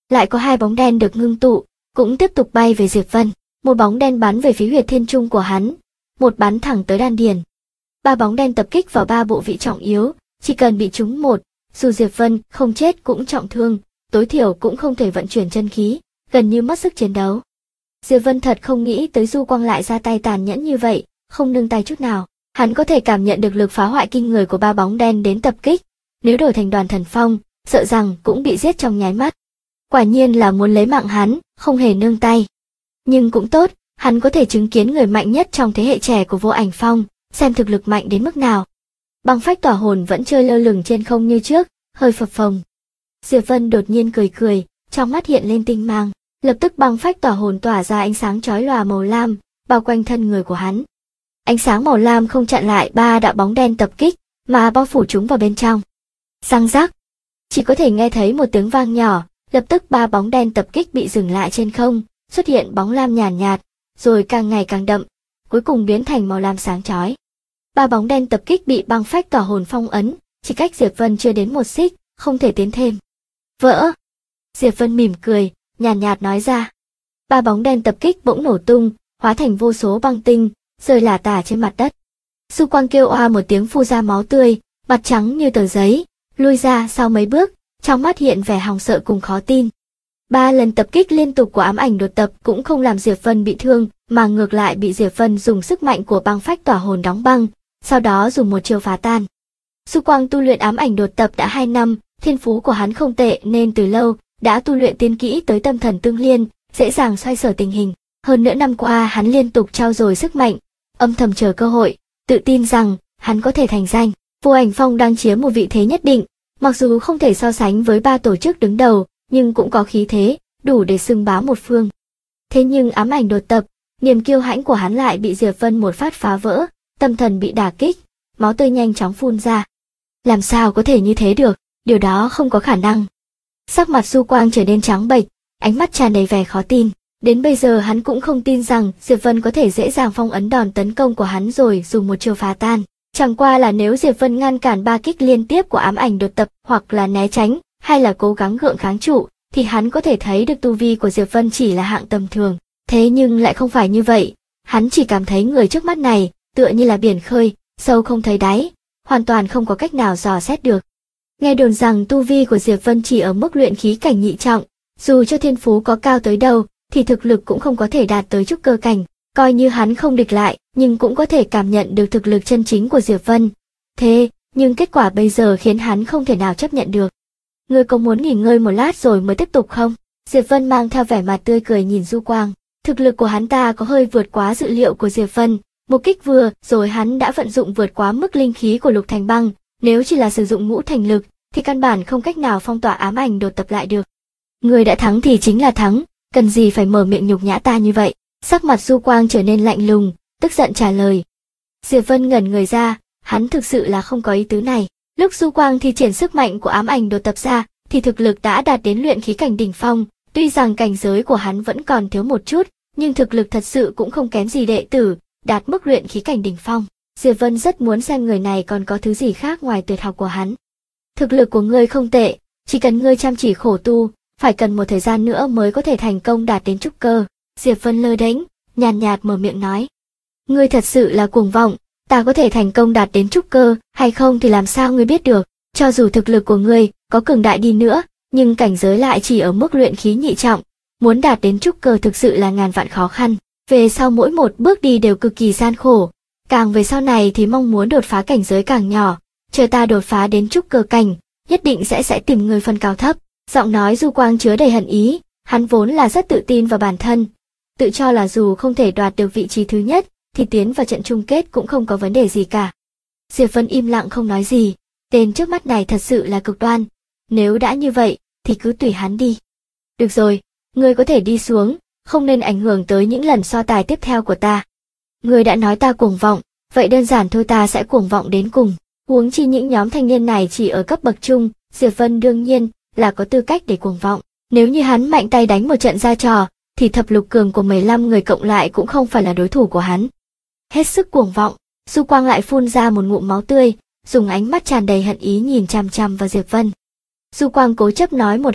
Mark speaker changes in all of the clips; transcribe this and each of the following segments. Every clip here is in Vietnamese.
Speaker 1: lại có 2 bóng đen được ngưng tụ, cũng tiếp tục bay về Diệp Vân. Một bóng đen bắn về phía huyệt thiên trung của hắn, một bắn thẳng tới đan điền. 3 bóng đen tập kích vào 3 bộ vị trọng yếu, chỉ cần bị trúng một, dù Diệp Vân không chết cũng trọng thương, tối thiểu cũng không thể vận chuyển chân khí, gần như mất sức chiến đấu. Diệp Vân thật không nghĩ tới Du Quang lại ra tay tàn nhẫn như vậy, không nương tay chút nào. Hắn có thể cảm nhận được lực phá hoại kinh người của 3 bóng đen đến tập kích, nếu đổi thành Đoàn Thần Phong, sợ rằng cũng bị giết trong nháy mắt. Quả nhiên là muốn lấy mạng hắn, không hề nương tay. Nhưng cũng tốt, hắn có thể chứng kiến người mạnh nhất trong thế hệ trẻ của Vô Ảnh Phong, xem thực lực mạnh đến mức nào. Băng phách tỏa hồn vẫn chơi lơ lửng trên không như trước, hơi phập phồng. Diệp Vân đột nhiên cười cười, trong mắt hiện lên tinh mang, lập tức băng phách tỏa hồn tỏa ra ánh sáng chói lòa màu lam, bao quanh thân người của hắn. Ánh sáng màu lam không chặn lại 3 đạo bóng đen tập kích, mà bao phủ chúng vào bên trong. Răng rắc, chỉ có thể nghe thấy một tiếng vang nhỏ, lập tức 3 bóng đen tập kích bị dừng lại trên không, xuất hiện bóng lam nhàn nhạt, rồi càng ngày càng đậm, cuối cùng biến thành màu lam sáng chói. 3 bóng đen tập kích bị băng phách tỏa hồn phong ấn, chỉ cách Diệp Vân chưa đến 1 xích, không thể tiến thêm. Vỡ! Diệp Vân mỉm cười, nhàn nhạt nói ra. 3 bóng đen tập kích bỗng nổ tung, hóa thành vô số băng tinh, rơi lả tả trên mặt đất. Du Quang kêu oa một tiếng phun ra máu tươi, mặt trắng như tờ giấy, lui ra sau mấy bước, trong mắt hiện vẻ hòng sợ cùng khó tin. 3 lần tập kích liên tục của ám ảnh đột tập cũng không làm Diệp Vân bị thương, mà ngược lại bị Diệp Vân dùng sức mạnh của băng phách tỏa hồn đóng băng, sau đó dùng một chiêu phá tan. Du Quang tu luyện ám ảnh đột tập đã 2 năm, thiên phú của hắn không tệ nên từ lâu đã tu luyện tiên kỹ tới tâm thần tương liên, dễ dàng xoay sở tình hình. Hơn nữa năm qua hắn liên tục trau dồi sức mạnh, âm thầm chờ cơ hội, tự tin rằng hắn có thể thành danh. Vô Ảnh Phong đang chiếm một vị thế nhất định, mặc dù không thể so sánh với 3 tổ chức đứng đầu, nhưng cũng có khí thế, đủ để xưng bá một phương. Thế nhưng ám ảnh đột tập, niềm kiêu hãnh của hắn lại bị Diệp Vân một phát phá vỡ, tâm thần bị đả kích, máu tươi nhanh chóng phun ra. Làm sao có thể như thế được, điều đó không có khả năng. Sắc mặt Du Quang trở nên trắng bệch, ánh mắt tràn đầy vẻ khó tin. Đến bây giờ hắn cũng không tin rằng Diệp Vân có thể dễ dàng phong ấn đòn tấn công của hắn rồi dùng một chiêu phá tan. Chẳng qua là nếu Diệp Vân ngăn cản 3 kích liên tiếp của ám ảnh đột tập hoặc là né tránh, hay là cố gắng gượng kháng trụ, thì hắn có thể thấy được tu vi của Diệp Vân chỉ là hạng tầm thường. Thế nhưng lại không phải như vậy, hắn chỉ cảm thấy người trước mắt này tựa như là biển khơi, sâu không thấy đáy, hoàn toàn không có cách nào dò xét được. Nghe đồn rằng tu vi của Diệp Vân chỉ ở mức luyện khí cảnh nhị trọng, dù cho thiên phú có cao tới đâu, thì thực lực cũng không có thể đạt tới trúc cơ cảnh, coi như hắn không địch lại, nhưng cũng có thể cảm nhận được thực lực chân chính của Diệp Vân. Thế, nhưng kết quả bây giờ khiến hắn không thể nào chấp nhận được. Ngươi có muốn nghỉ ngơi một lát rồi mới tiếp tục không? Diệp Vân mang theo vẻ mặt tươi cười nhìn Du Quang. Thực lực của hắn ta có hơi vượt quá dự liệu của Diệp Vân, một kích vừa rồi hắn đã vận dụng vượt quá mức linh khí của Lục Thành Băng, nếu chỉ là sử dụng ngũ thành lực thì căn bản không cách nào phong tỏa ám ảnh đột tập lại được. Người đã thắng thì chính là thắng, cần gì phải mở miệng nhục nhã ta như vậy? Sắc mặt Du Quang trở nên lạnh lùng, tức giận trả lời. Diệp Vân ngẩn người ra, hắn thực sự là không có ý tứ này. Lúc Du Quang thi triển sức mạnh của ám ảnh đột tập ra, thì thực lực đã đạt đến luyện khí cảnh đỉnh phong, tuy rằng cảnh giới của hắn vẫn còn thiếu một chút, nhưng thực lực thật sự cũng không kém gì đệ tử, đạt mức luyện khí cảnh đỉnh phong. Diệp Vân rất muốn xem người này còn có thứ gì khác ngoài tuyệt học của hắn. Thực lực của ngươi không tệ, chỉ cần ngươi chăm chỉ khổ tu, phải cần một thời gian nữa mới có thể thành công đạt đến trúc cơ. Diệp Vân lơ đễnh, nhàn nhạt mở miệng nói. Ngươi thật sự là cuồng vọng, ta có thể thành công đạt đến trúc cơ hay không thì làm sao ngươi biết được? Cho dù thực lực của ngươi có cường đại đi nữa, nhưng cảnh giới lại chỉ ở mức luyện khí nhị trọng, muốn đạt đến trúc cơ thực sự là ngàn vạn khó khăn. Về sau mỗi một bước đi đều cực kỳ gian khổ, càng về sau này thì mong muốn đột phá cảnh giới càng nhỏ. Chờ ta đột phá đến trúc cơ cảnh, nhất định sẽ tìm người phân cao thấp. Giọng nói Du Quang chứa đầy hận ý, hắn vốn là rất tự tin vào bản thân, tự cho là dù không thể đoạt được vị trí thứ nhất, thì tiến vào trận chung kết cũng không có vấn đề gì cả. Diệp Vân im lặng không nói gì, tên trước mắt này thật sự là cực đoan, nếu đã như vậy, thì cứ tùy hắn đi. Được rồi, ngươi có thể đi xuống, không nên ảnh hưởng tới những lần so tài tiếp theo của ta. Ngươi đã nói ta cuồng vọng, vậy đơn giản thôi, ta sẽ cuồng vọng đến cùng. Huống chi những nhóm thanh niên này chỉ ở cấp bậc trung, Diệp Vân đương nhiên là có tư cách để cuồng vọng. Nếu như hắn mạnh tay đánh một trận ra trò, thì thập lục cường của 15 người cộng lại cũng không phải là đối thủ của hắn. Hết sức cuồng vọng, Du Quang lại phun ra một ngụm máu tươi, dùng ánh mắt tràn đầy hận ý nhìn chằm chằm vào Diệp Vân. Du Quang cố chấp nói một hơi,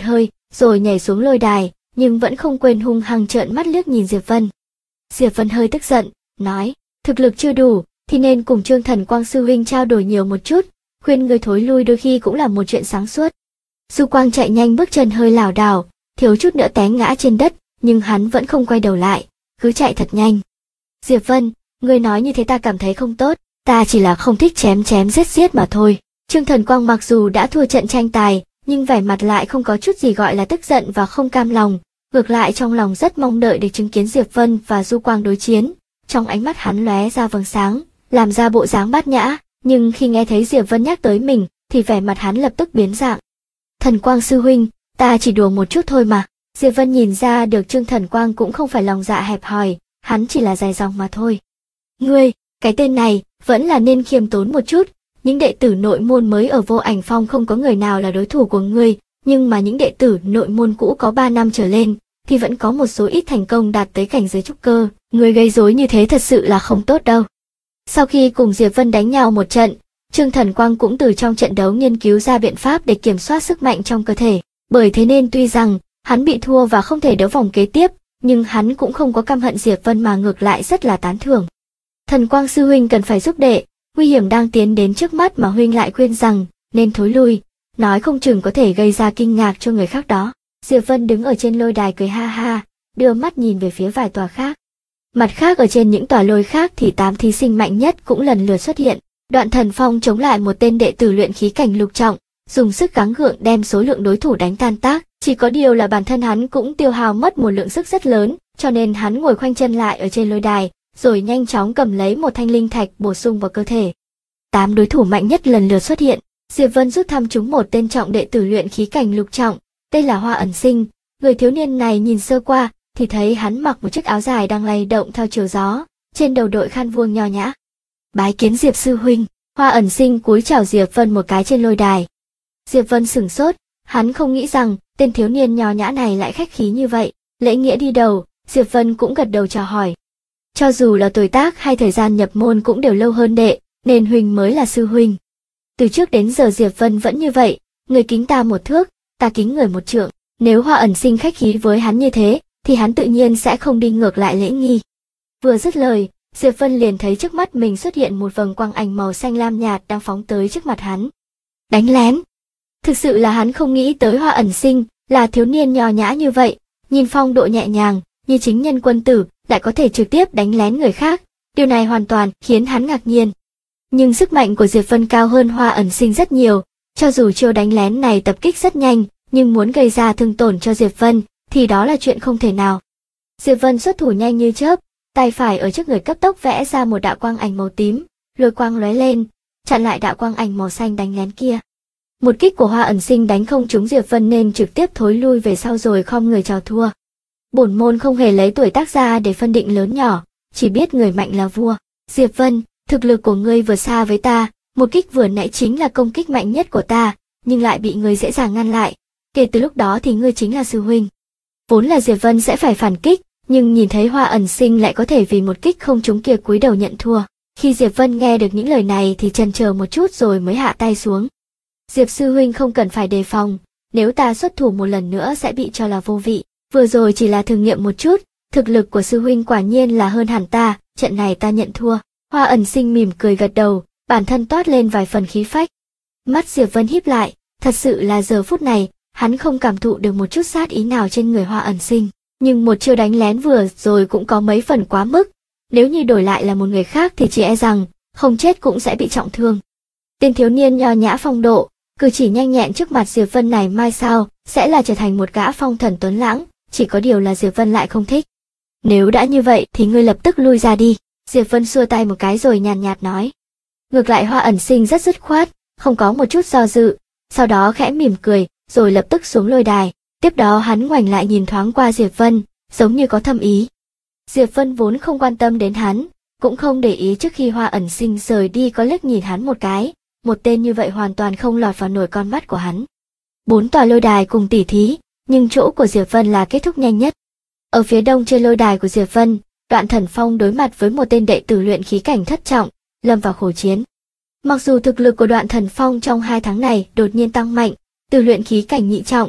Speaker 1: rồi nhảy xuống lôi đài, nhưng vẫn không quên hung hăng trợn mắt liếc nhìn Diệp Vân. Diệp Vân hơi tức giận, nói, thực lực chưa đủ, thì nên cùng Trương Thần Quang sư huynh trao đổi nhiều một chút, khuyên người thối lui đôi khi cũng là một chuyện sáng suốt. Du Quang chạy nhanh, bước chân hơi lảo đảo, thiếu chút nữa té ngã trên đất, nhưng hắn vẫn không quay đầu lại, cứ chạy thật nhanh. Diệp Vân, ngươi nói như thế ta cảm thấy không tốt, ta chỉ là không thích chém chém giết giết mà thôi. Trương Thần Quang mặc dù đã thua trận tranh tài, nhưng vẻ mặt lại không có chút gì gọi là tức giận và không cam lòng, ngược lại trong lòng rất mong đợi để chứng kiến Diệp Vân và Du Quang đối chiến. Trong ánh mắt hắn lóe ra vầng sáng, làm ra bộ dáng bát nhã, nhưng khi nghe thấy Diệp Vân nhắc tới mình, thì vẻ mặt hắn lập tức biến dạng. Thần Quang sư huynh, ta chỉ đùa một chút thôi mà. Diệp Vân nhìn ra được Trương Thần Quang cũng không phải lòng dạ hẹp hòi, hắn chỉ là dài dòng mà thôi. Ngươi, cái tên này, vẫn là nên khiêm tốn một chút, những đệ tử nội môn mới ở Vô Ảnh Phong không có người nào là đối thủ của ngươi, nhưng mà những đệ tử nội môn cũ có 3 năm trở lên, thì vẫn có một số ít thành công đạt tới cảnh giới trúc cơ, ngươi gây rối như thế thật sự là không tốt đâu. Sau khi cùng Diệp Vân đánh nhau một trận, Trương Thần Quang cũng từ trong trận đấu nghiên cứu ra biện pháp để kiểm soát sức mạnh trong cơ thể, bởi thế nên tuy rằng hắn bị thua và không thể đấu vòng kế tiếp, nhưng hắn cũng không có căm hận Diệp Vân mà ngược lại rất là tán thưởng. Thần Quang sư huynh cần phải giúp đệ, nguy hiểm đang tiến đến trước mắt mà huynh lại khuyên rằng nên thối lui, nói không chừng có thể gây ra kinh ngạc cho người khác đó. Diệp Vân đứng ở trên lôi đài cười ha ha, đưa mắt nhìn về phía vài tòa khác. Mặt khác ở trên những tòa lôi khác thì 8 thí sinh mạnh nhất cũng lần lượt xuất hiện. Đoạn Thần Phong chống lại một tên đệ tử luyện khí cảnh lục trọng, dùng sức gắng gượng đem số lượng đối thủ đánh tan tác, chỉ có điều là bản thân hắn cũng tiêu hao mất một lượng sức rất lớn, cho nên hắn ngồi khoanh chân lại ở trên lôi đài, rồi nhanh chóng cầm lấy một thanh linh thạch bổ sung vào cơ thể. 8 đối thủ mạnh nhất lần lượt xuất hiện, Diệp Vân rút thăm trúng một tên trọng đệ tử luyện khí cảnh lục trọng, tên là Hoa Ẩn Sinh. Người thiếu niên này nhìn sơ qua thì thấy hắn mặc một chiếc áo dài đang lay động theo chiều gió, trên đầu đội khăn vuông nho nhã. Bái kiến Diệp sư huynh. Hoa Ẩn Sinh cúi chào Diệp Vân một cái trên lôi đài. Diệp Vân sửng sốt, hắn không nghĩ rằng tên thiếu niên nho nhã này lại khách khí như vậy. Lễ nghĩa đi đầu, Diệp Vân cũng gật đầu chào hỏi. Cho dù là tuổi tác hay thời gian nhập môn cũng đều lâu hơn đệ, nên huynh mới là sư huynh. Từ trước đến giờ Diệp Vân vẫn như vậy, người kính ta một thước, ta kính người một trượng. Nếu Hoa Ẩn Sinh khách khí với hắn như thế, thì hắn tự nhiên sẽ không đi ngược lại lễ nghi. Vừa dứt lời, Diệp Vân liền thấy trước mắt mình xuất hiện một vầng quang ảnh màu xanh lam nhạt đang phóng tới trước mặt hắn. Đánh lén. Thực sự là hắn không nghĩ tới Hoa Ẩn Sinh là thiếu niên nho nhã như vậy, nhìn phong độ nhẹ nhàng, như chính nhân quân tử, lại có thể trực tiếp đánh lén người khác. Điều này hoàn toàn khiến hắn ngạc nhiên. Nhưng sức mạnh của Diệp Vân cao hơn Hoa Ẩn Sinh rất nhiều, cho dù chiêu đánh lén này tập kích rất nhanh, nhưng muốn gây ra thương tổn cho Diệp Vân thì đó là chuyện không thể nào. Diệp Vân xuất thủ nhanh như chớp, tay phải ở trước người cấp tốc vẽ ra một đạo quang ảnh màu tím, lôi quang lóe lên, chặn lại đạo quang ảnh màu xanh đánh lén kia. Một kích của Hoa Ẩn Sinh đánh không trúng Diệp Vân nên trực tiếp thối lui về sau rồi khom người chào thua. Bổn môn không hề lấy tuổi tác ra để phân định lớn nhỏ, chỉ biết người mạnh là vua. Diệp Vân, thực lực của ngươi vượt xa với ta, một kích vừa nãy chính là công kích mạnh nhất của ta, nhưng lại bị ngươi dễ dàng ngăn lại. Kể từ lúc đó thì ngươi chính là sư huynh. Vốn là Diệp Vân sẽ phải phản kích, nhưng nhìn thấy Hoa Ẩn Sinh lại có thể vì một kích không trúng kia cúi đầu nhận thua. Khi Diệp Vân nghe được những lời này thì chần chờ một chút rồi mới hạ tay xuống. Diệp sư huynh không cần phải đề phòng, nếu ta xuất thủ một lần nữa sẽ bị cho là vô vị. Vừa rồi chỉ là thử nghiệm một chút, thực lực của sư huynh quả nhiên là hơn hẳn ta, trận này ta nhận thua. Hoa Ẩn Sinh mỉm cười gật đầu, bản thân toát lên vài phần khí phách. Mắt Diệp Vân híp lại, thật sự là giờ phút này, hắn không cảm thụ được một chút sát ý nào trên người Hoa Ẩn Sinh. Nhưng một chiêu đánh lén vừa rồi cũng có mấy phần quá mức, nếu như đổi lại là một người khác thì chỉ e rằng, không chết cũng sẽ bị trọng thương. Tên thiếu niên nho nhã phong độ, cử chỉ nhanh nhẹn trước mặt Diệp Vân này mai sau, sẽ là trở thành một gã phong thần tuấn lãng, chỉ có điều là Diệp Vân lại không thích. Nếu đã như vậy thì ngươi lập tức lui ra đi, Diệp Vân xua tay một cái rồi nhàn nhạt nói. Ngược lại Hoa Ẩn Sinh rất dứt khoát, không có một chút do dự, sau đó khẽ mỉm cười, rồi lập tức xuống lôi đài. Tiếp đó hắn ngoảnh lại nhìn thoáng qua Diệp Vân, giống như có thâm ý. Diệp Vân vốn không quan tâm đến hắn, cũng không để ý trước khi Hoa Ẩn Sinh rời đi có liếc nhìn hắn một cái, một tên như vậy hoàn toàn không lọt vào nổi con mắt của hắn. 4 tòa lôi đài cùng tỉ thí, nhưng chỗ của Diệp Vân là kết thúc nhanh nhất. Ở phía đông trên lôi đài của Diệp Vân, Đoạn Thần Phong đối mặt với một tên đệ tử luyện khí cảnh thất trọng, lâm vào khổ chiến. Mặc dù thực lực của Đoạn Thần Phong trong 2 tháng này đột nhiên tăng mạnh, từ luyện khí cảnh nhị trọng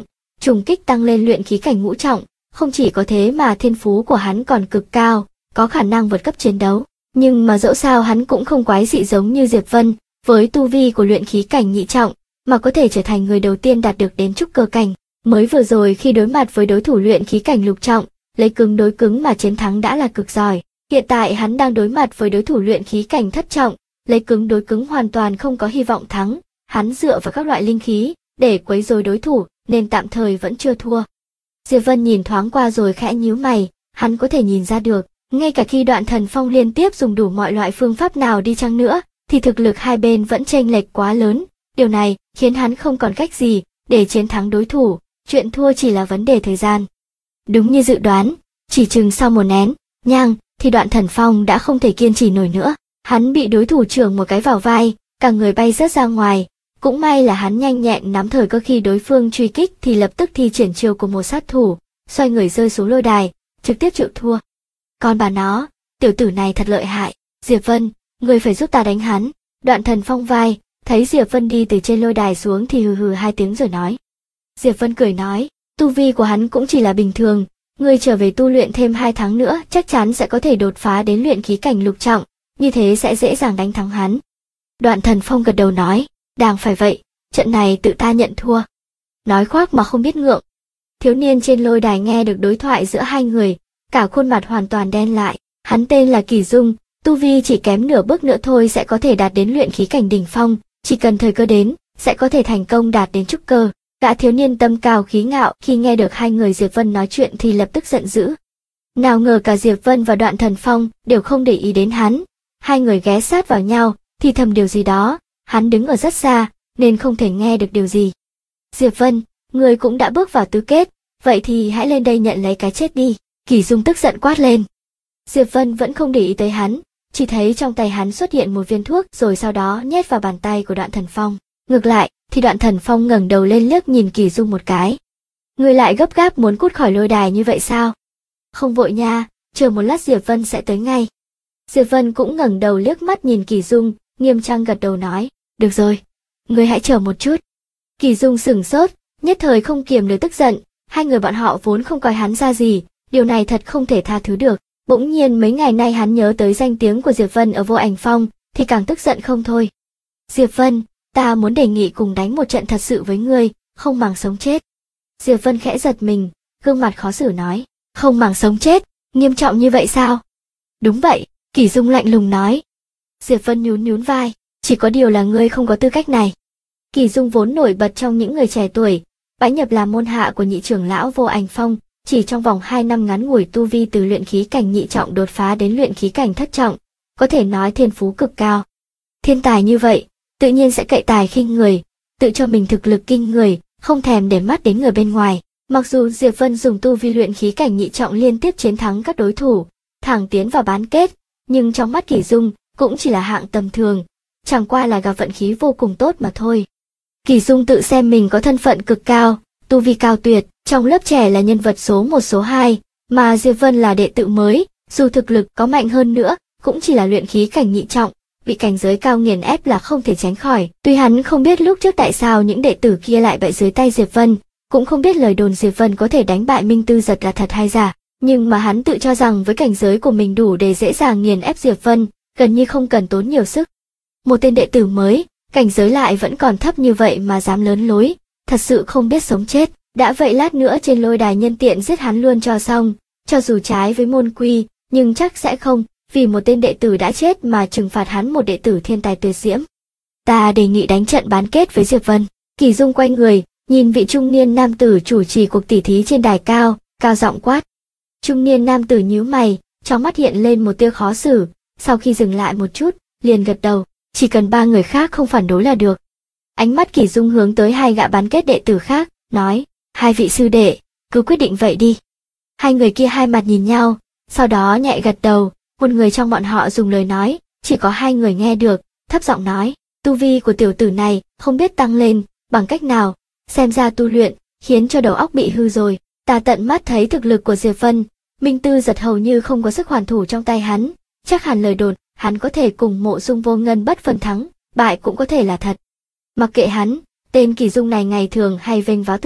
Speaker 1: trùng kích tăng lên luyện khí cảnh ngũ trọng, không chỉ có thế mà thiên phú của hắn còn cực cao, có khả năng vượt cấp chiến đấu. Nhưng mà dẫu sao hắn cũng không quái dị giống như Diệp Vân, với tu vi của luyện khí cảnh nhị trọng, mà có thể trở thành người đầu tiên đạt được đến trúc cơ cảnh. Mới vừa rồi khi đối mặt với đối thủ luyện khí cảnh lục trọng, lấy cứng đối cứng mà chiến thắng đã là cực giỏi. Hiện tại hắn đang đối mặt với đối thủ luyện khí cảnh thất trọng, lấy cứng đối cứng hoàn toàn không có hy vọng thắng. Hắn dựa vào các loại linh khí để quấy rối đối thủ, nên tạm thời vẫn chưa thua. Diệp Vân nhìn thoáng qua rồi khẽ nhíu mày, hắn có thể nhìn ra được, ngay cả khi Đoạn Thần Phong liên tiếp dùng đủ mọi loại phương pháp nào đi chăng nữa, thì thực lực hai bên vẫn chênh lệch quá lớn. Điều này khiến hắn không còn cách gì để chiến thắng đối thủ, chuyện thua chỉ là vấn đề thời gian. Đúng như dự đoán, chỉ chừng sau một nén nhang thì Đoạn Thần Phong đã không thể kiên trì nổi nữa, hắn bị đối thủ chưởng một cái vào vai, cả người bay rớt ra ngoài. Cũng may là hắn nhanh nhẹn nắm thời cơ khi đối phương truy kích thì lập tức thi triển chiêu của một sát thủ, xoay người rơi xuống lôi đài, trực tiếp chịu thua. Còn bà nó, tiểu tử này thật lợi hại, Diệp Vân, người phải giúp ta đánh hắn. Đoạn Thần Phong vai, thấy Diệp Vân đi từ trên lôi đài xuống thì hừ hừ hai tiếng rồi nói. Diệp Vân cười nói, tu vi của hắn cũng chỉ là bình thường, ngươi trở về tu luyện thêm 2 tháng nữa chắc chắn sẽ có thể đột phá đến luyện khí cảnh lục trọng, như thế sẽ dễ dàng đánh thắng hắn. Đoạn Thần Phong gật đầu nói, đang phải vậy, trận này tự ta nhận thua. Nói khoác mà không biết ngượng. Thiếu niên trên lôi đài nghe được đối thoại giữa hai người, cả khuôn mặt hoàn toàn đen lại. Hắn tên là Kỳ Dung, tu vi chỉ kém nửa bước nữa thôi sẽ có thể đạt đến luyện khí cảnh đỉnh phong, chỉ cần thời cơ đến, sẽ có thể thành công đạt đến trúc cơ. Gã thiếu niên tâm cao khí ngạo khi nghe được hai người Diệp Vân nói chuyện thì lập tức giận dữ. Nào ngờ cả Diệp Vân và Đoạn Thần Phong đều không để ý đến hắn. Hai người ghé sát vào nhau, thì thầm điều gì đó. Hắn đứng ở rất xa, nên không thể nghe được điều gì. Diệp Vân, người cũng đã bước vào tứ kết, vậy thì hãy lên đây nhận lấy cái chết đi. Kỳ Dung tức giận quát lên. Diệp Vân vẫn không để ý tới hắn, chỉ thấy trong tay hắn xuất hiện một viên thuốc rồi sau đó nhét vào bàn tay của Đoạn Thần Phong. Ngược lại, thì Đoạn Thần Phong ngẩng đầu lên liếc nhìn Kỳ Dung một cái. Người lại gấp gáp muốn cút khỏi lôi đài như vậy sao? Không vội nha, chờ một lát Diệp Vân sẽ tới ngay. Diệp Vân cũng ngẩng đầu liếc mắt nhìn Kỳ Dung, nghiêm trang gật đầu nói, được rồi, người hãy chờ một chút. Kỳ Dung sửng sốt, nhất thời không kiềm được tức giận, hai người bọn họ vốn không coi hắn ra gì, điều này thật không thể tha thứ được. Bỗng nhiên mấy ngày nay hắn nhớ tới danh tiếng của Diệp Vân ở Vô Ảnh Phong, thì càng tức giận không thôi. Diệp Vân, ta muốn đề nghị cùng đánh một trận thật sự với ngươi, không màng sống chết. Diệp Vân khẽ giật mình, gương mặt khó xử nói, không màng sống chết, nghiêm trọng như vậy sao? Đúng vậy, Kỳ Dung lạnh lùng nói. Diệp Vân nhún nhún vai, chỉ có điều là ngươi không có tư cách này. Kỳ Dung vốn nổi bật trong những người trẻ tuổi, bái nhập làm môn hạ của nhị trưởng lão Vô Ảnh Phong, chỉ trong vòng 2 năm ngắn ngủi tu vi từ luyện khí cảnh nhị trọng đột phá đến luyện khí cảnh thất trọng, có thể nói thiên phú cực cao. Thiên tài như vậy, tự nhiên sẽ cậy tài khinh người, tự cho mình thực lực kinh người, không thèm để mắt đến người bên ngoài. Mặc dù Diệp Vân dùng tu vi luyện khí cảnh nhị trọng liên tiếp chiến thắng các đối thủ, thẳng tiến vào bán kết, nhưng trong mắt Kỳ Dung cũng chỉ là hạng tầm thường, chẳng qua là gặp vận khí vô cùng tốt mà thôi. Kỳ Dung tự xem mình có thân phận cực cao, tu vi cao tuyệt, trong lớp trẻ là nhân vật số 1 số 2, mà Diệp Vân là đệ tử mới, dù thực lực có mạnh hơn nữa, cũng chỉ là luyện khí cảnh nhị trọng, bị cảnh giới cao nghiền ép là không thể tránh khỏi. Tuy hắn không biết lúc trước tại sao những đệ tử kia lại bại dưới tay Diệp Vân, cũng không biết lời đồn Diệp Vân có thể đánh bại Minh Tư Giật là thật hay giả, nhưng mà hắn tự cho rằng với cảnh giới của mình đủ để dễ dàng nghiền ép Diệp Vân, gần như không cần tốn nhiều sức. Một tên đệ tử mới, cảnh giới lại vẫn còn thấp như vậy mà dám lớn lối, thật sự không biết sống chết. Đã vậy lát nữa trên lôi đài nhân tiện giết hắn luôn cho xong, cho dù trái với môn quy, nhưng chắc sẽ không, vì một tên đệ tử đã chết mà trừng phạt hắn một đệ tử thiên tài tuyệt diễm. Ta đề nghị đánh trận bán kết với Diệp Vân. Kỳ Dung quay người, nhìn vị trung niên nam tử chủ trì cuộc tỉ thí trên đài cao, cao giọng quát. Trung niên nam tử nhíu mày, trong mắt hiện lên một tia khó xử, sau khi dừng lại một chút, liền gật đầu, chỉ cần 3 người khác không phản đối là được. Ánh mắt Kỳ Dung hướng tới 2 gã bán kết đệ tử khác, nói, 2 vị sư đệ, cứ quyết định vậy đi. 2 người kia hai mặt nhìn nhau, sau đó nhẹ gật đầu, một người trong bọn họ dùng lời nói, chỉ có 2 người nghe được, thấp giọng nói, tu vi của tiểu tử này không biết tăng lên, bằng cách nào, xem ra tu luyện, khiến cho đầu óc bị hư rồi. Ta tận mắt thấy thực lực của Diệp Vân, Minh Tư Giật hầu như không có sức hoàn thủ trong tay hắn, chắc hẳn lời đồn, hắn có thể cùng Mộ Dung Vô Ngân bất phân thắng, bại cũng có thể là thật. Mặc kệ hắn, tên Kỳ Dung này ngày thường hay vênh váo tự đắc,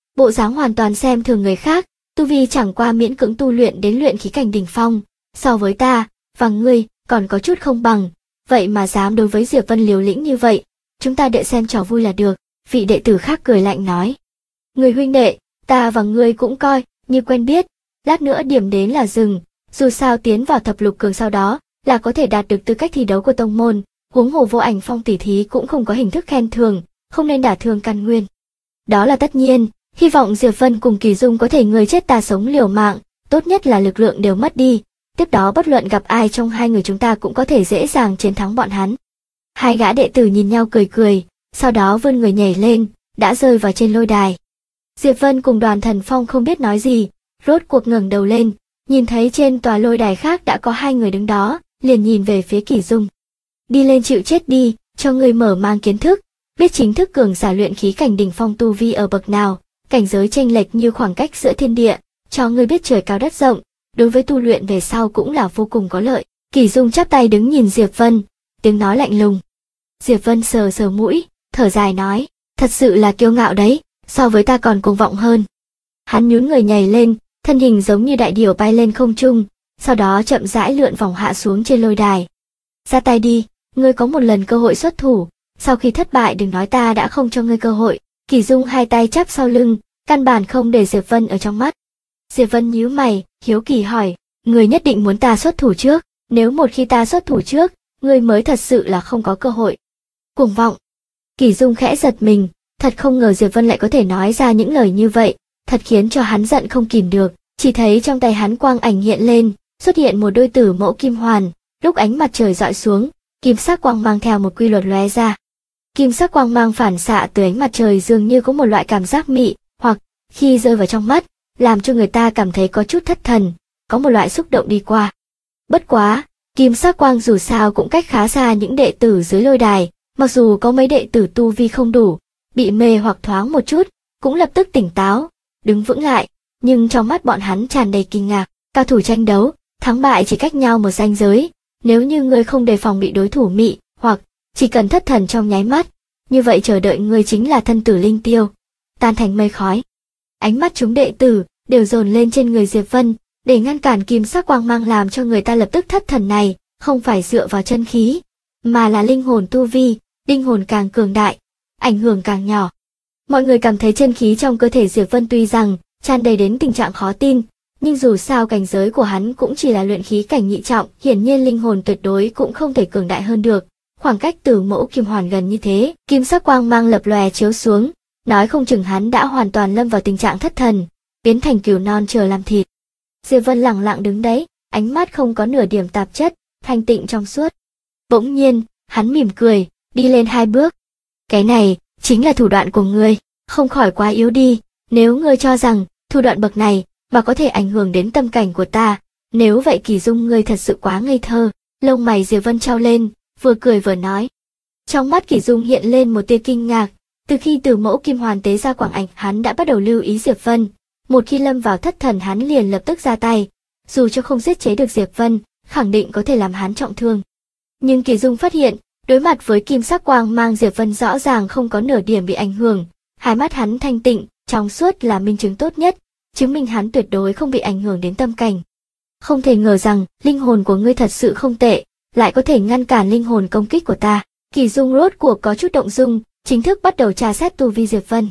Speaker 1: bộ dáng hoàn toàn xem thường người khác, tu vi chẳng qua miễn cưỡng tu luyện đến luyện khí cảnh đỉnh phong, so với ta và ngươi còn có chút không bằng, vậy mà dám đối với Diệp Vân liều lĩnh như vậy, chúng ta đợi xem trò vui là được. Vị đệ tử khác cười lạnh nói, người huynh đệ, ta và ngươi cũng coi như quen biết, lát nữa điểm đến là dừng, dù sao tiến vào thập lục cường sau đó là có thể đạt được tư cách thi đấu của tông môn, huống hồ Vô Ảnh Phong tỉ thí cũng không có hình thức khen thưởng, không nên đả thương căn nguyên. Đó là tất nhiên, hy vọng Diệp Vân cùng Kỳ Dung có thể người chết ta sống liều mạng, tốt nhất là lực lượng đều mất đi, tiếp đó bất luận gặp ai trong hai người chúng ta cũng có thể dễ dàng chiến thắng bọn hắn. Hai gã đệ tử nhìn nhau cười cười, sau đó vươn người nhảy lên, đã rơi vào trên lôi đài. Diệp Vân cùng Đoàn Thần Phong không biết nói gì, rốt cuộc ngẩng đầu lên, nhìn thấy trên tòa lôi đài khác đã có hai người đứng đó, liền nhìn về phía Kỳ Dung. Đi lên chịu chết đi, cho ngươi mở mang kiến thức, biết chính thức cường giả luyện khí cảnh đỉnh phong tu vi ở bậc nào, cảnh giới chênh lệch như khoảng cách giữa thiên địa, cho ngươi biết trời cao đất rộng, đối với tu luyện về sau cũng là vô cùng có lợi. Kỳ Dung chắp tay đứng nhìn Diệp Vân, tiếng nói lạnh lùng. Diệp Vân sờ sờ mũi, thở dài nói, thật sự là kiêu ngạo đấy, so với ta còn cuồng vọng hơn. Hắn nhún người nhảy lên, thân hình giống như đại điểu bay lên không trung, sau đó chậm rãi lượn vòng hạ xuống trên lôi đài. Ra tay đi, ngươi có một lần cơ hội xuất thủ, sau khi thất bại đừng nói ta đã không cho ngươi cơ hội. Kỳ Dung hai tay chắp sau lưng, căn bản không để Diệp Vân ở trong mắt. Diệp Vân nhíu mày, hiếu kỳ hỏi, ngươi nhất định muốn ta xuất thủ trước, nếu một khi ta xuất thủ trước, ngươi mới thật sự là không có cơ hội. Cuồng vọng. Kỳ Dung khẽ giật mình, thật không ngờ Diệp Vân lại có thể nói ra những lời như vậy, thật khiến cho hắn giận không kìm được, chỉ thấy trong tay hắn quang ảnh hiện lên, xuất hiện một đôi tử mẫu kim hoàn, lúc ánh mặt trời rọi xuống, kim sắc quang mang theo một quy luật lóe ra. Kim sắc quang mang phản xạ từ ánh mặt trời dường như có một loại cảm giác mị, hoặc khi rơi vào trong mắt, làm cho người ta cảm thấy có chút thất thần, có một loại xúc động đi qua. Bất quá, kim sắc quang dù sao cũng cách khá xa những đệ tử dưới lôi đài, mặc dù có mấy đệ tử tu vi không đủ, bị mê hoặc thoáng một chút, cũng lập tức tỉnh táo, đứng vững lại, nhưng trong mắt bọn hắn tràn đầy kinh ngạc. Cao thủ tranh đấu, thắng bại chỉ cách nhau một ranh giới, nếu như ngươi không đề phòng bị đối thủ mị, hoặc chỉ cần thất thần trong nháy mắt, như vậy chờ đợi ngươi chính là thân tử linh tiêu, tan thành mây khói. Ánh mắt chúng đệ tử đều dồn lên trên người Diệp Vân, để ngăn cản kim sắc quang mang làm cho người ta lập tức thất thần này, không phải dựa vào chân khí, mà là linh hồn tu vi, linh hồn càng cường đại, ảnh hưởng càng nhỏ. Mọi người cảm thấy chân khí trong cơ thể Diệp Vân tuy rằng tràn đầy đến tình trạng khó tin, nhưng dù sao cảnh giới của hắn cũng chỉ là luyện khí cảnh nhị trọng, hiển nhiên linh hồn tuyệt đối cũng không thể cường đại hơn được. Khoảng cách từ mẫu kim hoàn gần như thế, kim sắc quang mang lập lòe chiếu xuống, nói không chừng hắn đã hoàn toàn lâm vào tình trạng thất thần, biến thành cừu non chờ làm thịt. Diệp Vân lặng lặng đứng đấy, ánh mắt không có nửa điểm tạp chất, thanh tịnh trong suốt. Bỗng nhiên, hắn mỉm cười, đi lên hai bước. Cái này chính là thủ đoạn của ngươi, không khỏi quá yếu đi, nếu ngươi cho rằng thủ đoạn bậc này mà có thể ảnh hưởng đến tâm cảnh của ta, nếu vậy Kỳ Dung ngươi thật sự quá ngây thơ. Lông mày Diệp Vân trao lên, vừa cười vừa nói. Trong mắt Kỳ Dung hiện lên một tia kinh ngạc, từ khi Từ Mẫu Kim Hoàn tế ra quang ảnh, hắn đã bắt đầu lưu ý Diệp Vân, một khi lâm vào thất thần hắn liền lập tức ra tay, dù cho không giết chế được Diệp Vân, khẳng định có thể làm hắn trọng thương. Nhưng Kỳ Dung phát hiện, đối mặt với kim sắc quang mang Diệp Vân rõ ràng không có nửa điểm bị ảnh hưởng, hai mắt hắn thanh tịnh, trong suốt là minh chứng tốt nhất, chứng minh hắn tuyệt đối không bị ảnh hưởng đến tâm cảnh. Không thể ngờ rằng linh hồn của ngươi thật sự không tệ, lại có thể ngăn cản linh hồn công kích của ta. Kỳ Dung rốt cuộc có chút động dung, chính thức bắt đầu tra xét tu vi Diệp Vân.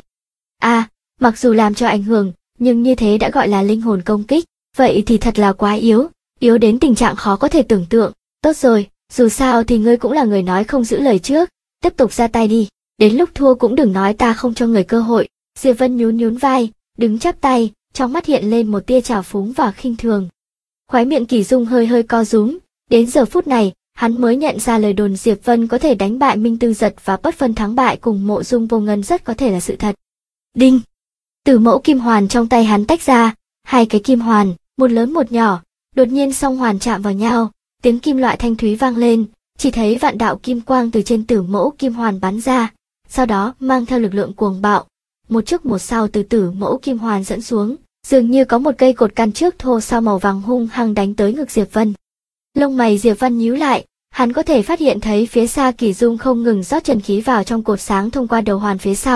Speaker 1: Mặc dù làm cho ảnh hưởng, nhưng như thế đã gọi là linh hồn công kích, vậy thì thật là quá yếu, yếu đến tình trạng khó có thể tưởng tượng. Tốt rồi, dù sao thì ngươi cũng là người nói không giữ lời trước, tiếp tục ra tay đi, đến lúc thua cũng đừng nói ta không cho người cơ hội. Diệp Vân nhún vai, đứng chắp tay, trong mắt hiện lên một tia trào phúng và khinh thường. Khóe miệng Kỳ Dung hơi hơi co rúm, đến giờ phút này, hắn mới nhận ra lời đồn Diệp Vân có thể đánh bại Minh Tư Giật và bất phân thắng bại cùng Mộ Dung Vô Ngân rất có thể là sự thật. Đinh! Từ mẫu kim hoàn trong tay hắn tách ra, hai cái kim hoàn, một lớn một nhỏ, đột nhiên song hoàn chạm vào nhau, tiếng kim loại thanh thúy vang lên, chỉ thấy vạn đạo kim quang từ trên tử mẫu kim hoàn bắn ra, sau đó mang theo lực lượng cuồng bạo, một trước một sau từ tử mẫu kim hoàn dẫn xuống, dường như có một cây cột căn trước thô sao màu vàng hung hăng đánh tới ngực Diệp Vân. Lông mày Diệp Vân nhíu lại, hắn có thể phát hiện thấy phía xa Kỳ Dung không ngừng rót chân khí vào trong cột sáng thông qua đầu hoàn phía sau,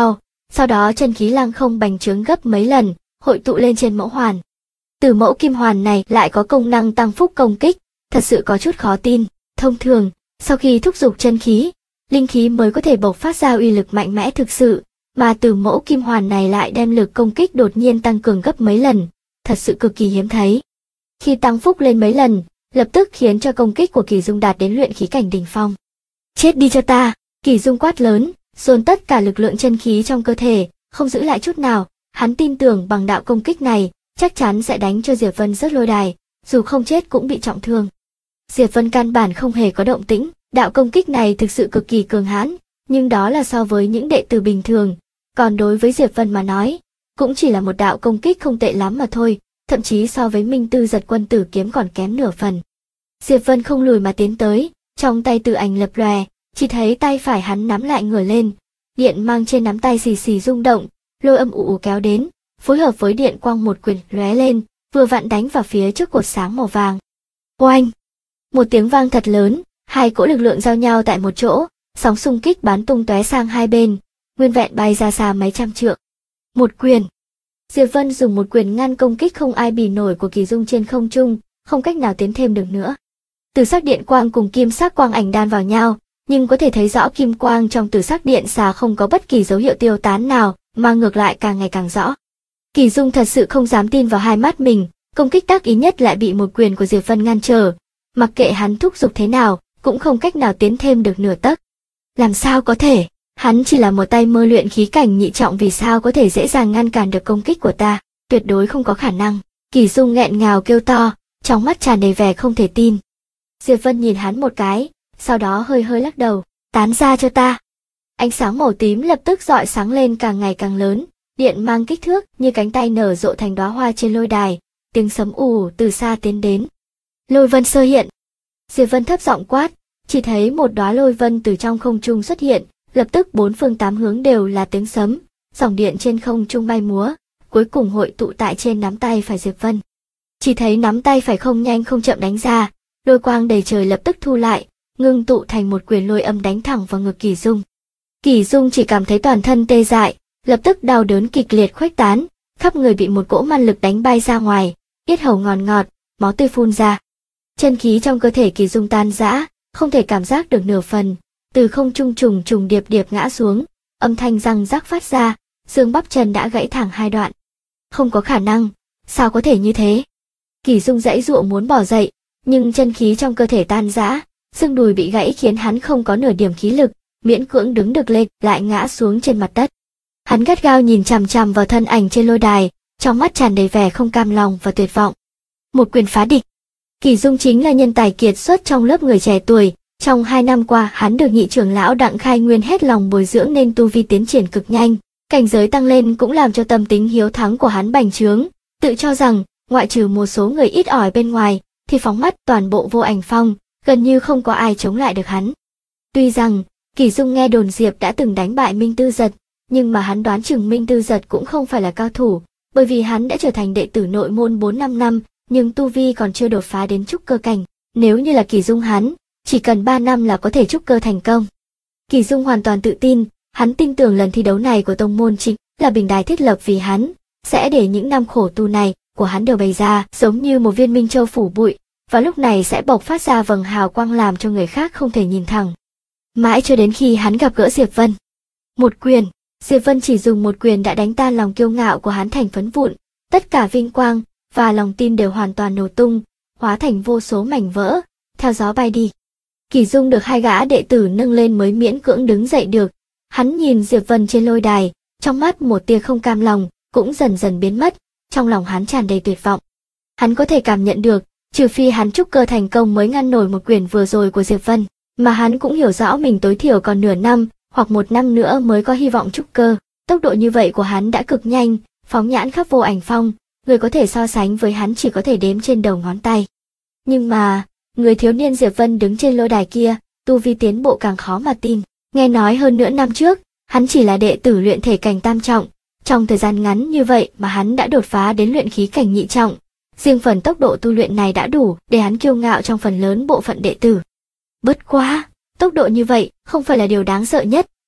Speaker 1: sau đó chân khí lăng không bành trướng gấp mấy lần, hội tụ lên trên mẫu hoàn. Từ mẫu kim hoàn này lại có công năng tăng phúc công kích, thật sự có chút khó tin. Thông thường, sau khi thúc giục chân khí, linh khí mới có thể bộc phát ra uy lực mạnh mẽ thực sự, mà từ mẫu kim hoàn này lại đem lực công kích đột nhiên tăng cường gấp mấy lần, thật sự cực kỳ hiếm thấy. Khi tăng phúc lên mấy lần, lập tức khiến cho công kích của Kỳ Dung đạt đến luyện khí cảnh đỉnh phong. Chết đi cho ta! Kỳ Dung quát lớn, dồn tất cả lực lượng chân khí trong cơ thể, không giữ lại chút nào. Hắn tin tưởng bằng đạo công kích này, chắc chắn sẽ đánh cho Diệp Vân rớt lôi đài, dù không chết cũng bị trọng thương. Diệp Vân căn bản không hề có động tĩnh, đạo công kích này thực sự cực kỳ cường hãn, nhưng đó là so với những đệ tử bình thường, còn đối với Diệp Vân mà nói, cũng chỉ là một đạo công kích không tệ lắm mà thôi, thậm chí so với Minh Tư Giật Quân Tử kiếm còn kém nửa phần. Diệp Vân không lùi mà tiến tới, trong tay tử ảnh lập lòe, chỉ thấy tay phải hắn nắm lại ngửa lên, điện mang trên nắm tay xì xì rung động, lôi âm ù ù kéo đến, phối hợp với điện quang một quyền lóe lên, vừa vặn đánh vào phía trước cột sáng màu vàng. Oanh! Một tiếng vang thật lớn, hai cỗ lực lượng giao nhau tại một chỗ, sóng xung kích bắn tung tóe sang hai bên, nguyên vẹn bay ra xa mấy trăm trượng. Một quyền. Diệp Vân dùng một quyền ngăn công kích không ai bì nổi của Kỳ Dung trên không trung, không cách nào tiến thêm được nữa. Tử sắc điện quang cùng kim sắc quang ảnh đan vào nhau, nhưng có thể thấy rõ kim quang trong tử sắc điện xà không có bất kỳ dấu hiệu tiêu tán nào, mà ngược lại càng ngày càng rõ. Kỳ Dung thật sự không dám tin vào hai mắt mình, công kích đắc ý nhất lại bị một quyền của Diệp Vân ngăn trở, mặc kệ hắn thúc giục thế nào, cũng không cách nào tiến thêm được nửa tấc. Làm sao có thể? Hắn chỉ là một tay mơ luyện khí cảnh nhị trọng, vì sao có thể dễ dàng ngăn cản được công kích của ta? Tuyệt đối không có khả năng. Kỳ Dung nghẹn ngào kêu to, trong mắt tràn đầy vẻ không thể tin. Diệp Vân nhìn hắn một cái, sau đó hơi hơi lắc đầu, tán ra cho ta. Ánh sáng màu tím lập tức rọi sáng lên càng ngày càng lớn, điện mang kích thước như cánh tay nở rộ thành đóa hoa trên lôi đài, tiếng sấm ù từ xa tiến đến. Lôi vân sơ hiện. Diệp Vân thấp giọng quát, chỉ thấy một đóa lôi vân từ trong không trung xuất hiện, lập tức bốn phương tám hướng đều là tiếng sấm, dòng điện trên không trung bay múa, cuối cùng hội tụ tại trên nắm tay phải Diệp Vân. Chỉ thấy nắm tay phải không nhanh không chậm đánh ra, lôi quang đầy trời lập tức thu lại, ngưng tụ thành một quyền lôi âm đánh thẳng vào ngực Kỳ Dung. Kỳ Dung chỉ cảm thấy toàn thân tê dại, lập tức đau đớn kịch liệt khuếch tán, khắp người bị một cỗ man lực đánh bay ra ngoài, yết hầu ngọt ngọt, máu tươi phun ra. Chân khí trong cơ thể Kỳ Dung tan rã, không thể cảm giác được nửa phần, từ không trung trùng trùng điệp điệp ngã xuống, âm thanh răng rắc phát ra, xương bắp chân đã gãy thẳng hai đoạn. Không có khả năng, sao có thể như thế? Kỳ Dung giãy giụa muốn bỏ dậy, nhưng chân khí trong cơ thể tan rã, xương đùi bị gãy khiến hắn không có nửa điểm khí lực, miễn cưỡng đứng được lên, lại ngã xuống trên mặt đất. Hắn gắt gao nhìn chằm chằm vào thân ảnh trên lôi đài, trong mắt tràn đầy vẻ không cam lòng và tuyệt vọng. Một quyền phá địch. Kỳ Dung chính là nhân tài kiệt xuất trong lớp người trẻ tuổi, trong 2 năm qua hắn được nhị trưởng lão Đặng Khai Nguyên hết lòng bồi dưỡng nên tu vi tiến triển cực nhanh, cảnh giới tăng lên cũng làm cho tâm tính hiếu thắng của hắn bành trướng, tự cho rằng ngoại trừ một số người ít ỏi bên ngoài, thì phóng mắt toàn bộ Vô Ảnh Phong, gần như không có ai chống lại được hắn. Tuy rằng Kỳ Dung nghe đồn Diệp đã từng đánh bại Minh Tư Giật, nhưng mà hắn đoán chừng Minh Tư Giật cũng không phải là cao thủ, bởi vì hắn đã trở thành đệ tử nội môn 4-5 năm, nhưng tu vi còn chưa đột phá đến trúc cơ cảnh. Nếu như là Kỳ Dung hắn, chỉ cần 3 năm là có thể trúc cơ thành công. Kỳ Dung hoàn toàn tự tin, hắn tin tưởng lần thi đấu này của tông môn chính là bình đài thiết lập vì hắn, sẽ để những năm khổ tu này của hắn đều bày ra, giống như một viên minh châu phủ bụi, và lúc này sẽ bộc phát ra vầng hào quang làm cho người khác không thể nhìn thẳng. Mãi cho đến khi hắn gặp gỡ Diệp Vân. Một quyền, Diệp Vân chỉ dùng một quyền đã đánh tan lòng kiêu ngạo của hắn thành phấn vụn, tất cả vinh quang và lòng tin đều hoàn toàn nổ tung, hóa thành vô số mảnh vỡ, theo gió bay đi. Kỳ Dung được hai gã đệ tử nâng lên mới miễn cưỡng đứng dậy được. Hắn nhìn Diệp Vân trên lôi đài, trong mắt một tia không cam lòng cũng dần dần biến mất, trong lòng hắn tràn đầy tuyệt vọng. Hắn có thể cảm nhận được, trừ phi hắn trúc cơ thành công mới ngăn nổi một quyền vừa rồi của Diệp Vân, mà hắn cũng hiểu rõ mình tối thiểu còn nửa năm hoặc 1 năm nữa mới có hy vọng trúc cơ. Tốc độ như vậy của hắn đã cực nhanh, phóng nhãn khắp Vô Ảnh Phong, người có thể so sánh với hắn chỉ có thể đếm trên đầu ngón tay. Nhưng mà người thiếu niên Diệp Vân đứng trên lôi đài kia, tu vi tiến bộ càng khó mà tin. Nghe nói hơn nửa năm trước, hắn chỉ là đệ tử luyện thể cảnh tam trọng, trong thời gian ngắn như vậy mà hắn đã đột phá đến luyện khí cảnh nhị trọng. Riêng phần tốc độ tu luyện này đã đủ để hắn kiêu ngạo trong phần lớn bộ phận đệ tử. Bất quá, tốc độ như vậy không phải là điều đáng sợ nhất,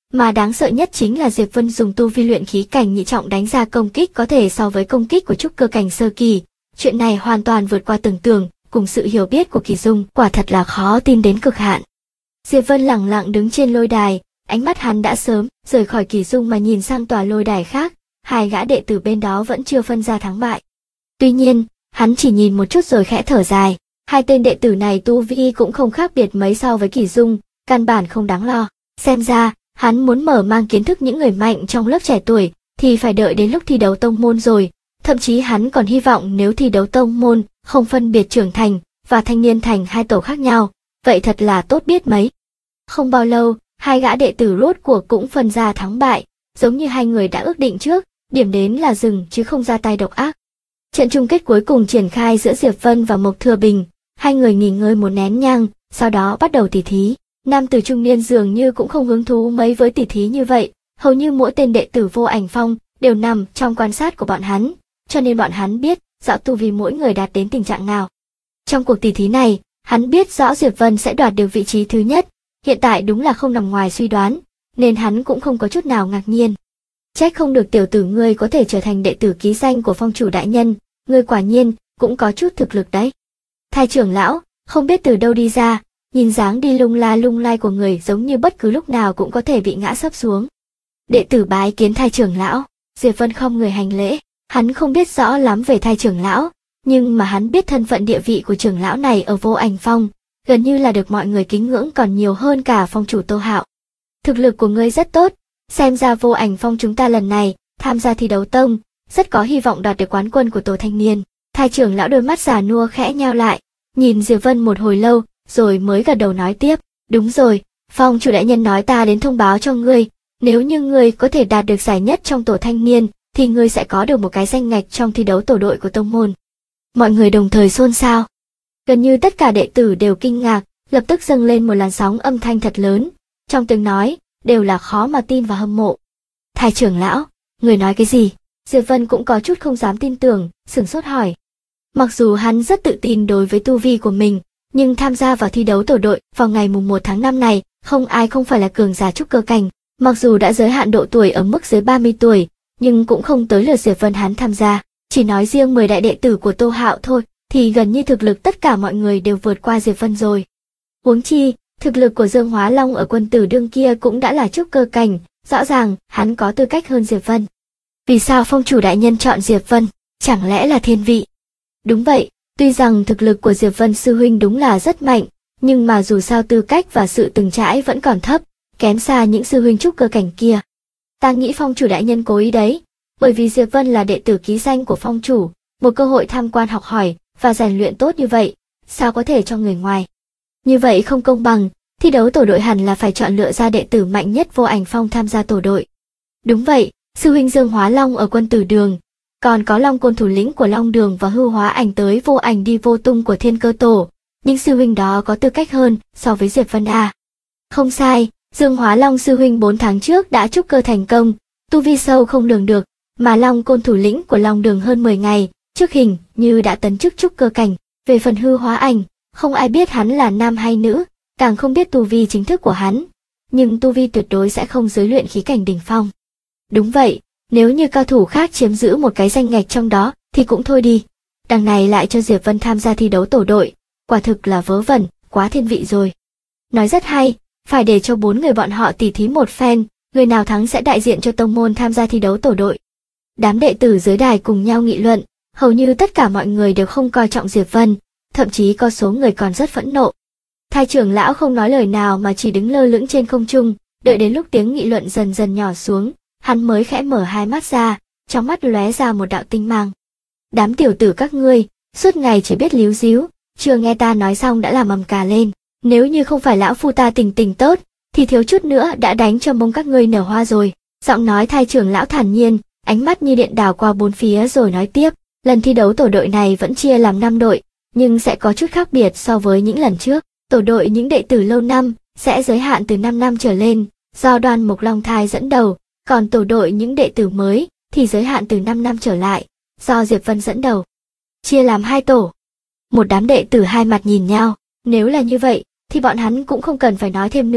Speaker 1: Mà đáng sợ nhất chính là Diệp Vân dùng tu vi luyện khí cảnh nhị trọng đánh ra công kích có thể so với công kích của trúc cơ cảnh sơ kỳ. Chuyện này hoàn toàn vượt qua tưởng tượng, cùng sự hiểu biết của Kỳ Dung, quả thật là khó tin đến cực hạn. Diệp Vân lẳng lặng đứng trên lôi đài, ánh mắt hắn đã sớm rời khỏi Kỳ Dung mà nhìn sang tòa lôi đài khác, hai gã đệ tử bên đó vẫn chưa phân ra thắng bại. Tuy nhiên, hắn chỉ nhìn một chút rồi khẽ thở dài, hai tên đệ tử này tu vi cũng không khác biệt mấy so với Kỳ Dung, căn bản không đáng lo. Xem ra, hắn muốn mở mang kiến thức những người mạnh trong lớp trẻ tuổi, thì phải đợi đến lúc thi đấu tông môn rồi. Thậm chí hắn còn hy vọng nếu thi đấu tông môn không phân biệt trưởng thành và thanh niên thành hai tổ khác nhau, vậy thật là tốt biết mấy. Không bao lâu, hai gã đệ tử rốt cuộc cũng phân ra thắng bại, giống như hai người đã ước định trước, điểm đến là dừng chứ không ra tay độc ác. Trận chung kết cuối cùng triển khai giữa Diệp Vân và Mộc Thừa Bình, hai người nghỉ ngơi một nén nhang, sau đó bắt đầu tỉ thí. Nam tử trung niên dường như cũng không hứng thú mấy với tỉ thí như vậy, hầu như mỗi tên đệ tử Vô Ảnh Phong đều nằm trong quan sát của bọn hắn, cho nên bọn hắn biết rõ tu vi mỗi người đạt đến tình trạng nào. Trong cuộc tỉ thí này, hắn biết rõ Diệp Vân sẽ đoạt được vị trí thứ nhất, hiện tại đúng là không nằm ngoài suy đoán, nên hắn cũng không có chút nào ngạc nhiên. Trách không được tiểu tử ngươi có thể trở thành đệ tử ký danh của Phong chủ đại nhân, ngươi quả nhiên cũng có chút thực lực đấy. Thái trưởng lão, không biết từ đâu đi ra, nhìn dáng đi lung lay của người giống như bất cứ lúc nào cũng có thể bị ngã sấp xuống. Đệ tử bái kiến Thái trưởng lão. Diệp Vân không người hành lễ, hắn không biết rõ lắm về Thái trưởng lão, nhưng mà hắn biết thân phận địa vị của trưởng lão này ở Vô Ảnh Phong, gần như là được mọi người kính ngưỡng còn nhiều hơn cả phong chủ Tô Hạo. Thực lực của ngươi rất tốt, xem ra Vô Ảnh Phong chúng ta lần này tham gia thi đấu tông, rất có hy vọng đoạt được quán quân của tổ thanh niên. Thái trưởng lão đôi mắt già nua khẽ nheo lại, nhìn Diệp Vân một hồi lâu, rồi mới gật đầu nói tiếp, đúng rồi, Phong chủ đại nhân nói ta đến thông báo cho ngươi, nếu như ngươi có thể đạt được giải nhất trong tổ thanh niên, thì ngươi sẽ có được một cái danh ngạch trong thi đấu tổ đội của tông môn. Mọi người đồng thời xôn xao. Gần như tất cả đệ tử đều kinh ngạc, lập tức dâng lên một làn sóng âm thanh thật lớn, trong tiếng nói đều là khó mà tin và hâm mộ. Thái trưởng lão, người nói cái gì? Diệp Vân cũng có chút không dám tin tưởng, sửng sốt hỏi. Mặc dù hắn rất tự tin đối với tu vi của mình, nhưng tham gia vào thi đấu tổ đội vào ngày mùng 1 tháng 5 này, không ai không phải là cường giả trúc cơ cảnh. Mặc dù đã giới hạn độ tuổi ở mức dưới 30 tuổi, nhưng cũng không tới lượt Diệp Vân hắn tham gia. Chỉ nói riêng 10 đại đệ tử của Tô Hạo thôi, thì gần như thực lực tất cả mọi người đều vượt qua Diệp Vân rồi. Huống chi, thực lực của Dương Hóa Long ở quân tử đương kia cũng đã là trúc cơ cảnh, rõ ràng hắn có tư cách hơn Diệp Vân. Vì sao phong chủ đại nhân chọn Diệp Vân? Chẳng lẽ là thiên vị? Đúng vậy, tuy rằng thực lực của Diệp Vân sư huynh đúng là rất mạnh, nhưng mà dù sao tư cách và sự từng trải vẫn còn thấp, kém xa những sư huynh trúc cơ cảnh kia. Ta nghĩ phong chủ đại nhân cố ý đấy, bởi vì Diệp Vân là đệ tử ký danh của phong chủ, một cơ hội tham quan học hỏi và rèn luyện tốt như vậy, sao có thể cho người ngoài. Như vậy không công bằng, thi đấu tổ đội hẳn là phải chọn lựa ra đệ tử mạnh nhất Vô Ảnh Phong tham gia tổ đội. Đúng vậy, sư huynh Dương Hóa Long ở quân tử đường, còn có Long Côn thủ lĩnh của Long Đường và Hư Hóa Ảnh tới Vô Ảnh đi vô tung của Thiên Cơ Tổ, những sư huynh đó có tư cách hơn so với Diệp Vân à. Không sai, Dương Hóa Long sư huynh 4 tháng trước đã trúc cơ thành công, tu vi sâu không lường được, mà Long Côn thủ lĩnh của Long Đường hơn 10 ngày trước hình như đã tấn chức trúc cơ cảnh. Về phần Hư Hóa Ảnh, không ai biết hắn là nam hay nữ, càng không biết tu vi chính thức của hắn, nhưng tu vi tuyệt đối sẽ không dưới luyện khí cảnh đỉnh phong. Đúng vậy, nếu như cao thủ khác chiếm giữ một cái danh ngạch trong đó thì cũng thôi đi, đằng này lại cho Diệp Vân tham gia thi đấu tổ đội, quả thực là vớ vẩn, quá thiên vị rồi. Nói rất hay, phải để cho 4 người bọn họ tỉ thí một phen, người nào thắng sẽ đại diện cho tông môn tham gia thi đấu tổ đội. Đám đệ tử dưới đài cùng nhau nghị luận, hầu như tất cả mọi người đều không coi trọng Diệp Vân, thậm chí có số người còn rất phẫn nộ. Thái trưởng lão không nói lời nào mà chỉ đứng lơ lửng trên không trung, đợi đến lúc tiếng nghị luận dần dần nhỏ xuống, hắn mới khẽ mở hai mắt ra, trong mắt lóe ra một đạo tinh mang. Đám tiểu tử các ngươi, suốt ngày chỉ biết líu díu, chưa nghe ta nói xong đã làm ầm cà lên, nếu như không phải lão phu ta tình tốt, thì thiếu chút nữa đã đánh cho mông các ngươi nở hoa rồi. Giọng nói Thái trưởng lão thản nhiên, ánh mắt như điện đảo qua bốn phía rồi nói tiếp, lần thi đấu tổ đội này vẫn chia làm 5 đội, nhưng sẽ có chút khác biệt so với những lần trước. Tổ đội những đệ tử lâu năm sẽ giới hạn từ 5 năm trở lên, do Đoan Mục Long Thai dẫn đầu, còn tổ đội những đệ tử mới thì giới hạn từ 5 năm trở lại, do Diệp Vân dẫn đầu. Chia làm 2 tổ. Một đám đệ tử hai mặt nhìn nhau, nếu là như vậy thì bọn hắn cũng không cần phải nói thêm nữa,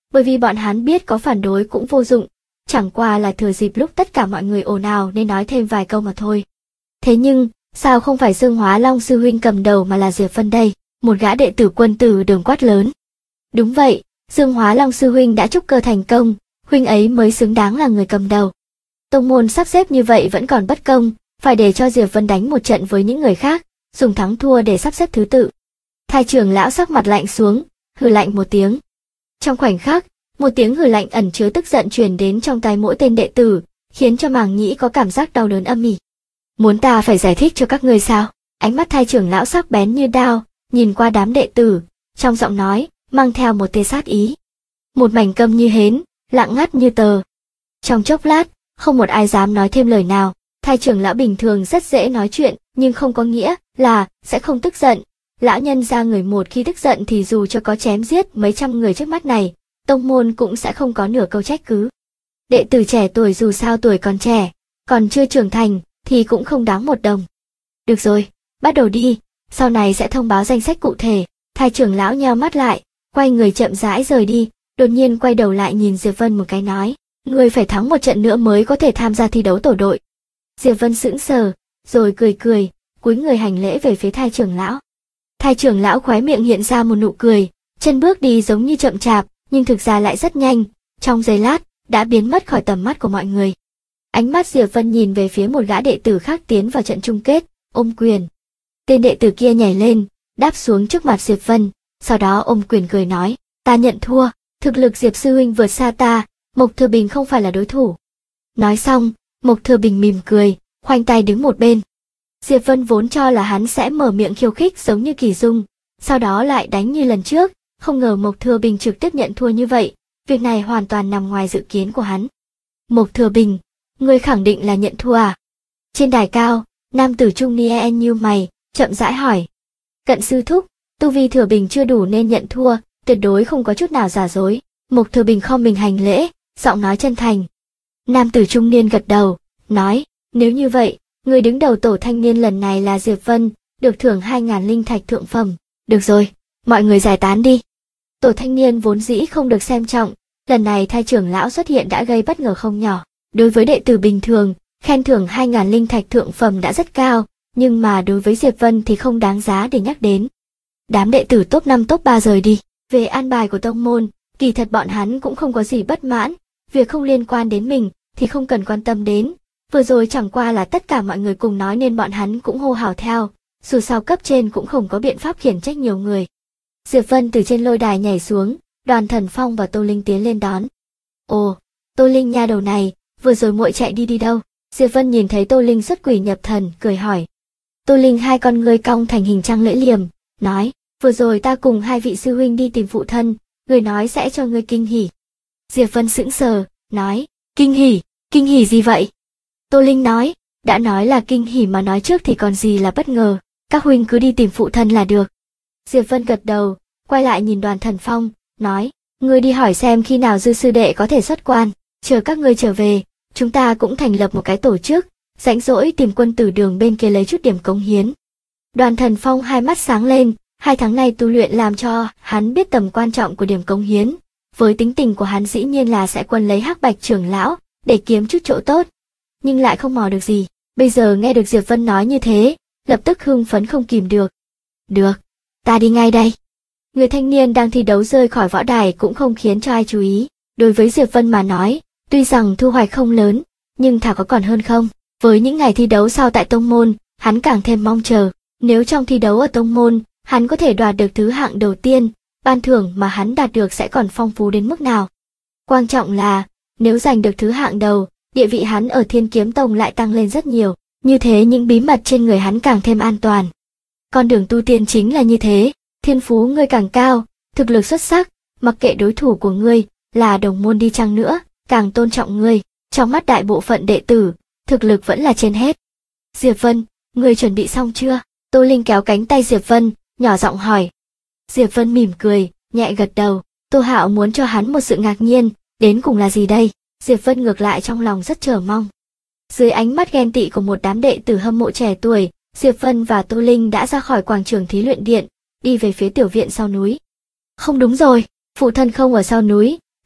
Speaker 1: bởi vì bọn hắn biết có phản đối cũng vô dụng, chẳng qua là thừa dịp lúc tất cả mọi người ồn ào nên nói thêm vài câu mà thôi. Thế nhưng, sao không phải Dương Hóa Long sư huynh cầm đầu mà là Diệp Vân đây? Một gã đệ tử Quân Tử Đường quát lớn. Đúng vậy, Dương Hóa Long sư huynh đã trúc cơ thành công, huynh ấy mới xứng đáng là người cầm đầu. Tông môn sắp xếp như vậy vẫn còn bất công, phải để cho Diệp Vân đánh một trận với những người khác, dùng thắng thua để sắp xếp thứ tự. Thái trưởng lão sắc mặt lạnh xuống, hừ lạnh một tiếng. Trong khoảnh khắc, một tiếng hừ lạnh ẩn chứa tức giận truyền đến trong tai mỗi tên đệ tử, khiến cho màng nhĩ có cảm giác đau đớn âm ỉ. Muốn ta phải giải thích cho các ngươi sao? Ánh mắt Thái trưởng lão sắc bén như đao, nhìn qua đám đệ tử, trong giọng nói mang theo một tia sát ý. Một mảnh câm như hến, lặng ngắt như tờ. Trong chốc lát, không một ai dám nói thêm lời nào. Thái trưởng lão bình thường rất dễ nói chuyện, nhưng không có nghĩa là sẽ không tức giận. Lão nhân gia người một khi tức giận thì dù cho có chém giết mấy trăm người trước mắt này, tông môn cũng sẽ không có nửa câu trách cứ. Đệ tử trẻ tuổi dù sao tuổi còn trẻ, còn chưa trưởng thành, thì cũng không đáng một đồng. Được rồi, bắt đầu đi, sau này sẽ thông báo danh sách cụ thể. Thái trưởng lão nheo mắt lại, quay người chậm rãi rời đi, đột nhiên quay đầu lại nhìn Diệp Vân một cái nói, ngươi phải thắng một trận nữa mới có thể tham gia thi đấu tổ đội. Diệp Vân sững sờ, rồi cười cười, cúi người hành lễ về phía Thái trưởng lão. Thái trưởng lão khóe miệng hiện ra một nụ cười, chân bước đi giống như chậm chạp, nhưng thực ra lại rất nhanh, trong giây lát, đã biến mất khỏi tầm mắt của mọi người. Ánh mắt Diệp Vân nhìn về phía một gã đệ tử khác tiến vào trận chung kết, ôm quyền. Tên đệ tử kia nhảy lên, đáp xuống trước mặt Diệp Vân, sau đó ôm quyền cười nói, ta nhận thua, thực lực Diệp sư huynh vượt xa ta, Mộc Thừa Bình không phải là đối thủ. Nói xong, Mộc Thừa Bình mỉm cười, khoanh tay đứng một bên. Diệp Vân vốn cho là hắn sẽ mở miệng khiêu khích giống như Kỳ Dung, sau đó lại đánh như lần trước, không ngờ Mộc Thừa Bình trực tiếp nhận thua như vậy, việc này hoàn toàn nằm ngoài dự kiến của hắn. Mộc Thừa Bình, ngươi khẳng định là nhận thua à? Trên đài cao, nam tử trung niên như mày, chậm rãi hỏi. Cận sư thúc, tu vi Thừa Bình chưa đủ nên nhận thua, tuyệt đối không có chút nào giả dối. Mộc Thừa Bình khom mình hành lễ, giọng nói chân thành. Nam tử trung niên gật đầu, nói, nếu như vậy, người đứng đầu tổ thanh niên lần này là Diệp Vân, được thưởng 2.000 linh thạch thượng phẩm. Được rồi, mọi người giải tán đi. Tổ thanh niên vốn dĩ không được xem trọng, lần này Thái trưởng lão xuất hiện đã gây bất ngờ không nhỏ. Đối với đệ tử bình thường, khen thưởng 2.000 linh thạch thượng phẩm đã rất cao, nhưng mà đối với Diệp Vân thì không đáng giá để nhắc đến. Đám đệ tử top 5 top 3 rời đi. Về an bài của tông môn, kỳ thật bọn hắn cũng không có gì bất mãn, việc không liên quan đến mình thì không cần quan tâm đến. Vừa rồi chẳng qua là tất cả mọi người cùng nói nên bọn hắn cũng hô hào theo, dù sao cấp trên cũng không có biện pháp khiển trách nhiều người. Diệp Vân từ trên lôi đài nhảy xuống, Đoàn Thần Phong và Tô Linh tiến lên đón. Ồ, Tô Linh nha đầu này, vừa rồi muội chạy đi đâu? Diệp Vân nhìn thấy Tô Linh xuất quỷ nhập thần, cười hỏi. Tô Linh hai con ngươi cong thành hình trăng lưỡi liềm, nói, vừa rồi ta cùng hai vị sư huynh đi tìm phụ thân, người nói sẽ cho ngươi kinh hỉ. Diệp Vân sững sờ, nói, kinh hỉ gì vậy? Tô Linh nói, đã nói là kinh hỉ mà nói trước thì còn gì là bất ngờ, các huynh cứ đi tìm phụ thân là được. Diệp Vân gật đầu, quay lại nhìn Đoàn Thần Phong, nói, ngươi đi hỏi xem khi nào Dư sư đệ có thể xuất quan, chờ các ngươi trở về, chúng ta cũng thành lập một cái tổ chức, rảnh rỗi tìm Quân Tử Đường bên kia lấy chút điểm cống hiến. Đoàn Thần Phong hai mắt sáng lên, 2 tháng này tu luyện làm cho hắn biết tầm quan trọng của điểm cống hiến, với tính tình của hắn dĩ nhiên là sẽ quân lấy Hắc Bạch trưởng lão để kiếm chút chỗ tốt, nhưng lại không mò được gì. Bây giờ nghe được Diệp Vân nói như thế, lập tức hưng phấn không kìm được. Được, ta đi ngay đây. Người thanh niên đang thi đấu rơi khỏi võ đài cũng không khiến cho ai chú ý. Đối với Diệp Vân mà nói, tuy rằng thu hoạch không lớn, nhưng thà có còn hơn không. Với những ngày thi đấu sau tại tông môn, hắn càng thêm mong chờ. Nếu trong thi đấu ở tông môn, hắn có thể đoạt được thứ hạng đầu tiên, ban thưởng mà hắn đạt được sẽ còn phong phú đến mức nào. Quan trọng là, nếu giành được thứ hạng đầu, địa vị hắn ở Thiên Kiếm Tông lại tăng lên rất nhiều, như thế những bí mật trên người hắn càng thêm an toàn. Con đường tu tiên chính là như thế, thiên phú ngươi càng cao, thực lực xuất sắc, mặc kệ đối thủ của ngươi là đồng môn đi chăng nữa, càng tôn trọng ngươi, trong mắt đại bộ phận đệ tử, thực lực vẫn là trên hết. Diệp Vân, ngươi chuẩn bị xong chưa? Tô Linh kéo cánh tay Diệp Vân, nhỏ giọng hỏi. Diệp Vân mỉm cười, nhẹ gật đầu. Tô Hạo muốn cho hắn một sự ngạc nhiên, đến cùng là gì đây? Diệp Vân ngược lại trong lòng rất chờ mong. Dưới ánh mắt ghen tị của một đám đệ tử hâm mộ trẻ tuổi, Diệp Vân và Tô Linh đã ra khỏi quảng trường thí luyện điện, đi về phía tiểu viện sau núi. Không đúng rồi, phụ thân không ở sau núi,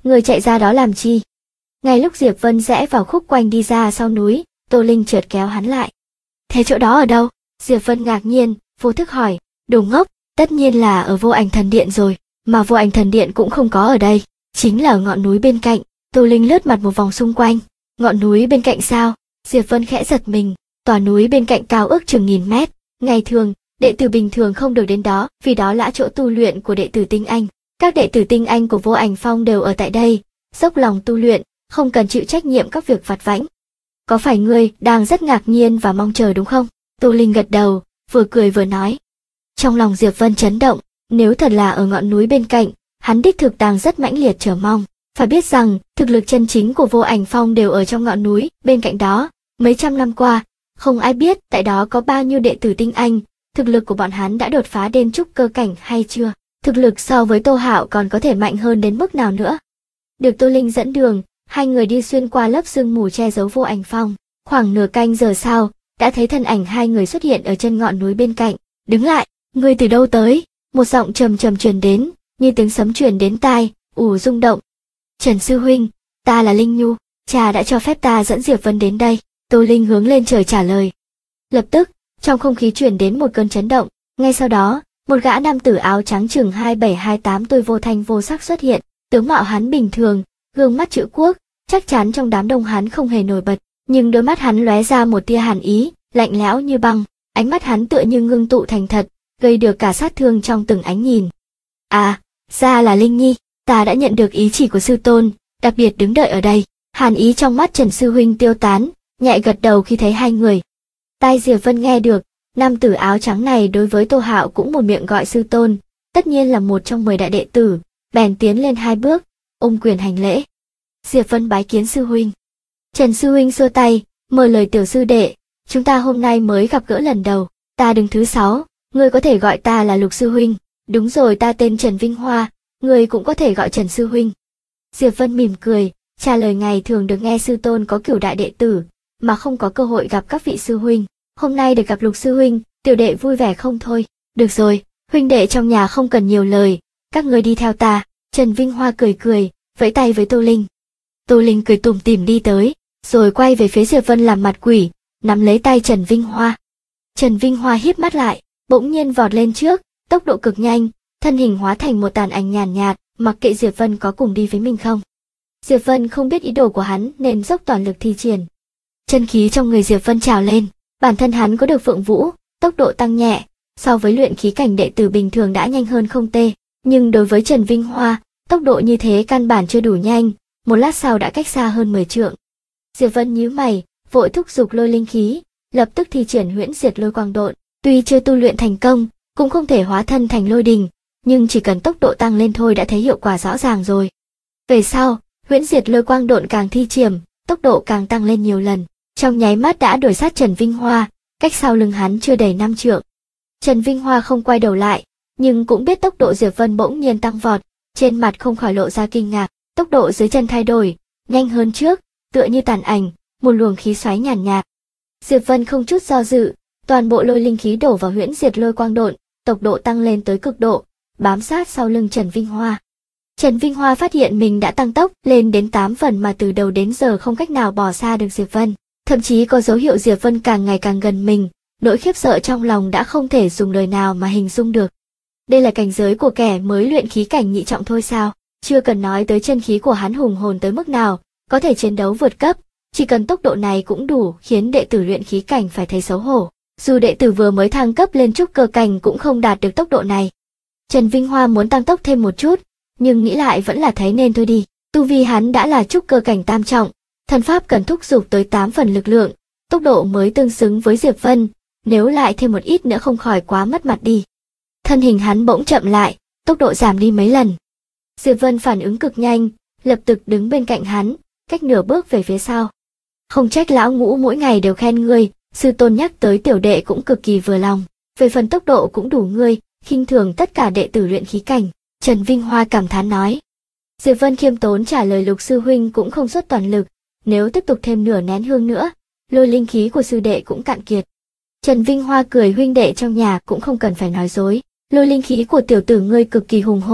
Speaker 1: Người chạy ra đó làm chi? Ngay lúc Diệp Vân rẽ vào khúc quanh đi ra sau núi, Tô Linh chợt kéo hắn lại. Thế chỗ đó ở đâu? Diệp Vân ngạc nhiên, vô thức hỏi. Đồ ngốc, tất nhiên là ở Vô Ảnh Thần Điện rồi, mà Vô Ảnh Thần Điện cũng không có ở đây, chính là ở ngọn núi bên cạnh. Tô Linh lướt mặt một vòng xung quanh. Ngọn núi bên cạnh sao? Diệp Vân khẽ giật mình. Tòa núi bên cạnh cao ước chừng 1000 mét. Ngày thường, đệ tử bình thường không được đến đó, vì đó là chỗ tu luyện của đệ tử tinh anh. Các đệ tử tinh anh của Vô Ảnh Phong đều ở tại đây, dốc lòng tu luyện, không cần chịu trách nhiệm các việc vặt vãnh. Có phải ngươi đang rất ngạc nhiên và mong chờ đúng không? Tô Linh gật đầu, vừa cười vừa nói. Trong lòng Diệp Vân chấn động, nếu thật là ở ngọn núi bên cạnh, hắn đích thực đang rất mãnh liệt chờ mong. Phải biết rằng, thực lực chân chính của Vô Ảnh Phong đều ở trong ngọn núi bên cạnh đó. Mấy trăm năm qua, không ai biết tại đó có bao nhiêu đệ tử tinh anh, thực lực của bọn hắn đã đột phá đến trúc cơ cảnh hay chưa? Thực lực so với Tô Hạo còn có thể mạnh hơn đến mức nào nữa? Được Tô Linh dẫn đường, hai người đi xuyên qua lớp sương mù che giấu Vô Ảnh Phong. Khoảng nửa canh giờ sau, đã thấy thân ảnh hai người xuất hiện ở chân ngọn núi bên cạnh. Đứng lại, ngươi từ đâu tới? Một giọng trầm trầm truyền đến, như tiếng sấm truyền đến tai, rung động. Trần sư huynh, ta là Linh Nhu, cha đã cho phép ta dẫn Diệp Vân đến đây. Tô Linh hướng lên trời trả lời. Lập tức, trong không khí truyền đến một cơn chấn động, ngay sau đó, một gã nam tử áo trắng chừng 27-28 tuổi vô thanh vô sắc xuất hiện, tướng mạo hắn bình thường, gương mắt chữ quốc, chắc chắn trong đám đông hắn không hề nổi bật, nhưng đôi mắt hắn lóe ra một tia hàn ý, lạnh lẽo như băng, ánh mắt hắn tựa như ngưng tụ thành thật, gây được cả sát thương trong từng ánh nhìn. À, ra là Linh Nhi, ta đã nhận được ý chỉ của sư tôn, đặc biệt đứng đợi ở đây. Hàn ý trong mắt Trần sư huynh tiêu tán, nhẹ gật đầu khi thấy hai người. Tai Diệp Vân nghe được, nam tử áo trắng này đối với Tô Hạo cũng một miệng gọi sư tôn, tất nhiên là một trong 10 đại đệ tử, bèn tiến lên 2 bước, ôm quyền hành lễ. Diệp Vân bái kiến sư huynh. Trần sư huynh xua tay, mời lời tiểu sư đệ, chúng ta hôm nay mới gặp gỡ lần đầu, ta đứng thứ 6, ngươi có thể gọi ta là Lục sư huynh. Đúng rồi, ta tên Trần Vinh Hoa, ngươi cũng có thể gọi Trần sư huynh. Diệp Vân mỉm cười, trả lời ngày thường được nghe sư tôn có cửu đại đệ tử, mà không có cơ hội gặp các vị sư huynh. Hôm nay được gặp Lục sư huynh, tiểu đệ vui vẻ không thôi. Được rồi, huynh đệ trong nhà không cần nhiều lời, các ngươi đi theo ta. Trần Vinh Hoa cười cười, vẫy tay với Tô Linh. Tô Linh cười tủm tỉm đi tới, rồi quay về phía Diệp Vân làm mặt quỷ, nắm lấy tay Trần Vinh Hoa. Trần Vinh Hoa híp mắt lại, bỗng nhiên vọt lên trước, tốc độ cực nhanh, thân hình hóa thành một tàn ảnh nhàn nhạt, mặc kệ Diệp Vân có cùng đi với mình không. Diệp Vân không biết ý đồ của hắn nên dốc toàn lực thi triển. Chân khí trong người Diệp Vân trào lên, bản thân hắn có được Phượng Vũ, tốc độ tăng nhẹ, so với luyện khí cảnh đệ tử bình thường đã nhanh hơn không tê, nhưng đối với Trần Vinh Hoa, tốc độ như thế căn bản chưa đủ nhanh, một lát sau đã cách xa hơn 10 trượng. Diệp Vân nhíu mày, vội thúc giục lôi linh khí, lập tức thi triển huyễn diệt lôi quang độn, tuy chưa tu luyện thành công, cũng không thể hóa thân thành lôi đình, nhưng chỉ cần tốc độ tăng lên thôi đã thấy hiệu quả rõ ràng rồi. Về sau, huyễn diệt lôi quang độn càng thi triển, tốc độ càng tăng lên nhiều lần, trong nháy mắt đã đuổi sát Trần Vinh Hoa, cách sau lưng hắn chưa đầy 5 trượng. Trần Vinh Hoa không quay đầu lại, nhưng cũng biết tốc độ Diệp Vân bỗng nhiên tăng vọt, trên mặt không khỏi lộ ra kinh ngạc, tốc độ dưới chân thay đổi, nhanh hơn trước, tựa như tàn ảnh, một luồng khí xoáy nhàn nhạt. Diệp Vân không chút do dự, toàn bộ lôi linh khí đổ vào huyễn diệt lôi quang độn, tốc độ tăng lên tới cực độ, bám sát sau lưng Trần Vinh Hoa. Trần Vinh Hoa phát hiện mình đã tăng tốc lên đến 8 phần mà từ đầu đến giờ không cách nào bỏ xa được Diệp Vân, thậm chí có dấu hiệu Diệp Vân càng ngày càng gần mình, nỗi khiếp sợ trong lòng đã không thể dùng lời nào mà hình dung được. Đây là cảnh giới của kẻ mới luyện khí cảnh nhị trọng thôi sao? Chưa cần nói tới chân khí của hắn hùng hồn tới mức nào, có thể chiến đấu vượt cấp, chỉ cần tốc độ này cũng đủ khiến đệ tử luyện khí cảnh phải thấy xấu hổ. Dù đệ tử vừa mới thăng cấp lên trúc cơ cảnh cũng không đạt được tốc độ này. Trần Vinh Hoa muốn tăng tốc thêm một chút, nhưng nghĩ lại vẫn là thấy nên thôi đi. Tu vi hắn đã là trúc cơ cảnh tam trọng, thần pháp cần thúc giục tới 8 phần lực lượng, tốc độ mới tương xứng với Diệp Vân, nếu lại thêm một ít nữa không khỏi quá mất mặt đi. Thân hình hắn bỗng chậm lại, tốc độ giảm đi mấy lần. Diệp Vân phản ứng cực nhanh, lập tức đứng bên cạnh hắn, cách nửa bước về phía sau. Không trách lão ngũ mỗi ngày đều khen ngươi, sư tôn nhắc tới tiểu đệ cũng cực kỳ vừa lòng. Về phần tốc độ cũng đủ ngươi, khinh thường tất cả đệ tử luyện khí cảnh. Trần Vinh Hoa cảm thán nói. Diệp Vân khiêm tốn trả lời Lục sư huynh cũng không xuất toàn lực, nếu tiếp tục thêm nửa nén hương nữa, lôi linh khí của sư đệ cũng cạn kiệt. Trần Vinh Hoa cười, huynh đệ trong nhà cũng không cần phải nói dối, lôi linh khí của tiểu tử ngươi cực kỳ hùng hồn,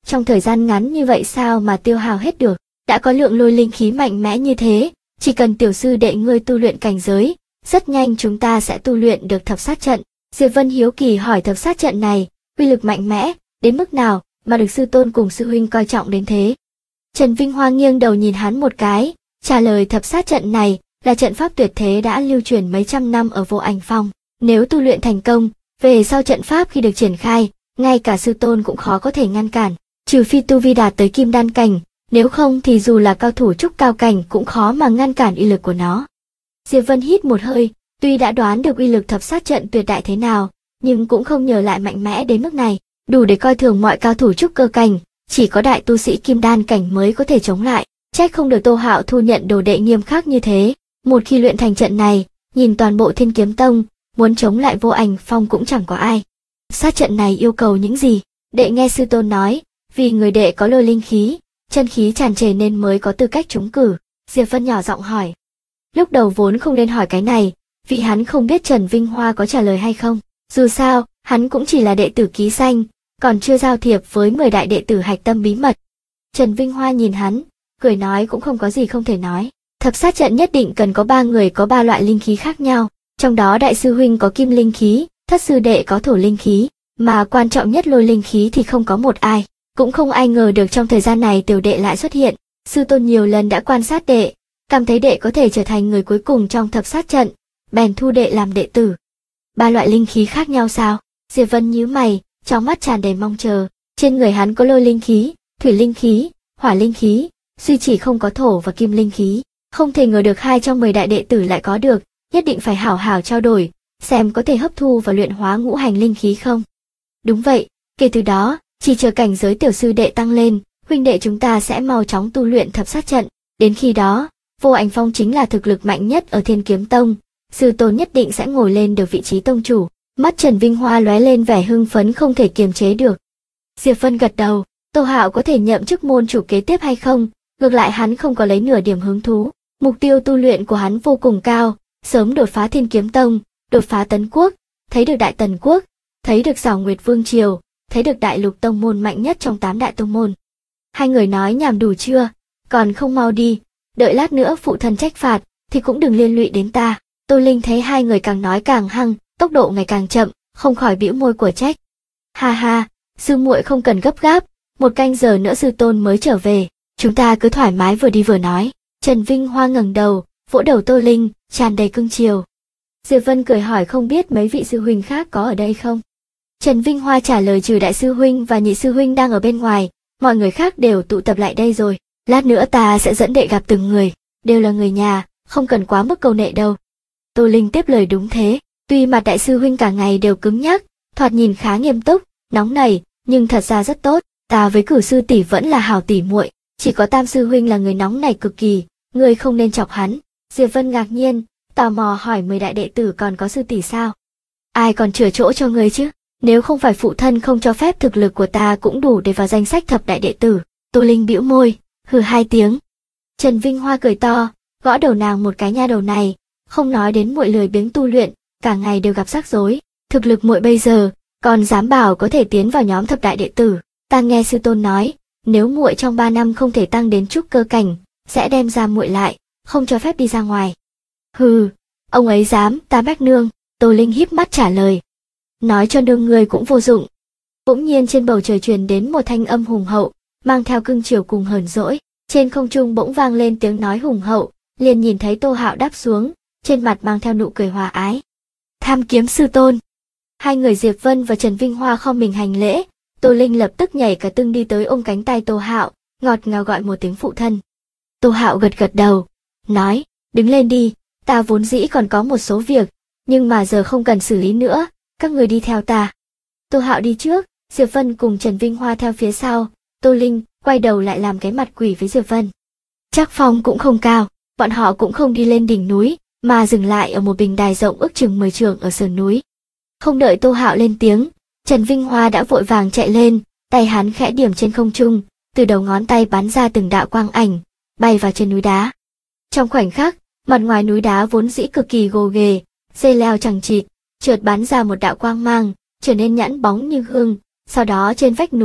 Speaker 1: trong thời gian ngắn như vậy sao mà tiêu hao hết được, đã có lượng lôi linh khí mạnh mẽ như thế, chỉ cần tiểu sư đệ ngươi tu luyện cảnh giới, rất nhanh chúng ta sẽ tu luyện được thập sát trận. Diệp Vân hiếu kỳ hỏi thập sát trận này, uy lực mạnh mẽ, đến mức nào mà được sư tôn cùng sư huynh coi trọng đến thế. Trần Vinh Hoa nghiêng đầu nhìn hắn một cái, trả lời thập sát trận này là trận pháp tuyệt thế đã lưu truyền mấy trăm năm ở Vô Ảnh Phong. Nếu tu luyện thành công, về sau trận pháp khi được triển khai, ngay cả sư tôn cũng khó có thể ngăn cản, trừ phi tu vi đạt tới kim đan cảnh, nếu không thì dù là cao thủ trúc cao cảnh cũng khó mà ngăn cản uy lực của nó. Diệp Vân hít một hơi, tuy đã đoán được uy lực thập sát trận tuyệt đại thế nào, nhưng cũng không ngờ lại mạnh mẽ đến mức này, đủ để coi thường mọi cao thủ trúc cơ cảnh, chỉ có đại tu sĩ kim đan cảnh mới có thể chống lại. Trách không được Tô Hạo thu nhận đồ đệ nghiêm khắc như thế, một khi luyện thành trận này, nhìn toàn bộ Thiên Kiếm Tông, muốn chống lại Vô Ảnh Phong cũng chẳng có ai. Sát trận này yêu cầu những gì? Đệ nghe sư tôn nói, vì người đệ có lôi linh khí, chân khí tràn trề nên mới có tư cách trúng cử. Diệp Vân nhỏ giọng hỏi. Lúc đầu vốn không nên hỏi cái này, vì hắn không biết Trần Vinh Hoa có trả lời hay không. Dù sao, hắn cũng chỉ là đệ tử ký danh, còn chưa giao thiệp với 10 đại đệ tử hạch tâm bí mật. Trần Vinh Hoa nhìn hắn, cười nói cũng không có gì không thể nói. Thập sát trận nhất định cần có 3 người có 3 loại linh khí khác nhau, trong đó đại sư huynh có kim linh khí, thất sư đệ có thổ linh khí, mà quan trọng nhất lôi linh khí thì không có một ai. Cũng không ai ngờ được trong thời gian này tiểu đệ lại xuất hiện. Sư tôn nhiều lần đã quan sát đệ, cảm thấy đệ có thể trở thành người cuối cùng trong thập sát trận, bèn thu đệ làm đệ tử. 3 loại linh khí khác nhau sao? Diệp Vân nhíu mày, trong mắt tràn đầy mong chờ. Trên người hắn có lôi linh khí, thủy linh khí, hỏa linh khí, duy chỉ không có thổ và kim linh khí. Không thể ngờ được 2 trong 10 đại đệ tử lại có được, nhất định phải hảo hảo trao đổi, xem có thể hấp thu và luyện hóa ngũ hành linh khí không. Đúng vậy, kể từ đó, chỉ chờ cảnh giới tiểu sư đệ tăng lên, huynh đệ chúng ta sẽ mau chóng tu luyện thập sát trận. Đến khi đó, Vô Ảnh Phong chính là thực lực mạnh nhất ở Thiên Kiếm Tông, sư tôn nhất định sẽ ngồi lên được vị trí tông chủ. Mắt Trần Vinh Hoa lóe lên vẻ hưng phấn không thể kiềm chế được. Diệp Vân gật đầu, Tô Hạo có thể nhậm chức môn chủ kế tiếp hay không, ngược lại hắn không có lấy nửa điểm hứng thú. Mục tiêu tu luyện của hắn vô cùng cao, sớm đột phá Thiên Kiếm Tông, đột phá Tấn Quốc, thấy được Đại Tần Quốc, thấy được Giảo Nguyệt Vương Triều, thấy được Đại Lục Tông môn mạnh nhất trong 8 đại tông môn. Hai người nói nhảm đủ chưa, còn không mau đi, đợi lát nữa phụ thân trách phạt, thì cũng đừng liên lụy đến ta. Tô Linh thấy hai người càng nói càng hăng, tốc độ ngày càng chậm, không khỏi bĩu môi của trách. Ha ha, sư muội không cần gấp gáp, 1 canh giờ nữa sư tôn mới trở về, chúng ta cứ thoải mái vừa đi vừa nói. Trần Vinh Hoa ngẩng đầu, vỗ đầu Tô Linh, tràn đầy cưng chiều. Diệp Vân cười hỏi không biết mấy vị sư huynh khác có ở đây không. Trần Vinh Hoa trả lời trừ đại sư huynh và nhị sư huynh đang ở bên ngoài, mọi người khác đều tụ tập lại đây rồi. Lát nữa ta sẽ dẫn đệ gặp từng người, đều là người nhà, không cần quá mức câu nệ đâu. Tô Linh tiếp lời đúng thế, tuy mặt đại sư huynh cả ngày đều cứng nhắc, thoạt nhìn khá nghiêm túc, nóng nảy, nhưng thật ra rất tốt. Ta với Cửu sư tỷ vẫn là hảo tỷ muội, chỉ có Tam sư huynh là người nóng nảy cực kỳ, ngươi không nên chọc hắn. Diệp Vân ngạc nhiên, tò mò hỏi 10 đại đệ tử còn có sư tỷ sao? Ai còn chừa chỗ cho ngươi chứ? Nếu không phải phụ thân không cho phép thực lực của ta cũng đủ để vào danh sách thập đại đệ tử. Tô Linh bĩu môi, hừ 2 tiếng. Trần Vinh Hoa cười to, gõ đầu nàng một cái nha đầu này, không nói đến muội lười biếng tu luyện, cả ngày đều gặp rắc rối. Thực lực muội bây giờ, còn dám bảo có thể tiến vào nhóm thập đại đệ tử. Ta nghe sư tôn nói, nếu muội trong 3 năm không thể tăng đến trúc cơ cảnh, sẽ đem ra muội lại, không cho phép đi ra ngoài. Hừ, ông ấy dám, ta bách nương. Tô Linh híp mắt trả lời. Nói cho nương người cũng vô dụng. Bỗng nhiên trên bầu trời truyền đến một thanh âm hùng hậu, mang theo cưng chiều cùng hờn dỗi. Trên không trung bỗng vang lên tiếng nói hùng hậu, liền nhìn thấy Tô Hạo đáp xuống, trên mặt mang theo nụ cười hòa ái. Tham kiếm sư tôn. Hai người Diệp Vân và Trần Vinh Hoa không mình hành lễ, Tô Linh lập tức nhảy cả tưng đi tới ôm cánh tay Tô Hạo, ngọt ngào gọi một tiếng phụ thân. Tô Hạo gật gật đầu, nói, đứng lên đi, ta vốn dĩ còn có một số việc, nhưng mà giờ không cần xử lý nữa, các người đi theo ta. Tô Hạo đi trước, Diệp Vân cùng Trần Vinh Hoa theo phía sau, Tô Linh quay đầu lại làm cái mặt quỷ với Diệp Vân. Trác phong cũng không cao, bọn họ cũng không đi lên đỉnh núi, mà dừng lại ở một bình đài rộng ước chừng 10 trượng ở sườn núi. Không đợi Tô Hạo lên tiếng, Trần Vinh Hoa đã vội vàng chạy lên, tay hắn khẽ điểm trên không trung, từ đầu ngón tay bắn ra từng đạo quang ảnh, bay vào trên núi đá. Trong khoảnh khắc, mặt ngoài núi đá vốn dĩ cực kỳ gồ ghề, dây leo chằng chịt, chợt bắn ra một đạo quang mang, trở nên nhẵn bóng như gương, sau đó trên vách núi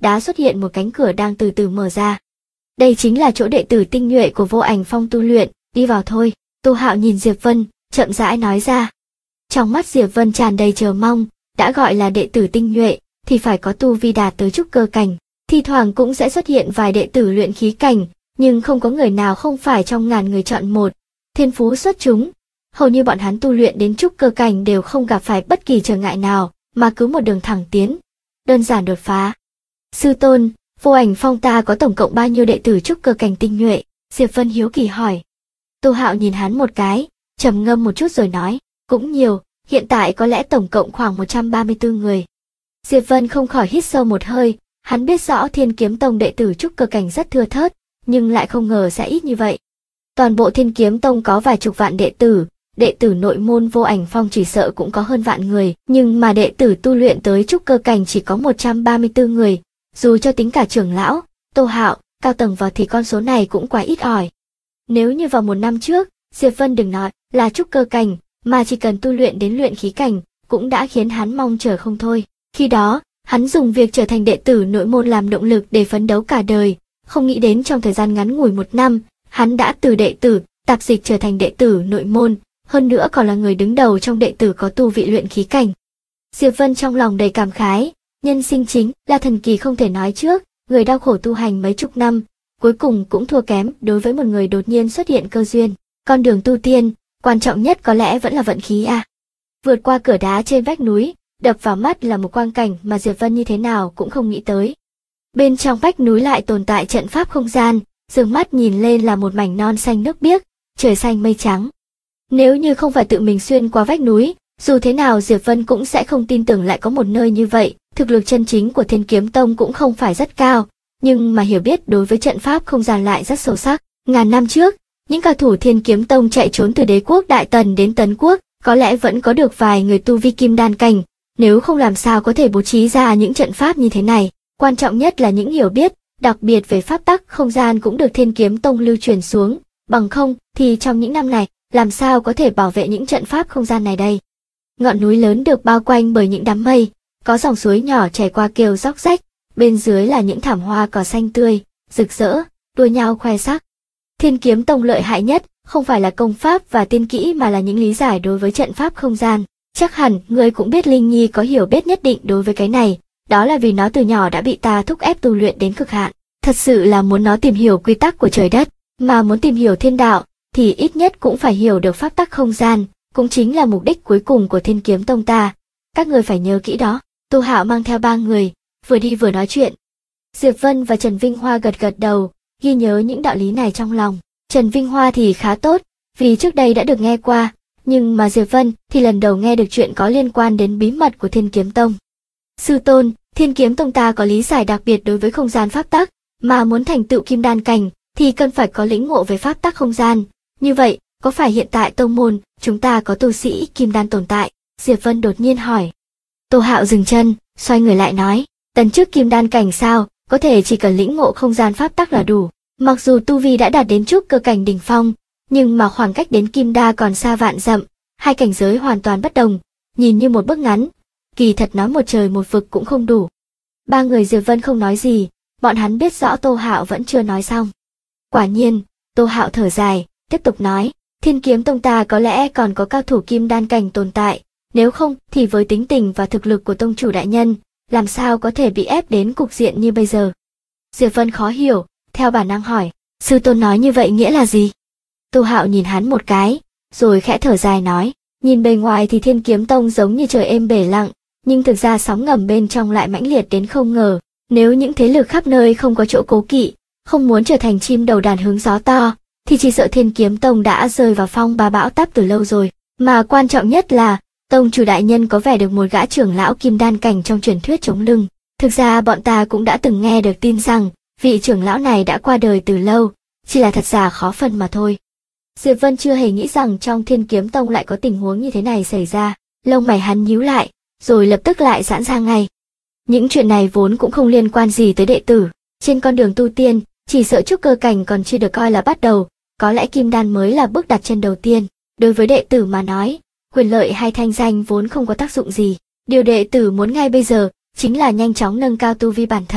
Speaker 1: đã xuất hiện một cánh cửa đang từ từ mở ra. Đây chính là chỗ đệ tử tinh nhuệ của Vô Ảnh Phong tu luyện, đi vào thôi. Tô Hạo nhìn Diệp Vân, chậm rãi nói ra. Trong mắt Diệp Vân tràn đầy chờ mong, đã gọi là đệ tử tinh nhuệ, thì phải có tu vi đạt tới trúc cơ cảnh. Thi thoảng cũng sẽ xuất hiện vài đệ tử luyện khí cảnh, nhưng không có người nào không phải trong ngàn người chọn một. Thiên phú xuất chúng, hầu như bọn hắn tu luyện đến trúc cơ cảnh đều không gặp phải bất kỳ trở ngại nào, mà cứ một đường thẳng tiến, đơn giản đột phá. Sư tôn, Vô Ảnh Phong ta có tổng cộng bao nhiêu đệ tử trúc cơ cảnh tinh nhuệ? Diệp Vân hiếu kỳ hỏi. Tô Hạo nhìn hắn một cái, trầm ngâm một chút rồi nói, cũng nhiều, hiện tại có lẽ tổng cộng khoảng 134 người. Diệp Vân không khỏi hít sâu một hơi, hắn biết rõ Thiên Kiếm Tông đệ tử trúc cơ cảnh rất thưa thớt, nhưng lại không ngờ sẽ ít như vậy. Toàn bộ Thiên Kiếm Tông có vài chục vạn đệ tử nội môn Vô Ảnh Phong chỉ sợ cũng có hơn vạn người, nhưng mà đệ tử tu luyện tới trúc cơ cảnh chỉ có 134 người, dù cho tính cả trưởng lão, Tô Hạo, cao tầng vào thì con số này cũng quá ít ỏi. Nếu như vào một năm trước, Diệp Vân đừng nói là trúc cơ cảnh, mà chỉ cần tu luyện đến luyện khí cảnh, cũng đã khiến hắn mong chờ không thôi. Khi đó, hắn dùng việc trở thành đệ tử nội môn làm động lực để phấn đấu cả đời, không nghĩ đến trong thời gian ngắn ngủi một năm, hắn đã từ đệ tử tạp dịch trở thành đệ tử nội môn, hơn nữa còn là người đứng đầu trong đệ tử có tu vị luyện khí cảnh. Diệp Vân trong lòng đầy cảm khái, nhân sinh chính là thần kỳ không thể nói trước, người đau khổ tu hành mấy chục năm, cuối cùng cũng thua kém đối với một người đột nhiên xuất hiện cơ duyên. Con đường tu tiên, quan trọng nhất có lẽ vẫn là vận khí à. Vượt qua cửa đá trên vách núi, đập vào mắt là một quang cảnh mà Diệp Vân như thế nào cũng không nghĩ tới. Bên trong vách núi lại tồn tại trận pháp không gian, dường mắt nhìn lên là một mảnh non xanh nước biếc, trời xanh mây trắng. Nếu như không phải tự mình xuyên qua vách núi, dù thế nào Diệp Vân cũng sẽ không tin tưởng lại có một nơi như vậy. Thực lực chân chính của Thiên Kiếm Tông cũng không phải rất cao, nhưng mà hiểu biết đối với trận pháp không gian lại rất sâu sắc. Ngàn năm trước, những cao thủ Thiên Kiếm Tông chạy trốn từ đế quốc Đại Tần đến Tấn Quốc, có lẽ vẫn có được vài người tu vi kim đan cảnh, nếu không làm sao có thể bố trí ra những trận pháp như thế này. Quan trọng nhất là những hiểu biết đặc biệt về pháp tắc không gian cũng được Thiên Kiếm Tông lưu truyền xuống, bằng không thì trong những năm này, làm sao có thể bảo vệ những trận pháp không gian này đây. Ngọn núi lớn được bao quanh bởi những đám mây, có dòng suối nhỏ chảy qua kêu róc rách, bên dưới là những thảm hoa cỏ xanh tươi, rực rỡ, đua nhau khoe sắc. Thiên Kiếm Tông lợi hại nhất, không phải là công pháp và tiên kỹ mà là những lý giải đối với trận pháp không gian. Chắc hẳn người cũng biết Linh Nhi có hiểu biết nhất định đối với cái này, đó là vì nó từ nhỏ đã bị ta thúc ép tu luyện đến cực hạn. Thật sự là muốn nó tìm hiểu quy tắc của trời đất, mà muốn tìm hiểu thiên đạo, thì ít nhất cũng phải hiểu được pháp tắc không gian, cũng chính là mục đích cuối cùng của Thiên Kiếm Tông ta. Các người phải nhớ kỹ đó. Tô Hạo mang theo 3 người, vừa đi vừa nói chuyện. Diệp Vân và Trần Vinh Hoa gật gật đầu, ghi nhớ những đạo lý này trong lòng. Trần Vinh Hoa thì khá tốt, vì trước đây đã được nghe qua, nhưng mà Diệp Vân thì lần đầu nghe được chuyện có liên quan đến bí mật của Thiên Kiếm Tông. Sư tôn, Thiên Kiếm Tông ta có lý giải đặc biệt đối với không gian pháp tắc, mà muốn thành tựu kim đan cảnh thì cần phải có lĩnh ngộ về pháp tắc không gian. Như vậy, có phải hiện tại tông môn chúng ta có tu sĩ kim đan tồn tại? Diệp Vân đột nhiên hỏi. Tô Hạo dừng chân, xoay người lại nói, tấn chức kim đan cảnh sao, có thể chỉ cần lĩnh ngộ không gian pháp tắc là đủ. Mặc dù tu vi đã đạt đến trúc cơ cảnh đỉnh phong, nhưng mà khoảng cách đến kim đa còn xa vạn dặm, hai cảnh giới hoàn toàn bất đồng, nhìn như một bước ngắn, kỳ thật nói một trời một vực cũng không đủ. 3 người Diệp Vân không nói gì, bọn hắn biết rõ Tô Hạo vẫn chưa nói xong. Quả nhiên, Tô Hạo thở dài, tiếp tục nói, Thiên Kiếm Tông ta có lẽ còn có cao thủ kim đan cảnh tồn tại, nếu không thì với tính tình và thực lực của tông chủ đại nhân, làm sao có thể bị ép đến cục diện như bây giờ. Diệp Vân khó hiểu, theo bản năng hỏi, sư tôn nói như vậy nghĩa là gì? Tô Hạo nhìn hắn một cái, rồi khẽ thở dài nói, nhìn bề ngoài thì Thiên Kiếm Tông giống như trời êm bể lặng, nhưng thực ra sóng ngầm bên trong lại mãnh liệt đến không ngờ. Nếu những thế lực khắp nơi không có chỗ cố kỵ, không muốn trở thành chim đầu đàn hướng gió to, thì chỉ sợ Thiên Kiếm Tông đã rơi vào phong ba bão táp từ lâu rồi. Mà quan trọng nhất là, tông chủ đại nhân có vẻ được một gã trưởng lão kim đan cảnh trong truyền thuyết chống lưng. Thực ra bọn ta cũng đã từng nghe được tin rằng, vị trưởng lão này đã qua đời từ lâu, chỉ là thật giả khó phân mà thôi. Diệp Vân chưa hề nghĩ rằng trong Thiên Kiếm Tông lại có tình huống như thế này xảy ra, lông mày hắn nhíu lại, rồi lập tức lại giãn ra ngay. Những chuyện này vốn cũng không liên quan gì tới đệ tử, trên con đường tu tiên, chỉ sợ trúc cơ cảnh còn chưa được coi là bắt đầu, có lẽ kim đan mới là bước đặt chân đầu tiên. Đối với đệ tử mà nói, quyền lợi hay thanh danh vốn không có tác dụng gì, điều đệ tử muốn ngay bây giờ chính là nhanh chóng nâng cao tu vi bản thân.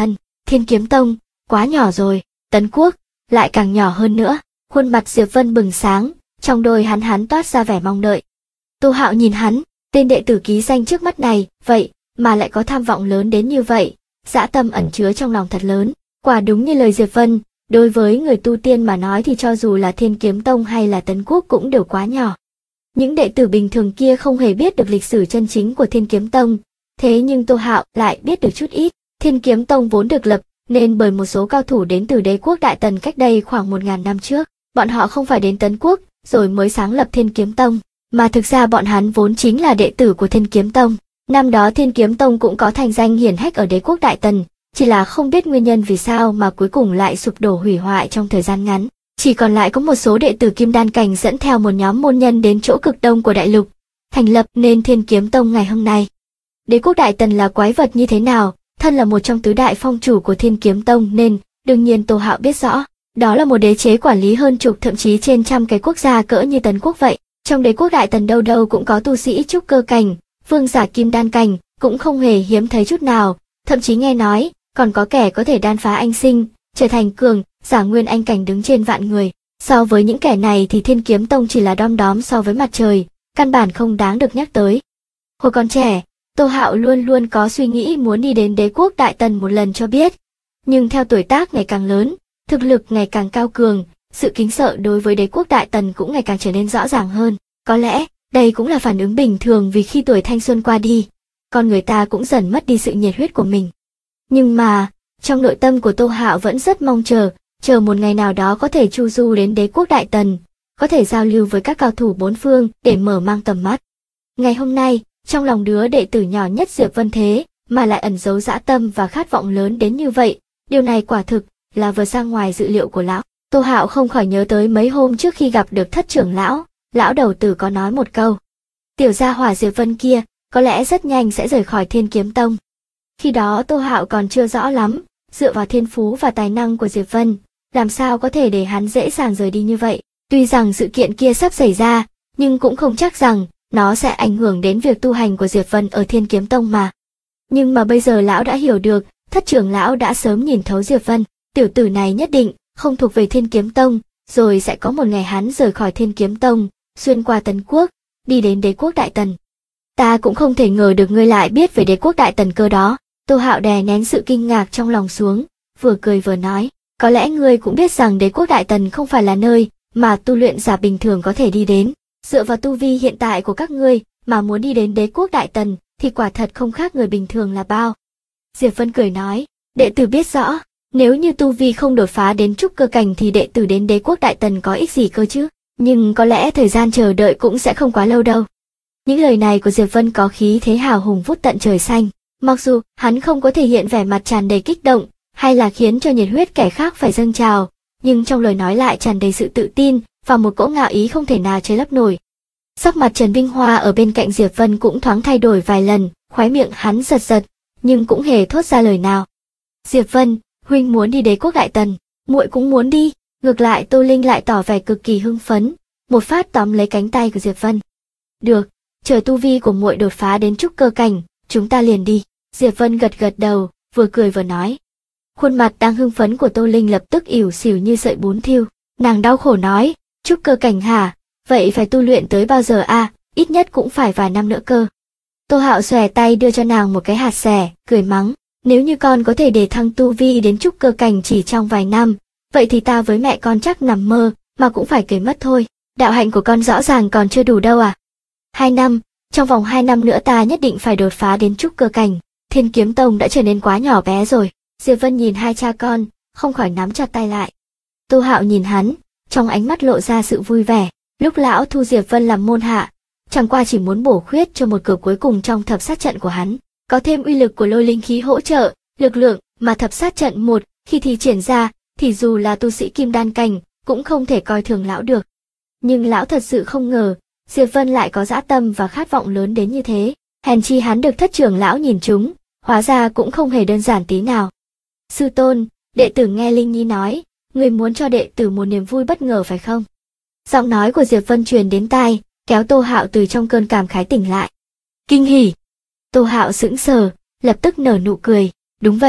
Speaker 1: Thiên Kiếm Tông, quá nhỏ rồi, Tấn Quốc, lại càng nhỏ hơn nữa. Khuôn mặt Diệp Vân bừng sáng, trong đôi hắn toát ra vẻ mong đợi. Tô Hạo nhìn hắn, tên đệ tử ký danh trước mắt này, vậy mà lại có tham vọng lớn đến như vậy, dã tâm ẩn chứa trong lòng thật lớn. Quả đúng như lời Diệp Vân, đối với người tu tiên mà nói thì cho dù là Thiên Kiếm Tông hay là Tấn Quốc cũng đều quá nhỏ. Những đệ tử bình thường kia không hề biết được lịch sử chân chính của Thiên Kiếm Tông, thế nhưng Tô Hạo lại biết được chút ít. Thiên Kiếm Tông vốn được lập nên bởi một số cao thủ đến từ đế quốc Đại Tần cách đây khoảng 1000 năm trước. Bọn họ không phải đến Tấn Quốc rồi mới sáng lập Thiên Kiếm Tông, mà thực ra bọn hắn vốn chính là đệ tử của Thiên Kiếm Tông. Năm đó Thiên Kiếm Tông cũng có thành danh hiển hách ở đế quốc Đại Tần, chỉ là không biết nguyên nhân vì sao mà cuối cùng lại sụp đổ hủy hoại trong thời gian ngắn. Chỉ còn lại có một số đệ tử Kim Đan cảnh dẫn theo một nhóm môn nhân đến chỗ cực đông của đại lục, thành lập nên Thiên Kiếm Tông ngày hôm nay. Đế quốc Đại Tần là quái vật như thế nào, thân là một trong tứ đại phong chủ của Thiên Kiếm Tông nên đương nhiên Tô Hạo biết rõ. Đó là một đế chế quản lý hơn chục thậm chí trên trăm cái quốc gia cỡ như Tấn Quốc vậy. Trong đế quốc Đại Tần đâu đâu cũng có tu sĩ trúc cơ cảnh, vương giả Kim Đan cảnh, cũng không hề hiếm thấy chút nào, thậm chí nghe nói còn có kẻ có thể đan phá anh sinh, trở thành cường giả nguyên anh cảnh đứng trên vạn người. So với những kẻ này thì Thiên Kiếm Tông chỉ là đom đóm so với mặt trời, căn bản không đáng được nhắc tới. Hồi còn trẻ, Tô Hạo luôn luôn có suy nghĩ muốn đi đến đế quốc Đại Tần một lần cho biết. Nhưng theo tuổi tác ngày càng lớn, thực lực ngày càng cao cường, sự kính sợ đối với đế quốc Đại Tần cũng ngày càng trở nên rõ ràng hơn. Có lẽ, đây cũng là phản ứng bình thường vì khi tuổi thanh xuân qua đi, con người ta cũng dần mất đi sự nhiệt huyết của mình. Nhưng mà, trong nội tâm của Tô Hạo vẫn rất mong chờ một ngày nào đó có thể chu du đến đế quốc Đại Tần, có thể giao lưu với các cao thủ bốn phương để mở mang tầm mắt. Ngày hôm nay, trong lòng đứa đệ tử nhỏ nhất Diệp Vân thế mà lại ẩn giấu dã tâm và khát vọng lớn đến như vậy, điều này quả thực là vượt ra ngoài dự liệu của lão. Tô Hạo không khỏi nhớ tới mấy hôm trước khi gặp được Thất trưởng lão đầu tử có nói một câu: tiểu gia hỏa Diệp Vân kia có lẽ rất nhanh sẽ rời khỏi Thiên Kiếm Tông. Khi đó Tô Hạo còn chưa rõ lắm, dựa vào thiên phú và tài năng của Diệp Vân, làm sao có thể để hắn dễ dàng rời đi như vậy. Tuy rằng sự kiện kia sắp xảy ra, nhưng cũng không chắc rằng nó sẽ ảnh hưởng đến việc tu hành của Diệp Vân ở Thiên Kiếm Tông mà. Nhưng mà bây giờ lão đã hiểu được, Thất trưởng lão đã sớm nhìn thấu Diệp Vân, tiểu tử này nhất định không thuộc về Thiên Kiếm Tông, rồi sẽ có một ngày hắn rời khỏi Thiên Kiếm Tông, xuyên qua Tấn Quốc, đi đến đế quốc Đại Tần. Ta cũng không thể ngờ được ngươi lại biết về đế quốc Đại Tần cơ đó. Tô Hạo đè nén sự kinh ngạc trong lòng xuống, vừa cười vừa nói, có lẽ ngươi cũng biết rằng đế quốc Đại Tần không phải là nơi mà tu luyện giả bình thường có thể đi đến. Dựa vào tu vi hiện tại của các ngươi mà muốn đi đến đế quốc Đại Tần thì quả thật không khác người bình thường là bao. Diệp Vân cười nói, đệ tử biết rõ, nếu như tu vi không đột phá đến trúc cơ cảnh thì đệ tử đến đế quốc Đại Tần có ích gì cơ chứ, nhưng có lẽ thời gian chờ đợi cũng sẽ không quá lâu đâu. Những lời này của Diệp Vân có khí thế hào hùng vút tận trời xanh, mặc dù hắn không có thể hiện vẻ mặt tràn đầy kích động, hay là khiến cho nhiệt huyết kẻ khác phải dâng trào, nhưng trong lời nói lại tràn đầy sự tự tin và một cỗ ngạo ý không thể nào che lấp nổi. Sắc mặt Trần Vinh Hoa ở bên cạnh Diệp Vân cũng thoáng thay đổi vài lần, khóe miệng hắn giật giật, nhưng cũng hề thốt ra lời nào. Diệp Vân, huynh muốn đi đế quốc Đại Tần, muội cũng muốn đi. Ngược lại Tô Linh lại tỏ vẻ cực kỳ hưng phấn, một phát tóm lấy cánh tay của Diệp Vân. Được, chờ tu vi của muội đột phá đến trúc cơ cảnh, chúng ta liền đi. Diệp Vân gật gật đầu, vừa cười vừa nói. Khuôn mặt đang hưng phấn của Tô Linh lập tức ỉu xìu như sợi bún thiêu, nàng đau khổ nói, trúc cơ cảnh hả? Vậy phải tu luyện tới bao giờ a? Ít nhất cũng phải vài năm nữa cơ. Tô Hạo xòe tay đưa cho nàng một cái hạt xẻ, cười mắng, nếu như con có thể để thăng tu vi đến trúc cơ cảnh chỉ trong vài năm, vậy thì ta với mẹ con chắc nằm mơ mà cũng phải cười mất thôi. Đạo hạnh của con rõ ràng còn chưa đủ đâu à? 2 năm, trong vòng 2 năm nữa ta nhất định phải đột phá đến trúc cơ cảnh. Thiên Kiếm Tông đã trở nên quá nhỏ bé rồi. Diệp Vân nhìn hai cha con, không khỏi nắm chặt tay lại. Tô Hạo nhìn hắn, trong ánh mắt lộ ra sự vui vẻ. Lúc lão thu Diệp Vân làm môn hạ, chẳng qua chỉ muốn bổ khuyết cho một cửa cuối cùng trong thập sát trận của hắn, có thêm uy lực của lôi linh khí hỗ trợ, lực lượng mà thập sát trận một khi thi triển ra, thì dù là tu sĩ Kim Đan cảnh cũng không thể coi thường lão được. Nhưng lão thật sự không ngờ, Diệp Vân lại có dã tâm và khát vọng lớn đến như thế. Hèn chi hắn được Thất trưởng lão nhìn trúng, hóa ra cũng không hề đơn giản tí nào. Sư tôn, đệ tử nghe Linh Nhi nói, người muốn cho đệ tử một niềm vui bất ngờ phải không? Giọng nói của Diệp Vân truyền đến tai, kéo Tô Hạo từ trong cơn cảm khái tỉnh lại. Kinh hỉ! Tô Hạo sững sờ, lập tức nở nụ cười. Đúng vậy,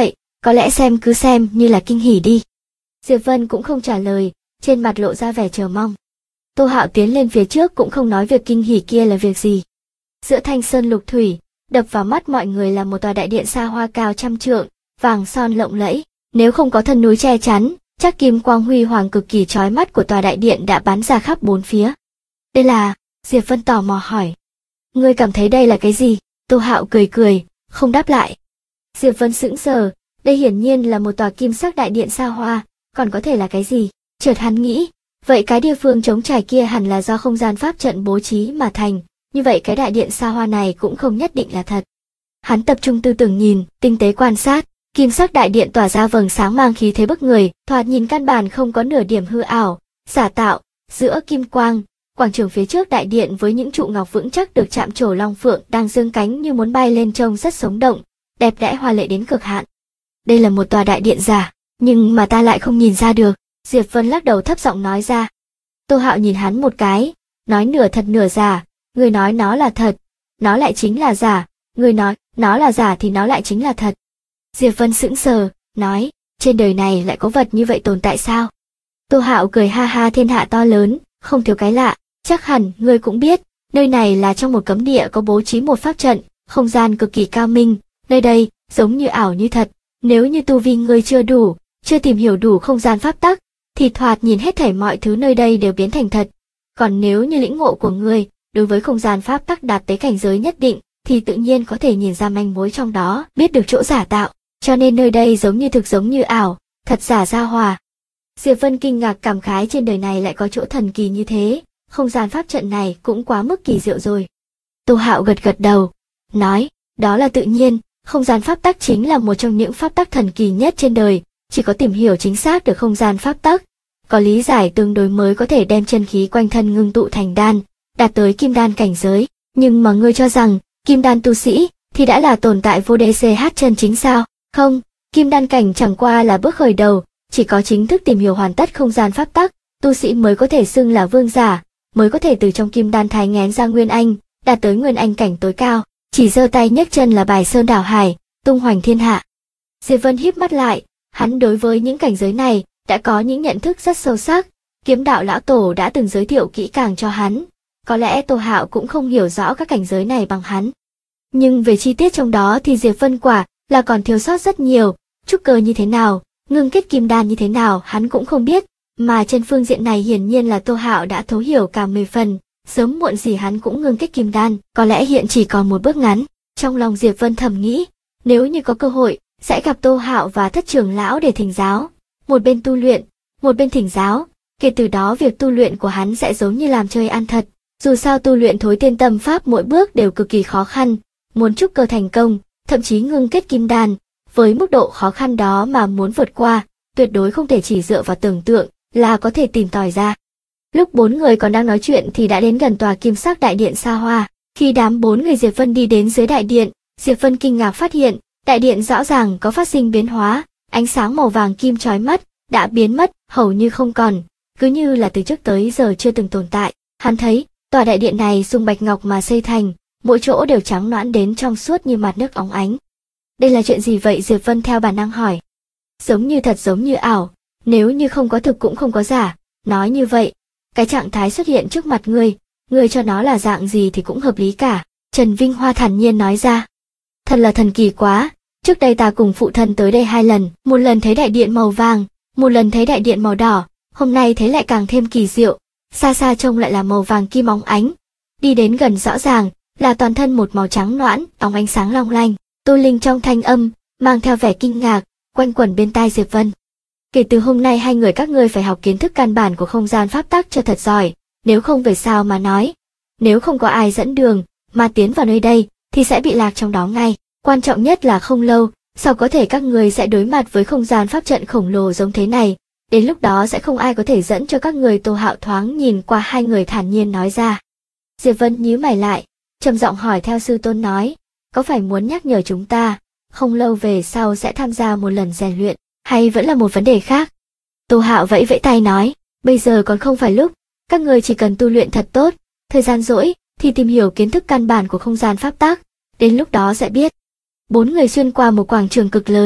Speaker 1: có lẽ xem cứ xem như là kinh hỉ đi. Diệp Vân cũng không trả lời, trên mặt lộ ra vẻ chờ mong. Tô Hạo tiến lên phía trước cũng không nói việc kinh hỉ kia là việc gì. Giữa thanh sơn lục thủy, đập vào mắt mọi người là một tòa đại điện xa hoa cao trăm trượng, vàng son lộng lẫy. Nếu không có thân núi che chắn, chắc kim quang huy hoàng cực kỳ chói mắt của tòa đại điện đã bắn ra khắp bốn phía. Đây là... Diệp Vân tò mò hỏi. Ngươi cảm thấy đây là cái gì? Tô Hạo cười cười, không đáp lại. Diệp Vân sững sờ, đây hiển nhiên là một tòa kim sắc đại điện xa hoa, còn có thể là cái gì? Chợt hắn nghĩ, vậy cái địa phương trống trải kia hẳn là do không gian pháp trận bố trí mà thành, như vậy cái đại điện xa hoa này cũng không nhất định là thật. Hắn tập trung tư tưởng nhìn, tinh tế quan sát, kim sắc đại điện tỏa ra vầng sáng mang khí thế bức người, thoạt nhìn căn bản không có nửa điểm hư ảo, giả tạo, giữa kim quang, quảng trường phía trước đại điện với những trụ ngọc vững chắc được chạm trổ long phượng đang dương cánh như muốn bay lên trông rất sống động, đẹp đẽ hoa lệ đến cực hạn. Đây là một tòa đại điện giả, nhưng mà ta lại không nhìn ra được, Diệp Vân lắc đầu thấp giọng nói ra. Tô Hạo nhìn hắn một cái, nói nửa thật nửa giả, người nói nó là thật, nó lại chính là giả, người nói nó là giả thì nó lại chính là thật. Diệp Vân sững sờ, nói, trên đời này lại có vật như vậy tồn tại sao? Tô Hạo cười ha ha, thiên hạ to lớn, không thiếu cái lạ, chắc hẳn ngươi cũng biết, nơi này là trong một cấm địa có bố trí một pháp trận, không gian cực kỳ cao minh, nơi đây giống như ảo như thật, nếu như tu vi ngươi chưa đủ, chưa tìm hiểu đủ không gian pháp tắc, thì thoạt nhìn hết thảy mọi thứ nơi đây đều biến thành thật. Còn nếu như lĩnh ngộ của ngươi đối với không gian pháp tắc đạt tới cảnh giới nhất định, thì tự nhiên có thể nhìn ra manh mối trong đó, biết được chỗ giả tạo, cho nên nơi đây giống như thực giống như ảo, thật giả giao hòa. Diệp Vân kinh ngạc cảm khái, trên đời này lại có chỗ thần kỳ như thế, không gian pháp trận này cũng quá mức kỳ diệu rồi. Tô Hạo gật gật đầu, nói, đó là tự nhiên, không gian pháp tắc chính là một trong những pháp tắc thần kỳ nhất trên đời, chỉ có tìm hiểu chính xác được không gian pháp tắc, có lý giải tương đối mới có thể đem chân khí quanh thân ngưng tụ thành đan, đạt tới kim đan cảnh giới, nhưng mà ngươi cho rằng, kim đan tu sĩ thì đã là tồn tại vô DCH chân chính sao? Không, kim đan cảnh chẳng qua là bước khởi đầu, chỉ có chính thức tìm hiểu hoàn tất không gian pháp tắc, tu sĩ mới có thể xưng là vương giả, mới có thể từ trong kim đan thái nghén ra nguyên anh, đạt tới nguyên anh cảnh tối cao, chỉ giơ tay nhấc chân là bài sơn đảo hải, tung hoành thiên hạ. Diệp Vân híp mắt lại, hắn đối với những cảnh giới này đã có những nhận thức rất sâu sắc, Kiếm Đạo lão tổ đã từng giới thiệu kỹ càng cho hắn, có lẽ Tô Hạo cũng không hiểu rõ các cảnh giới này bằng hắn. Nhưng về chi tiết trong đó thì Diệp Vân quả là còn thiếu sót rất nhiều, trúc cơ như thế nào, ngưng kết kim đan như thế nào hắn cũng không biết, mà trên phương diện này hiển nhiên là Tô Hạo đã thấu hiểu cả 10 phần, sớm muộn gì hắn cũng ngưng kết kim đan, có lẽ hiện chỉ còn một bước ngắn. Trong lòng Diệp Vân thầm nghĩ, nếu như có cơ hội, sẽ gặp Tô Hạo và Thất trưởng lão để thỉnh giáo, một bên tu luyện, một bên thỉnh giáo, kể từ đó việc tu luyện của hắn sẽ giống như làm chơi ăn thật, dù sao tu luyện thối tiên tâm pháp mỗi bước đều cực kỳ khó khăn, muốn trúc cơ thành công, thậm chí ngưng kết kim đan, với mức độ khó khăn đó mà muốn vượt qua, tuyệt đối không thể chỉ dựa vào tưởng tượng là có thể tìm tòi ra. Lúc bốn người còn đang nói chuyện thì đã đến gần tòa kim sắc đại điện xa hoa, khi đám bốn người Diệp Vân đi đến dưới đại điện, Diệp Vân kinh ngạc phát hiện, đại điện rõ ràng có phát sinh biến hóa, ánh sáng màu vàng kim chói mắt đã biến mất, hầu như không còn, cứ như là từ trước tới giờ chưa từng tồn tại. Hắn thấy, tòa đại điện này dùng bạch ngọc mà xây thành, mỗi chỗ đều trắng nõn đến trong suốt như mặt nước óng ánh. Đây là chuyện gì vậy? Diệp Vân theo bản năng hỏi. Giống như thật giống như ảo, nếu như không có thực cũng không có giả, nói như vậy, cái trạng thái xuất hiện trước mặt ngươi cho nó là dạng gì thì cũng hợp lý cả, Trần Vinh Hoa thản nhiên nói ra. Thật là thần kỳ quá, trước đây ta cùng phụ thân tới đây 2 lần, một lần thấy đại điện màu vàng, một lần thấy đại điện màu đỏ, hôm nay thấy lại càng thêm kỳ diệu, xa xa trông lại là màu vàng kim óng ánh, đi đến gần rõ ràng là toàn thân một màu trắng nõn, óng ánh sáng long lanh. Tô Linh trong thanh âm mang theo vẻ kinh ngạc, quanh quẩn bên tai Diệp Vân. Kể từ hôm nay 2 người các ngươi phải học kiến thức căn bản của không gian pháp tắc cho thật giỏi, nếu không về sao mà nói, nếu không có ai dẫn đường mà tiến vào nơi đây thì sẽ bị lạc trong đó ngay. Quan trọng nhất là không lâu sau có thể các ngươi sẽ đối mặt với không gian pháp trận khổng lồ giống thế này, đến lúc đó sẽ không ai có thể dẫn cho các ngươi. Tô Hạo thoáng nhìn qua 2 người thản nhiên nói ra. Diệp Vân nhíu mày lại, trầm giọng hỏi theo sư tôn nói, có phải muốn nhắc nhở chúng ta, không lâu về sau sẽ tham gia một lần rèn luyện, hay vẫn là một vấn đề khác? Tô Hạo vẫy vẫy tay nói, bây giờ còn không phải lúc, các người chỉ cần tu luyện thật tốt, thời gian rỗi thì tìm hiểu kiến thức căn bản của không gian pháp tắc, đến lúc đó sẽ biết. 4 người xuyên qua một quảng trường cực lớn,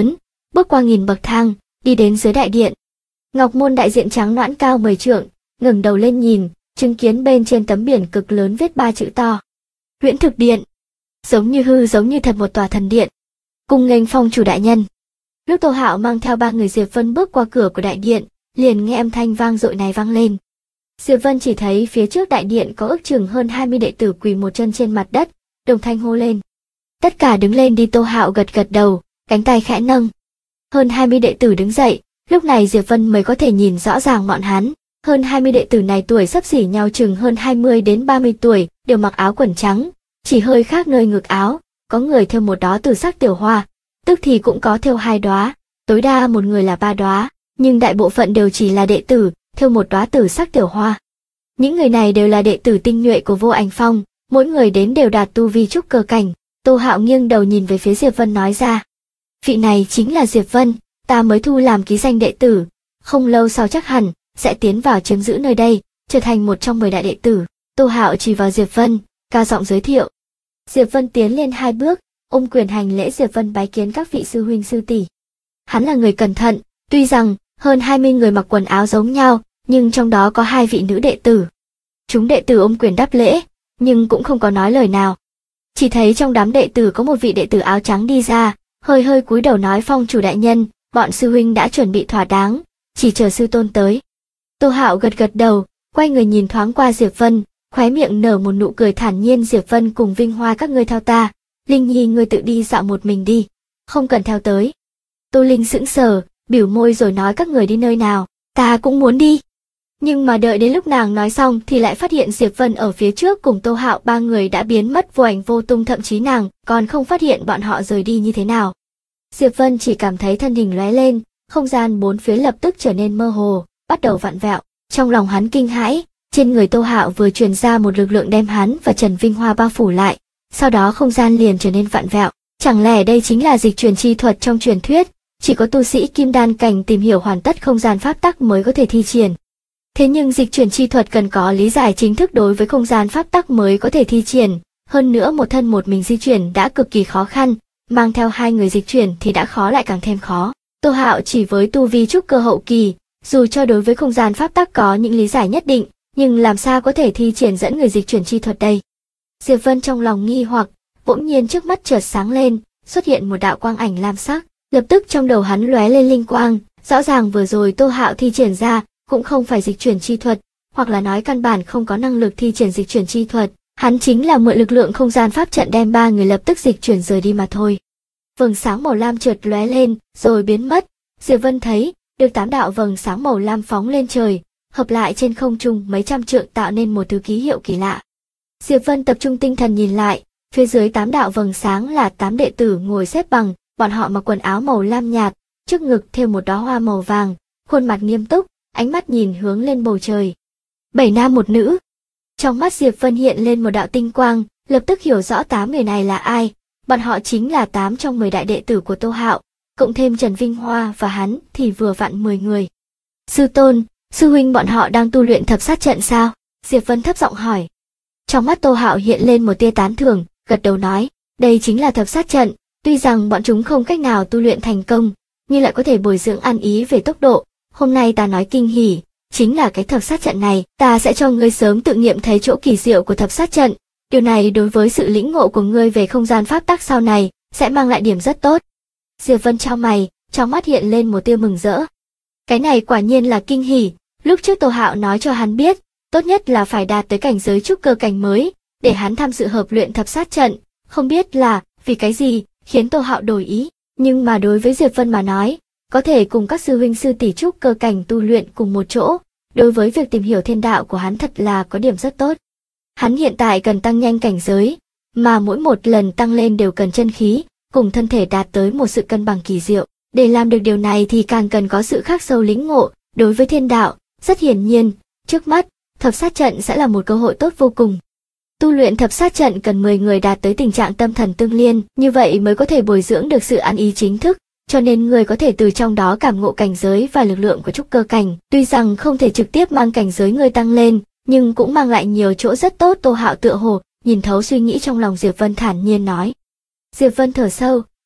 Speaker 1: bước qua nghìn bậc thang, đi đến dưới đại điện. Ngọc môn đại diện trắng nõn cao 10 trượng, ngẩng đầu lên nhìn, chứng kiến bên trên tấm biển cực lớn viết 3 chữ to. Huyễn Thực Điện. Giống như hư giống như thật một tòa thần điện. Cung nghênh phong chủ đại nhân. Lúc Tô Hạo mang theo 3 người Diệp Vân bước qua cửa của đại điện, liền nghe âm thanh vang dội này vang lên. Diệp Vân chỉ thấy phía trước đại điện có ước chừng hơn 20 đệ tử quỳ một chân trên mặt đất, đồng thanh hô lên. Tất cả đứng lên đi. Tô Hạo gật gật đầu, cánh tay khẽ nâng. Hơn 20 đệ tử đứng dậy, lúc này Diệp Vân mới có thể nhìn rõ ràng bọn hắn. Hơn 20 đệ tử này tuổi xấp xỉ nhau chừng hơn 20 đến 30 tuổi, đều mặc áo quần trắng, chỉ hơi khác nơi ngực áo, có người thêu một đóa tử sắc tiểu hoa, tức thì cũng có thêu 2 đóa, tối đa một người là 3 đóa, nhưng đại bộ phận đều chỉ là đệ tử, thêu một đóa tử sắc tiểu hoa. Những người này đều là đệ tử tinh nhuệ của Vô Ảnh Phong, mỗi người đến đều đạt tu vi trúc cơ cảnh. Tô Hạo nghiêng đầu nhìn về phía Diệp Vân nói ra. Vị này chính là Diệp Vân, ta mới thu làm ký danh đệ tử, không lâu sau chắc hẳn sẽ tiến vào chiếm giữ nơi đây, trở thành một trong 10 đại đệ tử. Tô Hạo chỉ vào Diệp Vân, cao giọng giới thiệu. Diệp Vân tiến lên 2 bước, ôm quyền hành lễ. Diệp Vân bái kiến các vị sư huynh sư tỷ. Hắn là người cẩn thận, tuy rằng hơn 20 người mặc quần áo giống nhau, nhưng trong đó có 2 vị nữ đệ tử. Chúng đệ tử ôm quyền đáp lễ, nhưng cũng không có nói lời nào. Chỉ thấy trong đám đệ tử có một vị đệ tử áo trắng đi ra, hơi hơi cúi đầu nói: Phong chủ đại nhân, bọn sư huynh đã chuẩn bị thỏa đáng, chỉ chờ sư tôn tới. Tô Hạo gật gật đầu, quay người nhìn thoáng qua Diệp Vân, khóe miệng nở một nụ cười thản nhiên. Diệp Vân cùng Vinh Hoa các ngươi theo ta, Linh Nhi ngươi tự đi dạo một mình đi, không cần theo tới. Tô Linh sững sờ, biểu môi rồi nói: các người đi nơi nào, ta cũng muốn đi. Nhưng mà đợi đến lúc nàng nói xong thì lại phát hiện Diệp Vân ở phía trước cùng Tô Hạo 3 người đã biến mất vô ảnh vô tung, thậm chí nàng còn không phát hiện bọn họ rời đi như thế nào. Diệp Vân chỉ cảm thấy thân hình lóe lên, không gian bốn phía lập tức trở nên mơ hồ, bắt đầu vặn vẹo. Trong lòng hắn kinh hãi, trên người Tô Hạo vừa truyền ra một lực lượng đem hắn và Trần Vinh Hoa bao phủ lại, sau đó không gian liền trở nên vặn vẹo. Chẳng lẽ đây chính là dịch chuyển chi thuật trong truyền thuyết, chỉ có tu sĩ kim đan cảnh tìm hiểu hoàn tất không gian pháp tắc mới có thể thi triển. Thế nhưng dịch chuyển chi thuật cần có lý giải chính thức đối với không gian pháp tắc mới có thể thi triển, hơn nữa một thân một mình di chuyển đã cực kỳ khó khăn, mang theo 2 người dịch chuyển thì đã khó lại càng thêm khó. Tô Hạo chỉ với tu vi trúc cơ hậu kỳ, dù cho đối với không gian pháp tắc có những lý giải nhất định, nhưng làm sao có thể thi triển dẫn người dịch chuyển chi thuật đây? Diệp Vân trong lòng nghi hoặc, bỗng nhiên trước mắt chợt sáng lên, xuất hiện một đạo quang ảnh lam sắc, lập tức trong đầu hắn lóe lên linh quang, rõ ràng vừa rồi Tô Hạo thi triển ra cũng không phải dịch chuyển chi thuật, hoặc là nói căn bản không có năng lực thi triển dịch chuyển chi thuật, hắn chính là mượn lực lượng không gian pháp trận đem 3 người lập tức dịch chuyển rời đi mà thôi. Vầng sáng màu lam chợt lóe lên, rồi biến mất. Diệp Vân thấy được 8 đạo vầng sáng màu lam phóng lên trời, hợp lại trên không trung mấy trăm trượng tạo nên một thứ ký hiệu kỳ lạ. Diệp Vân tập trung tinh thần nhìn lại, phía dưới 8 đạo vầng sáng là 8 đệ tử ngồi xếp bằng, bọn họ mặc quần áo màu lam nhạt, trước ngực thêu một đóa hoa màu vàng, khuôn mặt nghiêm túc, ánh mắt nhìn hướng lên bầu trời. 7 nam một nữ. Trong mắt Diệp Vân hiện lên một đạo tinh quang, lập tức hiểu rõ 8 người này là ai. Bọn họ chính là 8 trong 10 đại đệ tử của Tô Hạo, cộng thêm Trần Vinh Hoa và hắn thì vừa vặn 10 người. Sư tôn, sư huynh bọn họ đang tu luyện thập sát trận sao? Diệp Vân thấp giọng hỏi. Trong mắt Tô Hạo hiện lên một tia tán thưởng, gật đầu nói, đây chính là thập sát trận, tuy rằng bọn chúng không cách nào tu luyện thành công, nhưng lại có thể bồi dưỡng ăn ý về tốc độ. Hôm nay ta nói kinh hỉ, chính là cái thập sát trận này, ta sẽ cho ngươi sớm tự nghiệm thấy chỗ kỳ diệu của thập sát trận. Điều này đối với sự lĩnh ngộ của ngươi về không gian pháp tắc sau này, sẽ mang lại điểm rất tốt. Diệp Vân chau mày, trong mắt hiện lên một tia mừng rỡ. Cái này quả nhiên là kinh hỉ, lúc trước Tô Hạo nói cho hắn biết, tốt nhất là phải đạt tới cảnh giới trúc cơ cảnh mới, để hắn tham dự hợp luyện thập sát trận, không biết là vì cái gì khiến Tô Hạo đổi ý, nhưng mà đối với Diệp Vân mà nói, có thể cùng các sư huynh sư tỷ trúc cơ cảnh tu luyện cùng một chỗ, đối với việc tìm hiểu thiên đạo của hắn thật là có điểm rất tốt. Hắn hiện tại cần tăng nhanh cảnh giới, mà mỗi một lần tăng lên đều cần chân khí, cùng thân thể đạt tới một sự cân bằng kỳ diệu. Để làm được điều này thì càng cần có sự khắc sâu lĩnh ngộ đối với thiên đạo. Rất hiển nhiên, trước mắt, thập sát trận sẽ là một cơ hội tốt vô cùng. Tu luyện thập sát trận cần 10 người đạt tới tình trạng tâm thần tương liên, như vậy mới có thể bồi dưỡng được sự ăn ý chính thức, cho nên người có thể từ trong đó cảm ngộ cảnh giới và lực lượng của trúc cơ cảnh. Tuy rằng không thể trực tiếp mang cảnh giới người tăng lên, nhưng cũng mang lại nhiều chỗ rất tốt. Tô Hạo tựa hồ nhìn thấu suy nghĩ trong lòng Diệp Vân, thản nhiên nói. Diệp Vân thở sâu,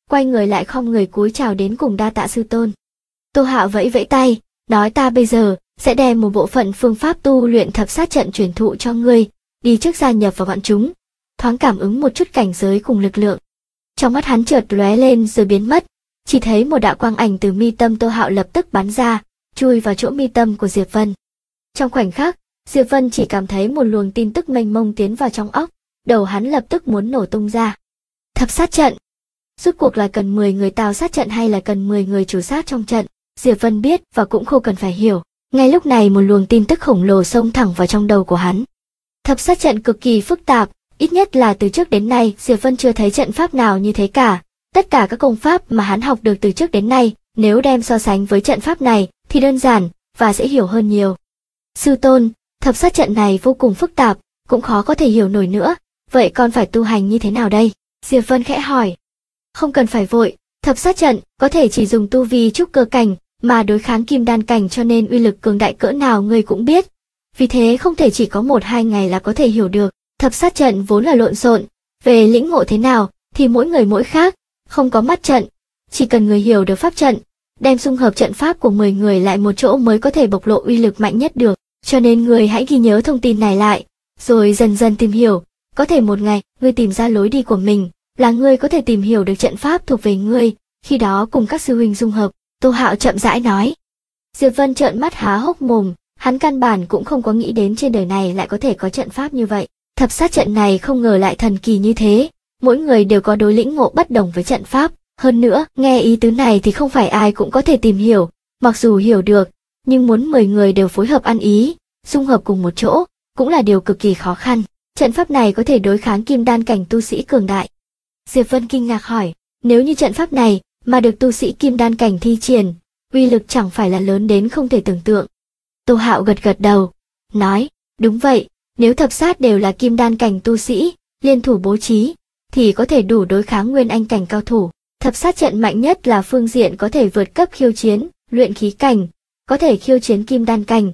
Speaker 1: quay người lại khom người cúi chào đến cùng đa tạ sư tôn. Tô Hạo vẫy vẫy tay, nói ta bây giờ sẽ đem một bộ phận phương pháp tu luyện thập sát trận truyền thụ cho ngươi, đi trước gia nhập vào bọn chúng, thoáng cảm ứng một chút cảnh giới cùng lực lượng. Trong mắt hắn chợt lóe lên rồi biến mất, chỉ thấy một đạo quang ảnh từ mi tâm Tô Hạo lập tức bắn ra, chui vào chỗ mi tâm của Diệp Vân. Trong khoảnh khắc, Diệp Vân chỉ cảm thấy một luồng tin tức mênh mông tiến vào trong óc, đầu hắn lập tức muốn nổ tung ra. Thập sát trận, rốt cuộc là cần 10 người tào sát trận hay là cần 10 người chủ sát trong trận? Diệp Vân biết và cũng không cần phải hiểu. Ngay lúc này một luồng tin tức khổng lồ xông thẳng vào trong đầu của hắn. Thập sát trận cực kỳ phức tạp, ít nhất là từ trước đến nay Diệp Vân chưa thấy trận pháp nào như thế cả. Tất cả các công pháp mà hắn học được từ trước đến nay, nếu đem so sánh với trận pháp này thì đơn giản và dễ hiểu hơn nhiều. Sư tôn, thập sát trận này vô cùng phức tạp, cũng khó có thể hiểu nổi nữa, vậy con phải tu hành như thế nào đây? Diệp Vân khẽ hỏi. Không cần phải vội, thập sát trận có thể chỉ dùng tu vi trúc cơ cảnh mà đối kháng kim đan cảnh, cho nên uy lực cường đại cỡ nào ngươi cũng biết. Vì thế không thể chỉ có 1-2 ngày là có thể hiểu được. Thập sát trận vốn là lộn xộn, về lĩnh ngộ thế nào thì mỗi người mỗi khác, không có mắt trận, chỉ cần người hiểu được pháp trận, đem xung hợp trận pháp của 10 người lại một chỗ mới có thể bộc lộ uy lực mạnh nhất được. Cho nên người hãy ghi nhớ thông tin này lại, rồi dần dần tìm hiểu, có thể một ngày ngươi tìm ra lối đi của mình, là ngươi có thể tìm hiểu được trận pháp thuộc về ngươi, khi đó cùng các sư huynh dung hợp. Tô Hạo chậm rãi nói. Diệp Vân trợn mắt há hốc mồm, hắn căn bản cũng không có nghĩ đến trên đời này lại có thể có trận pháp như vậy. Thập sát trận này không ngờ lại thần kỳ như thế, mỗi người đều có đối lĩnh ngộ bất đồng với trận pháp. Hơn nữa, nghe ý tứ này thì không phải ai cũng có thể tìm hiểu, mặc dù hiểu được, nhưng muốn 10 người đều phối hợp ăn ý, dung hợp cùng một chỗ, cũng là điều cực kỳ khó khăn. Trận pháp này có thể đối kháng kim đan cảnh tu sĩ cường đại. Diệp Vân kinh ngạc hỏi, nếu như trận pháp này mà được tu sĩ kim đan cảnh thi triển, uy lực chẳng phải là lớn đến không thể tưởng tượng. Tô Hạo gật gật đầu, nói, đúng vậy, nếu thập sát đều là kim đan cảnh tu sĩ, liên thủ bố trí, thì có thể đủ đối kháng nguyên anh cảnh cao thủ. Thập sát trận mạnh nhất là phương diện có thể vượt cấp khiêu chiến, luyện khí cảnh, có thể khiêu chiến kim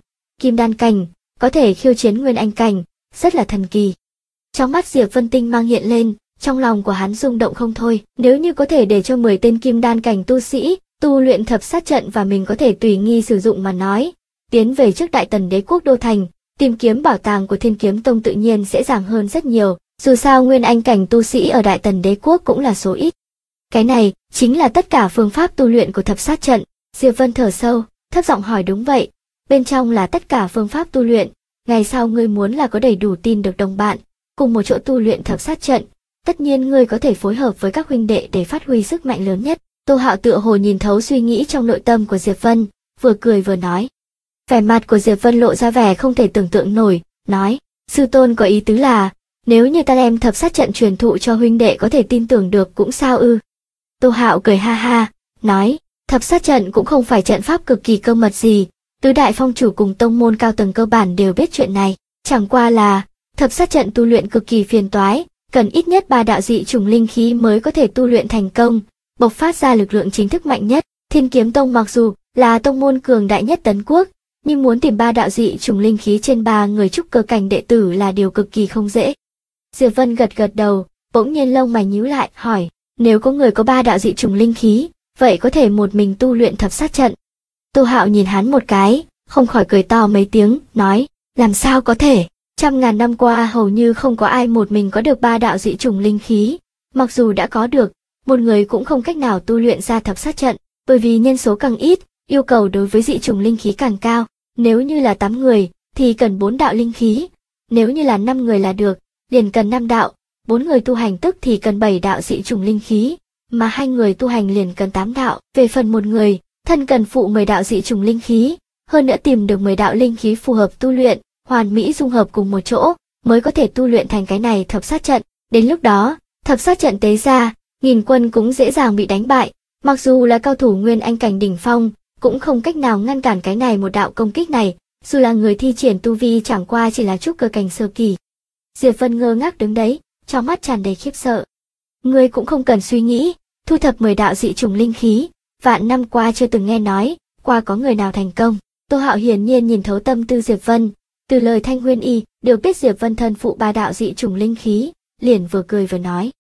Speaker 1: đan cảnh, có thể khiêu chiến nguyên anh cảnh, rất là thần kỳ. Trong mắt Diệp Vân tinh mang hiện lên, trong lòng của hắn rung động không thôi, nếu như có thể để cho 10 tên kim đan cảnh tu sĩ tu luyện thập sát trận và mình có thể tùy nghi sử dụng mà nói, tiến về trước Đại Tần Đế quốc đô thành, tìm kiếm bảo tàng của Thiên Kiếm Tông tự nhiên sẽ dàng hơn rất nhiều, dù sao nguyên anh cảnh tu sĩ ở Đại Tần Đế quốc cũng là số ít. Cái này chính là tất cả phương pháp tu luyện của thập sát trận. Diệp Vân thở sâu, thấp giọng hỏi, đúng vậy, bên trong là tất cả phương pháp tu luyện, ngày sau ngươi muốn là có đầy đủ tin được đồng bạn, cùng một chỗ tu luyện thập sát trận, tất nhiên ngươi có thể phối hợp với các huynh đệ để phát huy sức mạnh lớn nhất. Tô Hạo tựa hồ nhìn thấu suy nghĩ trong nội tâm của Diệp Vân, vừa cười vừa nói. Vẻ mặt của Diệp Vân lộ ra vẻ không thể tưởng tượng nổi, nói, sư tôn có ý tứ là, nếu như ta đem thập sát trận truyền thụ cho huynh đệ có thể tin tưởng được cũng sao ư? Tô Hạo cười ha ha, nói, thập sát trận cũng không phải trận pháp cực kỳ cơ mật gì, tứ đại phong chủ cùng tông môn cao tầng cơ bản đều biết chuyện này, chẳng qua là, thập sát trận tu luyện cực kỳ phiền toái, cần ít nhất 3 đạo dị chủng linh khí mới có thể tu luyện thành công, bộc phát ra lực lượng chính thức mạnh nhất. Thiên Kiếm Tông mặc dù là tông môn cường đại nhất Tấn Quốc, nhưng muốn tìm 3 đạo dị chủng linh khí trên 3 người trúc cơ cảnh đệ tử là điều cực kỳ không dễ. Diệp Vân gật gật đầu, bỗng nhiên lông mày nhíu lại, hỏi, nếu có người có 3 đạo dị chủng linh khí, vậy có thể một mình tu luyện thập sát trận? Tô Hạo nhìn hắn một cái, không khỏi cười to mấy tiếng, nói, làm sao có thể, 100.000 năm qua hầu như không có ai một mình có được 3 đạo dị chủng linh khí, mặc dù đã có được, một người cũng không cách nào tu luyện ra thập sát trận, bởi vì nhân số càng ít, yêu cầu đối với dị chủng linh khí càng cao, nếu như là 8 người, thì cần 4 đạo linh khí, nếu như là 5 người là được, liền cần 5 đạo, 4 người tu hành tức thì cần 7 đạo dị chủng linh khí, mà 2 người tu hành liền cần 8 đạo, về phần một người, thân cần phụ 10 đạo dị chủng linh khí, hơn nữa tìm được 10 đạo linh khí phù hợp tu luyện, hoàn mỹ dung hợp cùng một chỗ, mới có thể tu luyện thành cái này thập sát trận. Đến lúc đó, thập sát trận tế ra, nghìn quân cũng dễ dàng bị đánh bại, mặc dù là cao thủ nguyên anh cảnh đỉnh phong, cũng không cách nào ngăn cản cái này một đạo công kích này, dù là người thi triển tu vi chẳng qua chỉ là trúc cơ cảnh sơ kỳ. Diệp Vân ngơ ngác đứng đấy, trong mắt tràn đầy khiếp sợ. Ngươi cũng không cần suy nghĩ, thu thập 10 đạo dị chủng linh khí, vạn năm qua chưa từng nghe nói qua có người nào thành công. Tô Hạo hiển nhiên nhìn thấu tâm tư Diệp Vân, từ lời Thanh Huyên Y đều biết Diệp Vân thân phụ 3 đạo dị chủng linh khí, liền vừa cười vừa nói.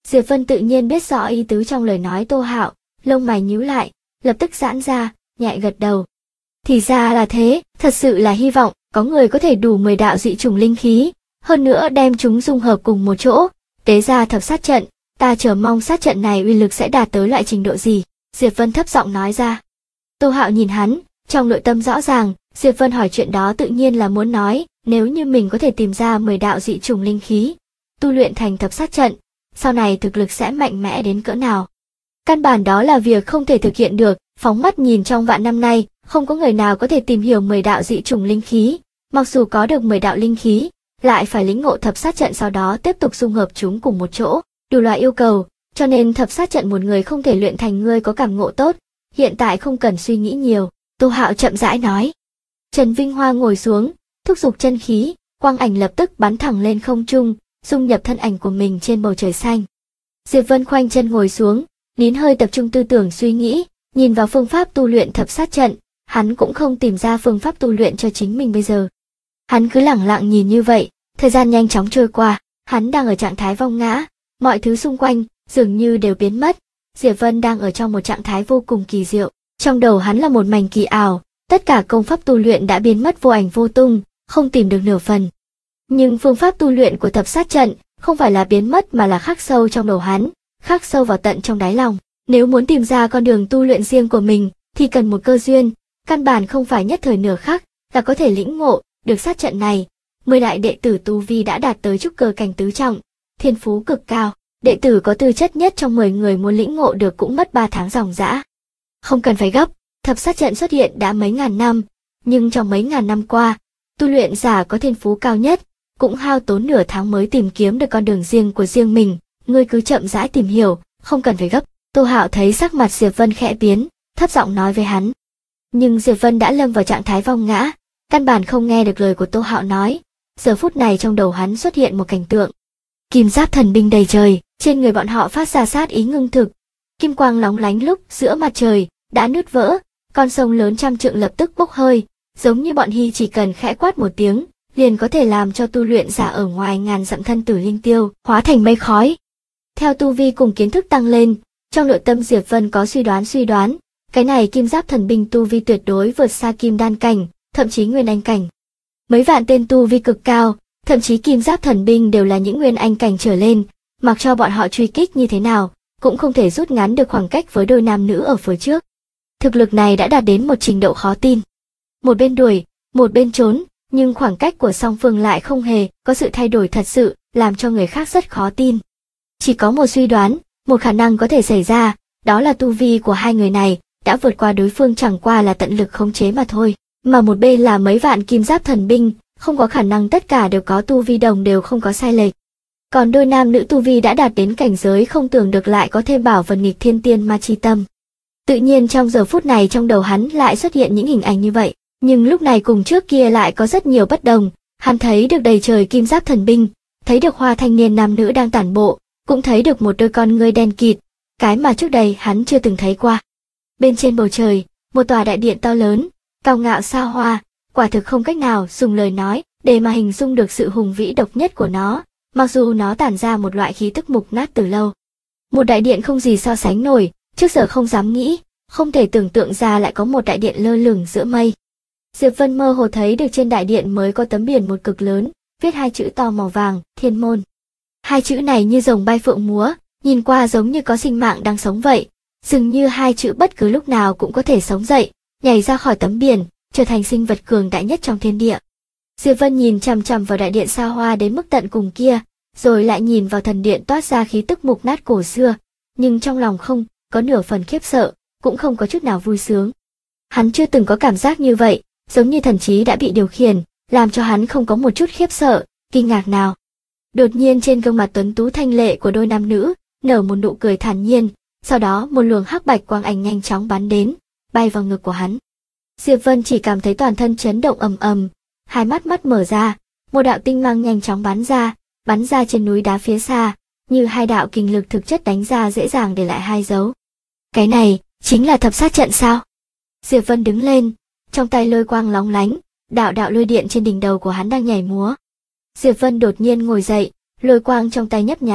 Speaker 1: Diệp Vân tự nhiên biết rõ ý tứ trong lời nói Tô Hạo, lông mày nhíu lại, lập tức giãn ra, nhẹ gật đầu. Thì ra là thế, thật sự là hy vọng có người có thể đủ 10 đạo dị chủng linh khí, hơn nữa đem chúng dung hợp cùng một chỗ, tế ra thập sát trận, ta chờ mong sát trận này uy lực sẽ đạt tới loại trình độ gì, Diệp Vân thấp giọng nói ra. Tô Hạo nhìn hắn, trong nội tâm rõ ràng, Diệp Vân hỏi chuyện đó tự nhiên là muốn nói, nếu như mình có thể tìm ra 10 đạo dị chủng linh khí, tu luyện thành thập sát trận, sau này thực lực sẽ mạnh mẽ đến cỡ nào. Căn bản đó là việc không thể thực hiện được, phóng mắt nhìn trong vạn năm nay, không có người nào có thể tìm hiểu 10 đạo dị chủng linh khí, mặc dù có được 10 đạo linh khí, lại phải lĩnh ngộ thập sát trận sau đó tiếp tục dung hợp chúng cùng một chỗ, đủ loại yêu cầu, cho nên thập sát trận một người không thể luyện thành người có cảm ngộ tốt, hiện tại không cần suy nghĩ nhiều, Tô Hạo chậm rãi nói. Trần Vinh Hoa ngồi xuống, thúc giục chân khí, quang ảnh lập tức bắn thẳng lên không trung, dung nhập thân ảnh của mình trên bầu trời xanh. Diệp Vân khoanh chân ngồi xuống, nín hơi tập trung tư tưởng suy nghĩ, nhìn vào phương pháp tu luyện thập sát trận, hắn cũng không tìm ra phương pháp tu luyện cho chính mình bây giờ. Hắn cứ lẳng lặng nhìn như vậy, thời gian nhanh chóng trôi qua, hắn đang ở trạng thái vong ngã, mọi thứ xung quanh dường như đều biến mất. Diệp Vân đang ở trong một trạng thái vô cùng kỳ diệu, trong đầu hắn là một mảnh kỳ ảo, tất cả công pháp tu luyện đã biến mất vô ảnh vô tung, không tìm được nửa phần. Nhưng phương pháp tu luyện của thập sát trận không phải là biến mất mà là khắc sâu trong đầu hắn, khắc sâu vào tận trong đáy lòng. Nếu muốn tìm ra con đường tu luyện riêng của mình thì cần một cơ duyên, căn bản không phải nhất thời nửa khắc là có thể lĩnh ngộ được sát trận này. 10 đại đệ tử tu vi đã đạt tới trúc cơ cảnh tứ trọng, thiên phú cực cao. Đệ tử có tư chất nhất trong 10 người muốn lĩnh ngộ được cũng mất 3 tháng ròng rã. Không cần phải gấp, thập sát trận xuất hiện đã mấy ngàn năm, nhưng trong mấy ngàn năm qua, tu luyện giả có thiên phú cao nhất, cũng hao tốn nửa tháng mới tìm kiếm được con đường riêng của riêng mình, ngươi cứ chậm rãi tìm hiểu, không cần phải gấp. Tô Hạo thấy sắc mặt Diệp Vân khẽ biến, thấp giọng nói với hắn. Nhưng Diệp Vân đã lâm vào trạng thái vong ngã, căn bản không nghe được lời của Tô Hạo nói. Giờ phút này trong đầu hắn xuất hiện một cảnh tượng. Kim giáp thần binh đầy trời, trên người bọn họ phát ra sát ý ngưng thực. Kim quang lóng lánh lúc giữa mặt trời, đã nứt vỡ, con sông lớn trăm trượng lập tức bốc hơi, giống như bọn Hy chỉ cần khẽ quát một tiếng, liền có thể làm cho tu luyện giả ở ngoài ngàn dặm thân tử linh tiêu, hóa thành mây khói. Theo tu vi cùng kiến thức tăng lên, trong nội tâm Diệp Vân có suy đoán, cái này kim giáp thần binh tu vi tuyệt đối vượt xa kim đan cảnh, thậm chí nguyên anh cảnh. Mấy vạn tên tu vi cực cao, thậm chí kim giáp thần binh đều là những nguyên anh cảnh trở lên, mặc cho bọn họ truy kích như thế nào, cũng không thể rút ngắn được khoảng cách với đôi nam nữ ở phía trước. Thực lực này đã đạt đến một trình độ khó tin. Một bên đuổi, một bên trốn, nhưng khoảng cách của song phương lại không hề có sự thay đổi thật sự, làm cho người khác rất khó tin. Chỉ có một suy đoán, một khả năng có thể xảy ra, đó là tu vi của hai người này đã vượt qua đối phương, chẳng qua là tận lực khống chế mà thôi. Mà một bên là mấy vạn kim giáp thần binh, không có khả năng tất cả đều có tu vi đồng đều không có sai lệch. Còn đôi nam nữ tu vi đã đạt đến cảnh giới không tưởng được lại có thêm bảo vật nghịch thiên tiên ma chi tâm. Tự nhiên trong giờ phút này trong đầu hắn lại xuất hiện những hình ảnh như vậy, nhưng lúc này cùng trước kia lại có rất nhiều bất đồng. Hắn thấy được đầy trời kim giáp thần binh, thấy được hoa thanh niên nam nữ đang tản bộ, cũng thấy được một đôi con ngươi đen kịt, cái mà trước đây hắn chưa từng thấy qua. Bên trên bầu trời, một tòa đại điện to lớn, cao ngạo xa hoa, quả thực không cách nào dùng lời nói để mà hình dung được sự hùng vĩ độc nhất của nó, mặc dù nó tản ra một loại khí tức mục nát từ lâu. Một đại điện không gì so sánh nổi, trước giờ không dám nghĩ, không thể tưởng tượng ra lại có một đại điện lơ lửng giữa mây. Diệp Vân mơ hồ thấy được trên đại điện mới có tấm biển một cực lớn, viết 2 chữ to màu vàng, Thiên Môn. 2 chữ này như rồng bay phượng múa, nhìn qua giống như có sinh mạng đang sống vậy, dường như 2 chữ bất cứ lúc nào cũng có thể sống dậy, nhảy ra khỏi tấm biển, trở thành sinh vật cường đại nhất trong thiên địa. Diệp Vân nhìn chằm chằm vào đại điện xa hoa đến mức tận cùng kia, rồi lại nhìn vào thần điện toát ra khí tức mục nát cổ xưa, nhưng trong lòng không có nửa phần khiếp sợ, cũng không có chút nào vui sướng. Hắn chưa từng có cảm giác như vậy, giống như thần trí đã bị điều khiển, làm cho hắn không có một chút khiếp sợ, kinh ngạc nào. Đột nhiên trên gương mặt tuấn tú thanh lệ của đôi nam nữ nở một nụ cười thản nhiên, sau đó một luồng hắc bạch quang ảnh nhanh chóng bắn đến, bay vào ngực của hắn. Diệp Vân chỉ cảm thấy toàn thân chấn động ầm ầm, hai mắt mở ra, một đạo tinh mang nhanh chóng bắn ra trên núi đá phía xa, như 2 đạo kình lực thực chất đánh ra dễ dàng để lại 2 dấu. Cái này chính là thập sát trận sao? Diệp Vân đứng lên, trong tay lôi quang lóng lánh, đạo lôi điện trên đỉnh đầu của hắn đang nhảy múa. Diệp Vân đột nhiên ngồi dậy, lôi quang trong tay nhấp nháy,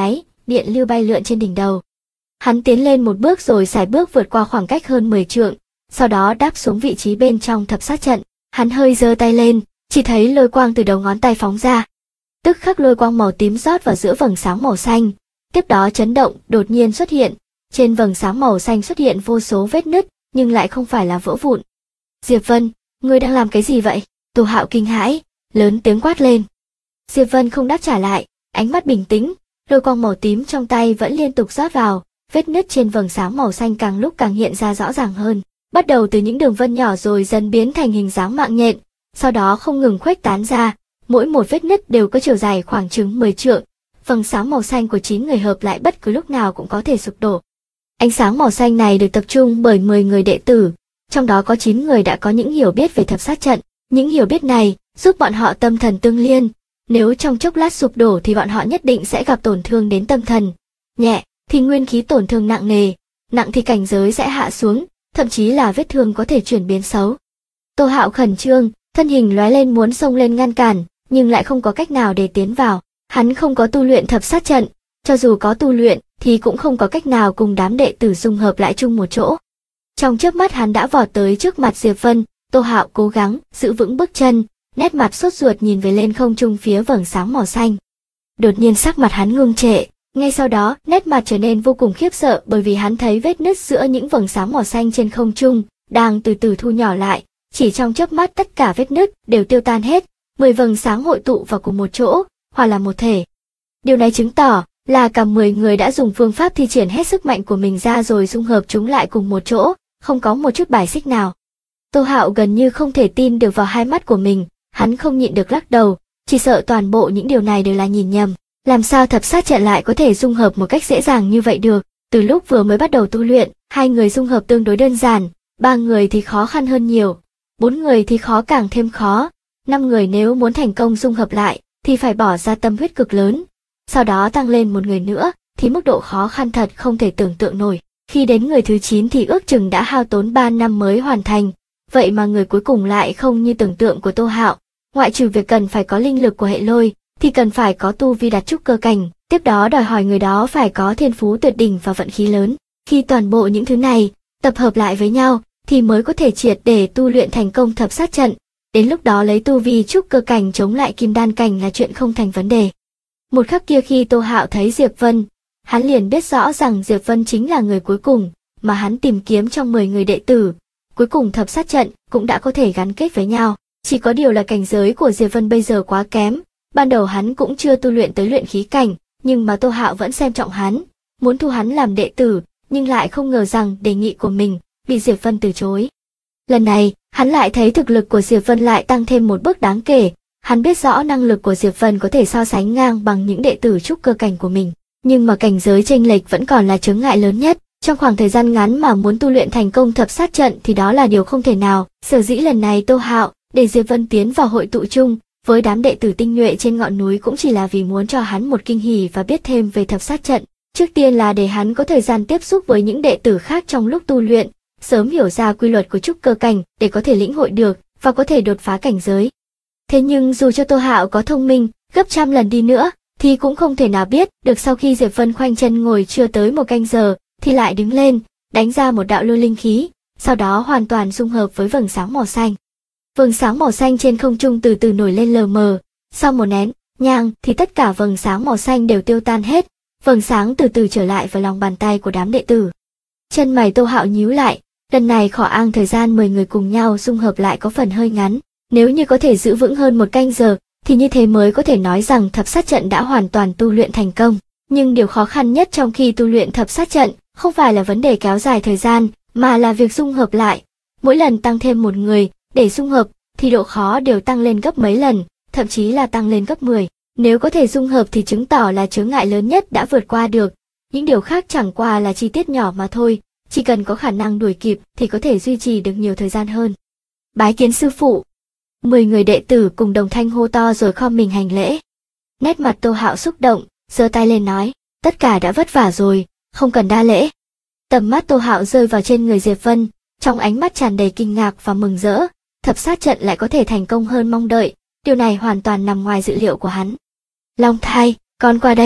Speaker 1: điện lưu bay lượn trên đỉnh đầu. Hắn tiến lên một bước rồi sải bước vượt qua khoảng cách hơn 10 trượng, sau đó đáp xuống vị trí bên trong thập sát trận. Hắn hơi giơ tay lên, chỉ thấy lôi quang từ đầu ngón tay phóng ra. Tức khắc lôi quang màu tím rót vào giữa vầng sáng màu xanh, tiếp đó chấn động đột nhiên xuất hiện. Trên vầng sáng màu xanh xuất hiện vô số vết nứt, nhưng lại không phải là vỡ vụn. Diệp Vân, ngươi đang làm cái gì vậy? Tô Hạo kinh hãi, lớn tiếng quát lên. Diệp Vân không đáp trả lại, ánh mắt bình tĩnh, lôi quang màu tím trong tay vẫn liên tục rót vào, vết nứt trên vầng sáng màu xanh càng lúc càng hiện ra rõ ràng hơn, bắt đầu từ những đường vân nhỏ rồi dần biến thành hình dáng mạng nhện, sau đó không ngừng khuếch tán ra, mỗi một vết nứt đều có chiều dài khoảng chừng 10 trượng. Vầng sáng màu xanh của 9 người hợp lại bất cứ lúc nào cũng có thể sụp đổ. Ánh sáng màu xanh này được tập trung bởi 10 người đệ tử, trong đó có 9 người đã có những hiểu biết về thập sát trận. Những hiểu biết này giúp bọn họ tâm thần tương liên, nếu trong chốc lát sụp đổ thì bọn họ nhất định sẽ gặp tổn thương đến tâm thần. Nhẹ thì nguyên khí tổn thương nặng nề, nặng thì cảnh giới sẽ hạ xuống, thậm chí là vết thương có thể chuyển biến xấu. Tô Hạo khẩn trương, thân hình lóe lên muốn xông lên ngăn cản, nhưng lại không có cách nào để tiến vào. Hắn không có tu luyện thập sát trận, cho dù có tu luyện thì cũng không có cách nào cùng đám đệ tử dung hợp lại chung một chỗ. Trong chớp mắt hắn đã vọt tới trước mặt Diệp Vân. Tô Hạo cố gắng giữ vững bước chân, nét mặt sốt ruột nhìn về lên không trung phía vầng sáng màu xanh. Đột nhiên sắc mặt hắn ngưng trệ, ngay sau đó nét mặt trở nên vô cùng khiếp sợ bởi vì hắn thấy vết nứt giữa những vầng sáng màu xanh trên không trung đang từ từ thu nhỏ lại, chỉ trong chớp mắt tất cả vết nứt đều tiêu tan hết, 10 vầng sáng hội tụ vào cùng một chỗ, hòa là một thể. Điều này chứng tỏ là cả 10 người đã dùng phương pháp thi triển hết sức mạnh của mình ra rồi dung hợp chúng lại cùng một chỗ, không có một chút bài xích nào. Tô Hạo gần như không thể tin được vào hai mắt của mình, hắn không nhịn được lắc đầu, chỉ sợ toàn bộ những điều này đều là nhìn nhầm. Làm sao thập sát trận lại có thể dung hợp một cách dễ dàng như vậy được? Từ lúc vừa mới bắt đầu tu luyện, 2 người dung hợp tương đối đơn giản, 3 người thì khó khăn hơn nhiều, 4 người thì khó càng thêm khó, 5 người nếu muốn thành công dung hợp lại thì phải bỏ ra tâm huyết cực lớn. Sau đó tăng lên một người nữa thì mức độ khó khăn thật không thể tưởng tượng nổi. Khi đến người thứ 9 thì ước chừng đã hao tốn 3 năm mới hoàn thành. Vậy mà người cuối cùng lại không như tưởng tượng của Tô Hạo, ngoại trừ việc cần phải có linh lực của hệ lôi, thì cần phải có tu vi đạt trúc cơ cảnh, tiếp đó đòi hỏi người đó phải có thiên phú tuyệt đỉnh và vận khí lớn. Khi toàn bộ những thứ này tập hợp lại với nhau, thì mới có thể triệt để tu luyện thành công thập sát trận. Đến lúc đó lấy tu vi trúc cơ cảnh chống lại kim đan cảnh là chuyện không thành vấn đề. Một khắc kia khi Tô Hạo thấy Diệp Vân, hắn liền biết rõ rằng Diệp Vân chính là người cuối cùng mà hắn tìm kiếm trong 10 người đệ tử. Cuối cùng thập sát trận cũng đã có thể gắn kết với nhau. Chỉ có điều là cảnh giới của Diệp Vân bây giờ quá kém. Ban đầu hắn cũng chưa tu luyện tới luyện khí cảnh, nhưng mà Tô Hạo vẫn xem trọng hắn, muốn thu hắn làm đệ tử, nhưng lại không ngờ rằng đề nghị của mình bị Diệp Vân từ chối. Lần này, hắn lại thấy thực lực của Diệp Vân lại tăng thêm một bước đáng kể. Hắn biết rõ năng lực của Diệp Vân có thể so sánh ngang bằng những đệ tử trúc cơ cảnh của mình, nhưng mà cảnh giới chênh lệch vẫn còn là chướng ngại lớn nhất. Trong khoảng thời gian ngắn mà muốn tu luyện thành công thập sát trận thì đó là điều không thể nào. Sở dĩ lần này Tô Hạo để Diệp Vân tiến vào hội tụ chung với đám đệ tử tinh nhuệ trên ngọn núi cũng chỉ là vì muốn cho hắn một kinh hỉ và biết thêm về thập sát trận. Trước tiên là để hắn có thời gian tiếp xúc với những đệ tử khác trong lúc tu luyện, sớm hiểu ra quy luật của trúc cơ cảnh để có thể lĩnh hội được và có thể đột phá cảnh giới. Thế nhưng dù cho Tô Hạo có thông minh gấp trăm lần đi nữa thì cũng không thể nào biết được sau khi Diệp Vân khoanh chân ngồi chưa tới một canh giờ thì lại đứng lên, đánh ra một đạo lôi linh khí, sau đó hoàn toàn dung hợp với vầng sáng màu xanh. Vầng sáng màu xanh trên không trung từ từ nổi lên lờ mờ, sau một nén nhang thì tất cả vầng sáng màu xanh đều tiêu tan hết, vầng sáng từ từ trở lại vào lòng bàn tay của đám đệ tử. Chân mày Tô Hạo nhíu lại, lần này khỏ ang thời gian 10 người cùng nhau dung hợp lại có phần hơi ngắn, nếu như có thể giữ vững hơn một canh giờ thì như thế mới có thể nói rằng thập sát trận đã hoàn toàn tu luyện thành công. Nhưng điều khó khăn nhất trong khi tu luyện thập sát trận không phải là vấn đề kéo dài thời gian, mà là việc dung hợp lại. Mỗi lần tăng thêm một người để dung hợp thì độ khó đều tăng lên gấp mấy lần, thậm chí là tăng lên gấp 10. Nếu có thể dung hợp thì chứng tỏ là chướng ngại lớn nhất đã vượt qua được. Những điều khác chẳng qua là chi tiết nhỏ mà thôi, chỉ cần có khả năng đuổi kịp thì có thể duy trì được nhiều thời gian hơn. Bái kiến sư phụ. 10 người đệ tử cùng đồng thanh hô to rồi khom mình hành lễ. Nét mặt Tô Hạo xúc động, giơ tay lên nói, tất cả đã vất vả rồi, không cần đa lễ. Tầm mắt Tô Hạo rơi vào trên người Diệp Vân, trong ánh mắt tràn đầy kinh ngạc và mừng rỡ, thập sát trận lại có thể thành công hơn mong đợi, điều này hoàn toàn nằm ngoài dự liệu của hắn. Long Thai, con qua đây.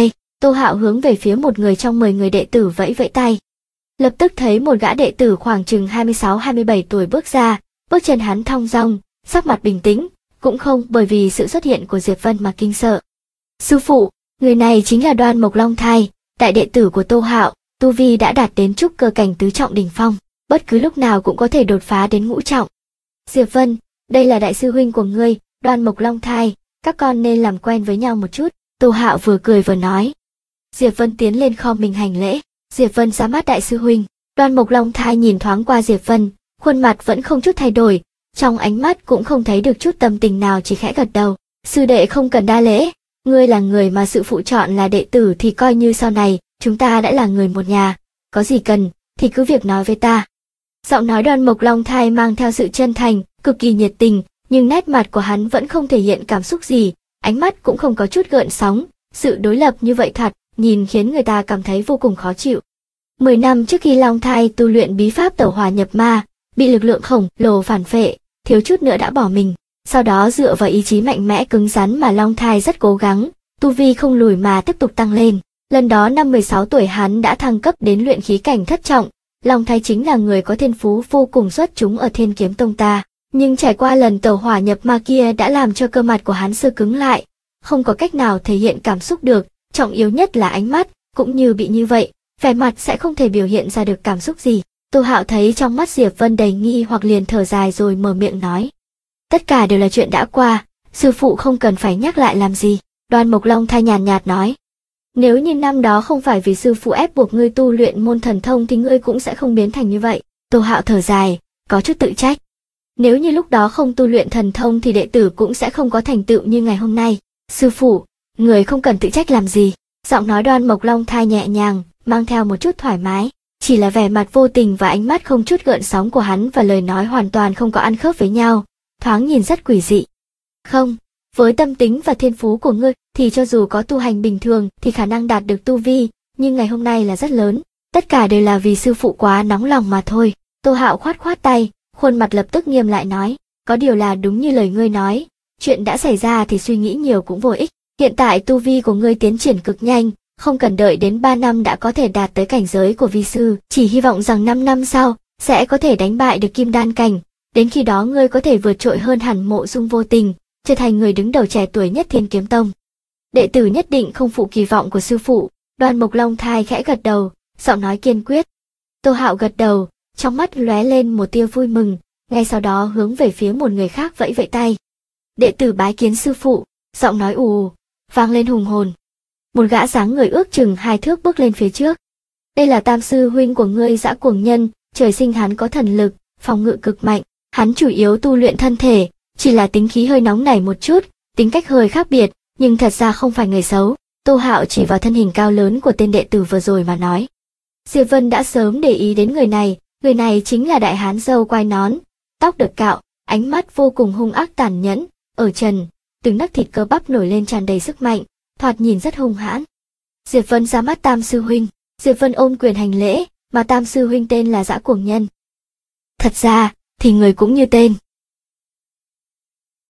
Speaker 1: Tô Hạo hướng về phía một người trong 10 người đệ tử vẫy vẫy tay. Lập tức thấy một gã đệ tử khoảng chừng 26-27 tuổi bước ra, bước chân hắn thong dong, sắc mặt bình tĩnh, cũng không bởi vì sự xuất hiện của Diệp Vân mà kinh sợ. Sư phụ, người này chính là Đoan Mộc Long Thai, đại đệ tử của Tô Hạo, tu vi đã đạt đến trúc cơ cảnh tứ trọng đỉnh phong, bất cứ lúc nào cũng có thể đột phá đến ngũ trọng. Diệp Vân, đây là đại sư huynh của ngươi, Đoan Mộc Long Thai, các con nên làm quen với nhau một chút. Tô Hạo vừa cười vừa nói. Diệp Vân tiến lên khom mình hành lễ. Diệp Vân ra mắt đại sư huynh. Đoan Mộc Long Thai nhìn thoáng qua Diệp Vân, khuôn mặt vẫn không chút thay đổi, trong ánh mắt cũng không thấy được chút tâm tình nào, chỉ khẽ gật đầu. Sư đệ không cần đa lễ, ngươi là người mà sư phụ chọn là đệ tử thì coi như sau này chúng ta đã là người một nhà, có gì cần thì cứ việc nói với ta. Giọng nói Đoan Mộc Long Thai mang theo sự chân thành, cực kỳ nhiệt tình, nhưng nét mặt của hắn vẫn không thể hiện cảm xúc gì, ánh mắt cũng không có chút gợn sóng, sự đối lập như vậy thật, nhìn khiến người ta cảm thấy vô cùng khó chịu. 10 năm trước khi Long Thai tu luyện bí pháp tẩu hỏa nhập ma, bị lực lượng khổng lồ phản phệ, thiếu chút nữa đã bỏ mình. Sau đó dựa vào ý chí mạnh mẽ cứng rắn mà Long Thai rất cố gắng, tu vi không lùi mà tiếp tục tăng lên. Lần đó năm 16 tuổi hắn đã thăng cấp đến luyện khí cảnh thất trọng. Long Thai chính là người có thiên phú vô cùng xuất chúng ở Thiên Kiếm Tông ta, nhưng trải qua lần tẩu hỏa nhập ma kia đã làm cho cơ mặt của hắn sơ cứng lại, không có cách nào thể hiện cảm xúc được, trọng yếu nhất là ánh mắt, cũng như bị như vậy, vẻ mặt sẽ không thể biểu hiện ra được cảm xúc gì. Tô Hạo thấy trong mắt Diệp Vân đầy nghi hoặc liền thở dài rồi mở miệng nói. Tất cả đều là chuyện đã qua, sư phụ không cần phải nhắc lại làm gì. Đoan Mộc Long Thai nhàn nhạt nói. Nếu như năm đó không phải vì sư phụ ép buộc ngươi tu luyện môn thần thông thì ngươi cũng sẽ không biến thành như vậy. Tô Hạo thở dài, có chút tự trách. Nếu như lúc đó không tu luyện thần thông thì đệ tử cũng sẽ không có thành tựu như ngày hôm nay. Sư phụ, người không cần tự trách làm gì. Giọng nói Đoan Mộc Long Thai nhẹ nhàng, mang theo một chút thoải mái. Chỉ là vẻ mặt vô tình và ánh mắt không chút gợn sóng của hắn và lời nói hoàn toàn không có ăn khớp với nhau, thoáng nhìn rất quỷ dị. Không, với tâm tính và thiên phú của ngươi thì cho dù có tu hành bình thường thì khả năng đạt được tu vi, nhưng ngày hôm nay là rất lớn. Tất cả đều là vì sư phụ quá nóng lòng mà thôi. Tô Hạo khoát khoát tay, khuôn mặt lập tức nghiêm lại nói. Có điều là đúng như lời ngươi nói, chuyện đã xảy ra thì suy nghĩ nhiều cũng vô ích. Hiện tại tu vi của ngươi tiến triển cực nhanh, không cần đợi đến 3 năm đã có thể đạt tới cảnh giới của vi sư, chỉ hy vọng rằng 5 năm sau sẽ có thể đánh bại được kim đan cảnh. Đến khi đó ngươi có thể vượt trội hơn hẳn Mộ Dung Vô Tình, trở thành người đứng đầu trẻ tuổi nhất Thiên Kiếm Tông. Đệ tử nhất định không phụ kỳ vọng của sư phụ. Đoan Mộc Long Thai khẽ gật đầu, giọng nói kiên quyết. Tô Hạo gật đầu, trong mắt lóe lên một tia vui mừng, ngay sau đó hướng về phía một người khác vẫy vẫy tay. Đệ tử bái kiến sư phụ, giọng nói ù vang lên hùng hồn. Một gã dáng người ước chừng 2 thước bước lên phía trước. Đây là tam sư huynh của ngươi Dã Cuồng Nhân, trời sinh hắn có thần lực, phòng ngự cực mạnh, hắn chủ yếu tu luyện thân thể, chỉ là tính khí hơi nóng nảy một chút, tính cách hơi khác biệt, nhưng thật ra không phải người xấu. Tô Hạo chỉ vào thân hình cao lớn của tên đệ tử vừa rồi mà nói. Diệp Vân đã sớm để ý đến người này chính là đại hán râu quai nón, tóc được cạo, ánh mắt vô cùng hung ác tàn nhẫn, ở trần, từng nấc thịt cơ bắp nổi lên tràn đầy sức mạnh, thoạt nhìn rất hung hãn. Diệp Vân ra mắt tam sư huynh. Diệp Vân ôm quyền hành lễ, mà tam sư huynh tên là Dã Cuồng Nhân. Thật ra thì người cũng như tên,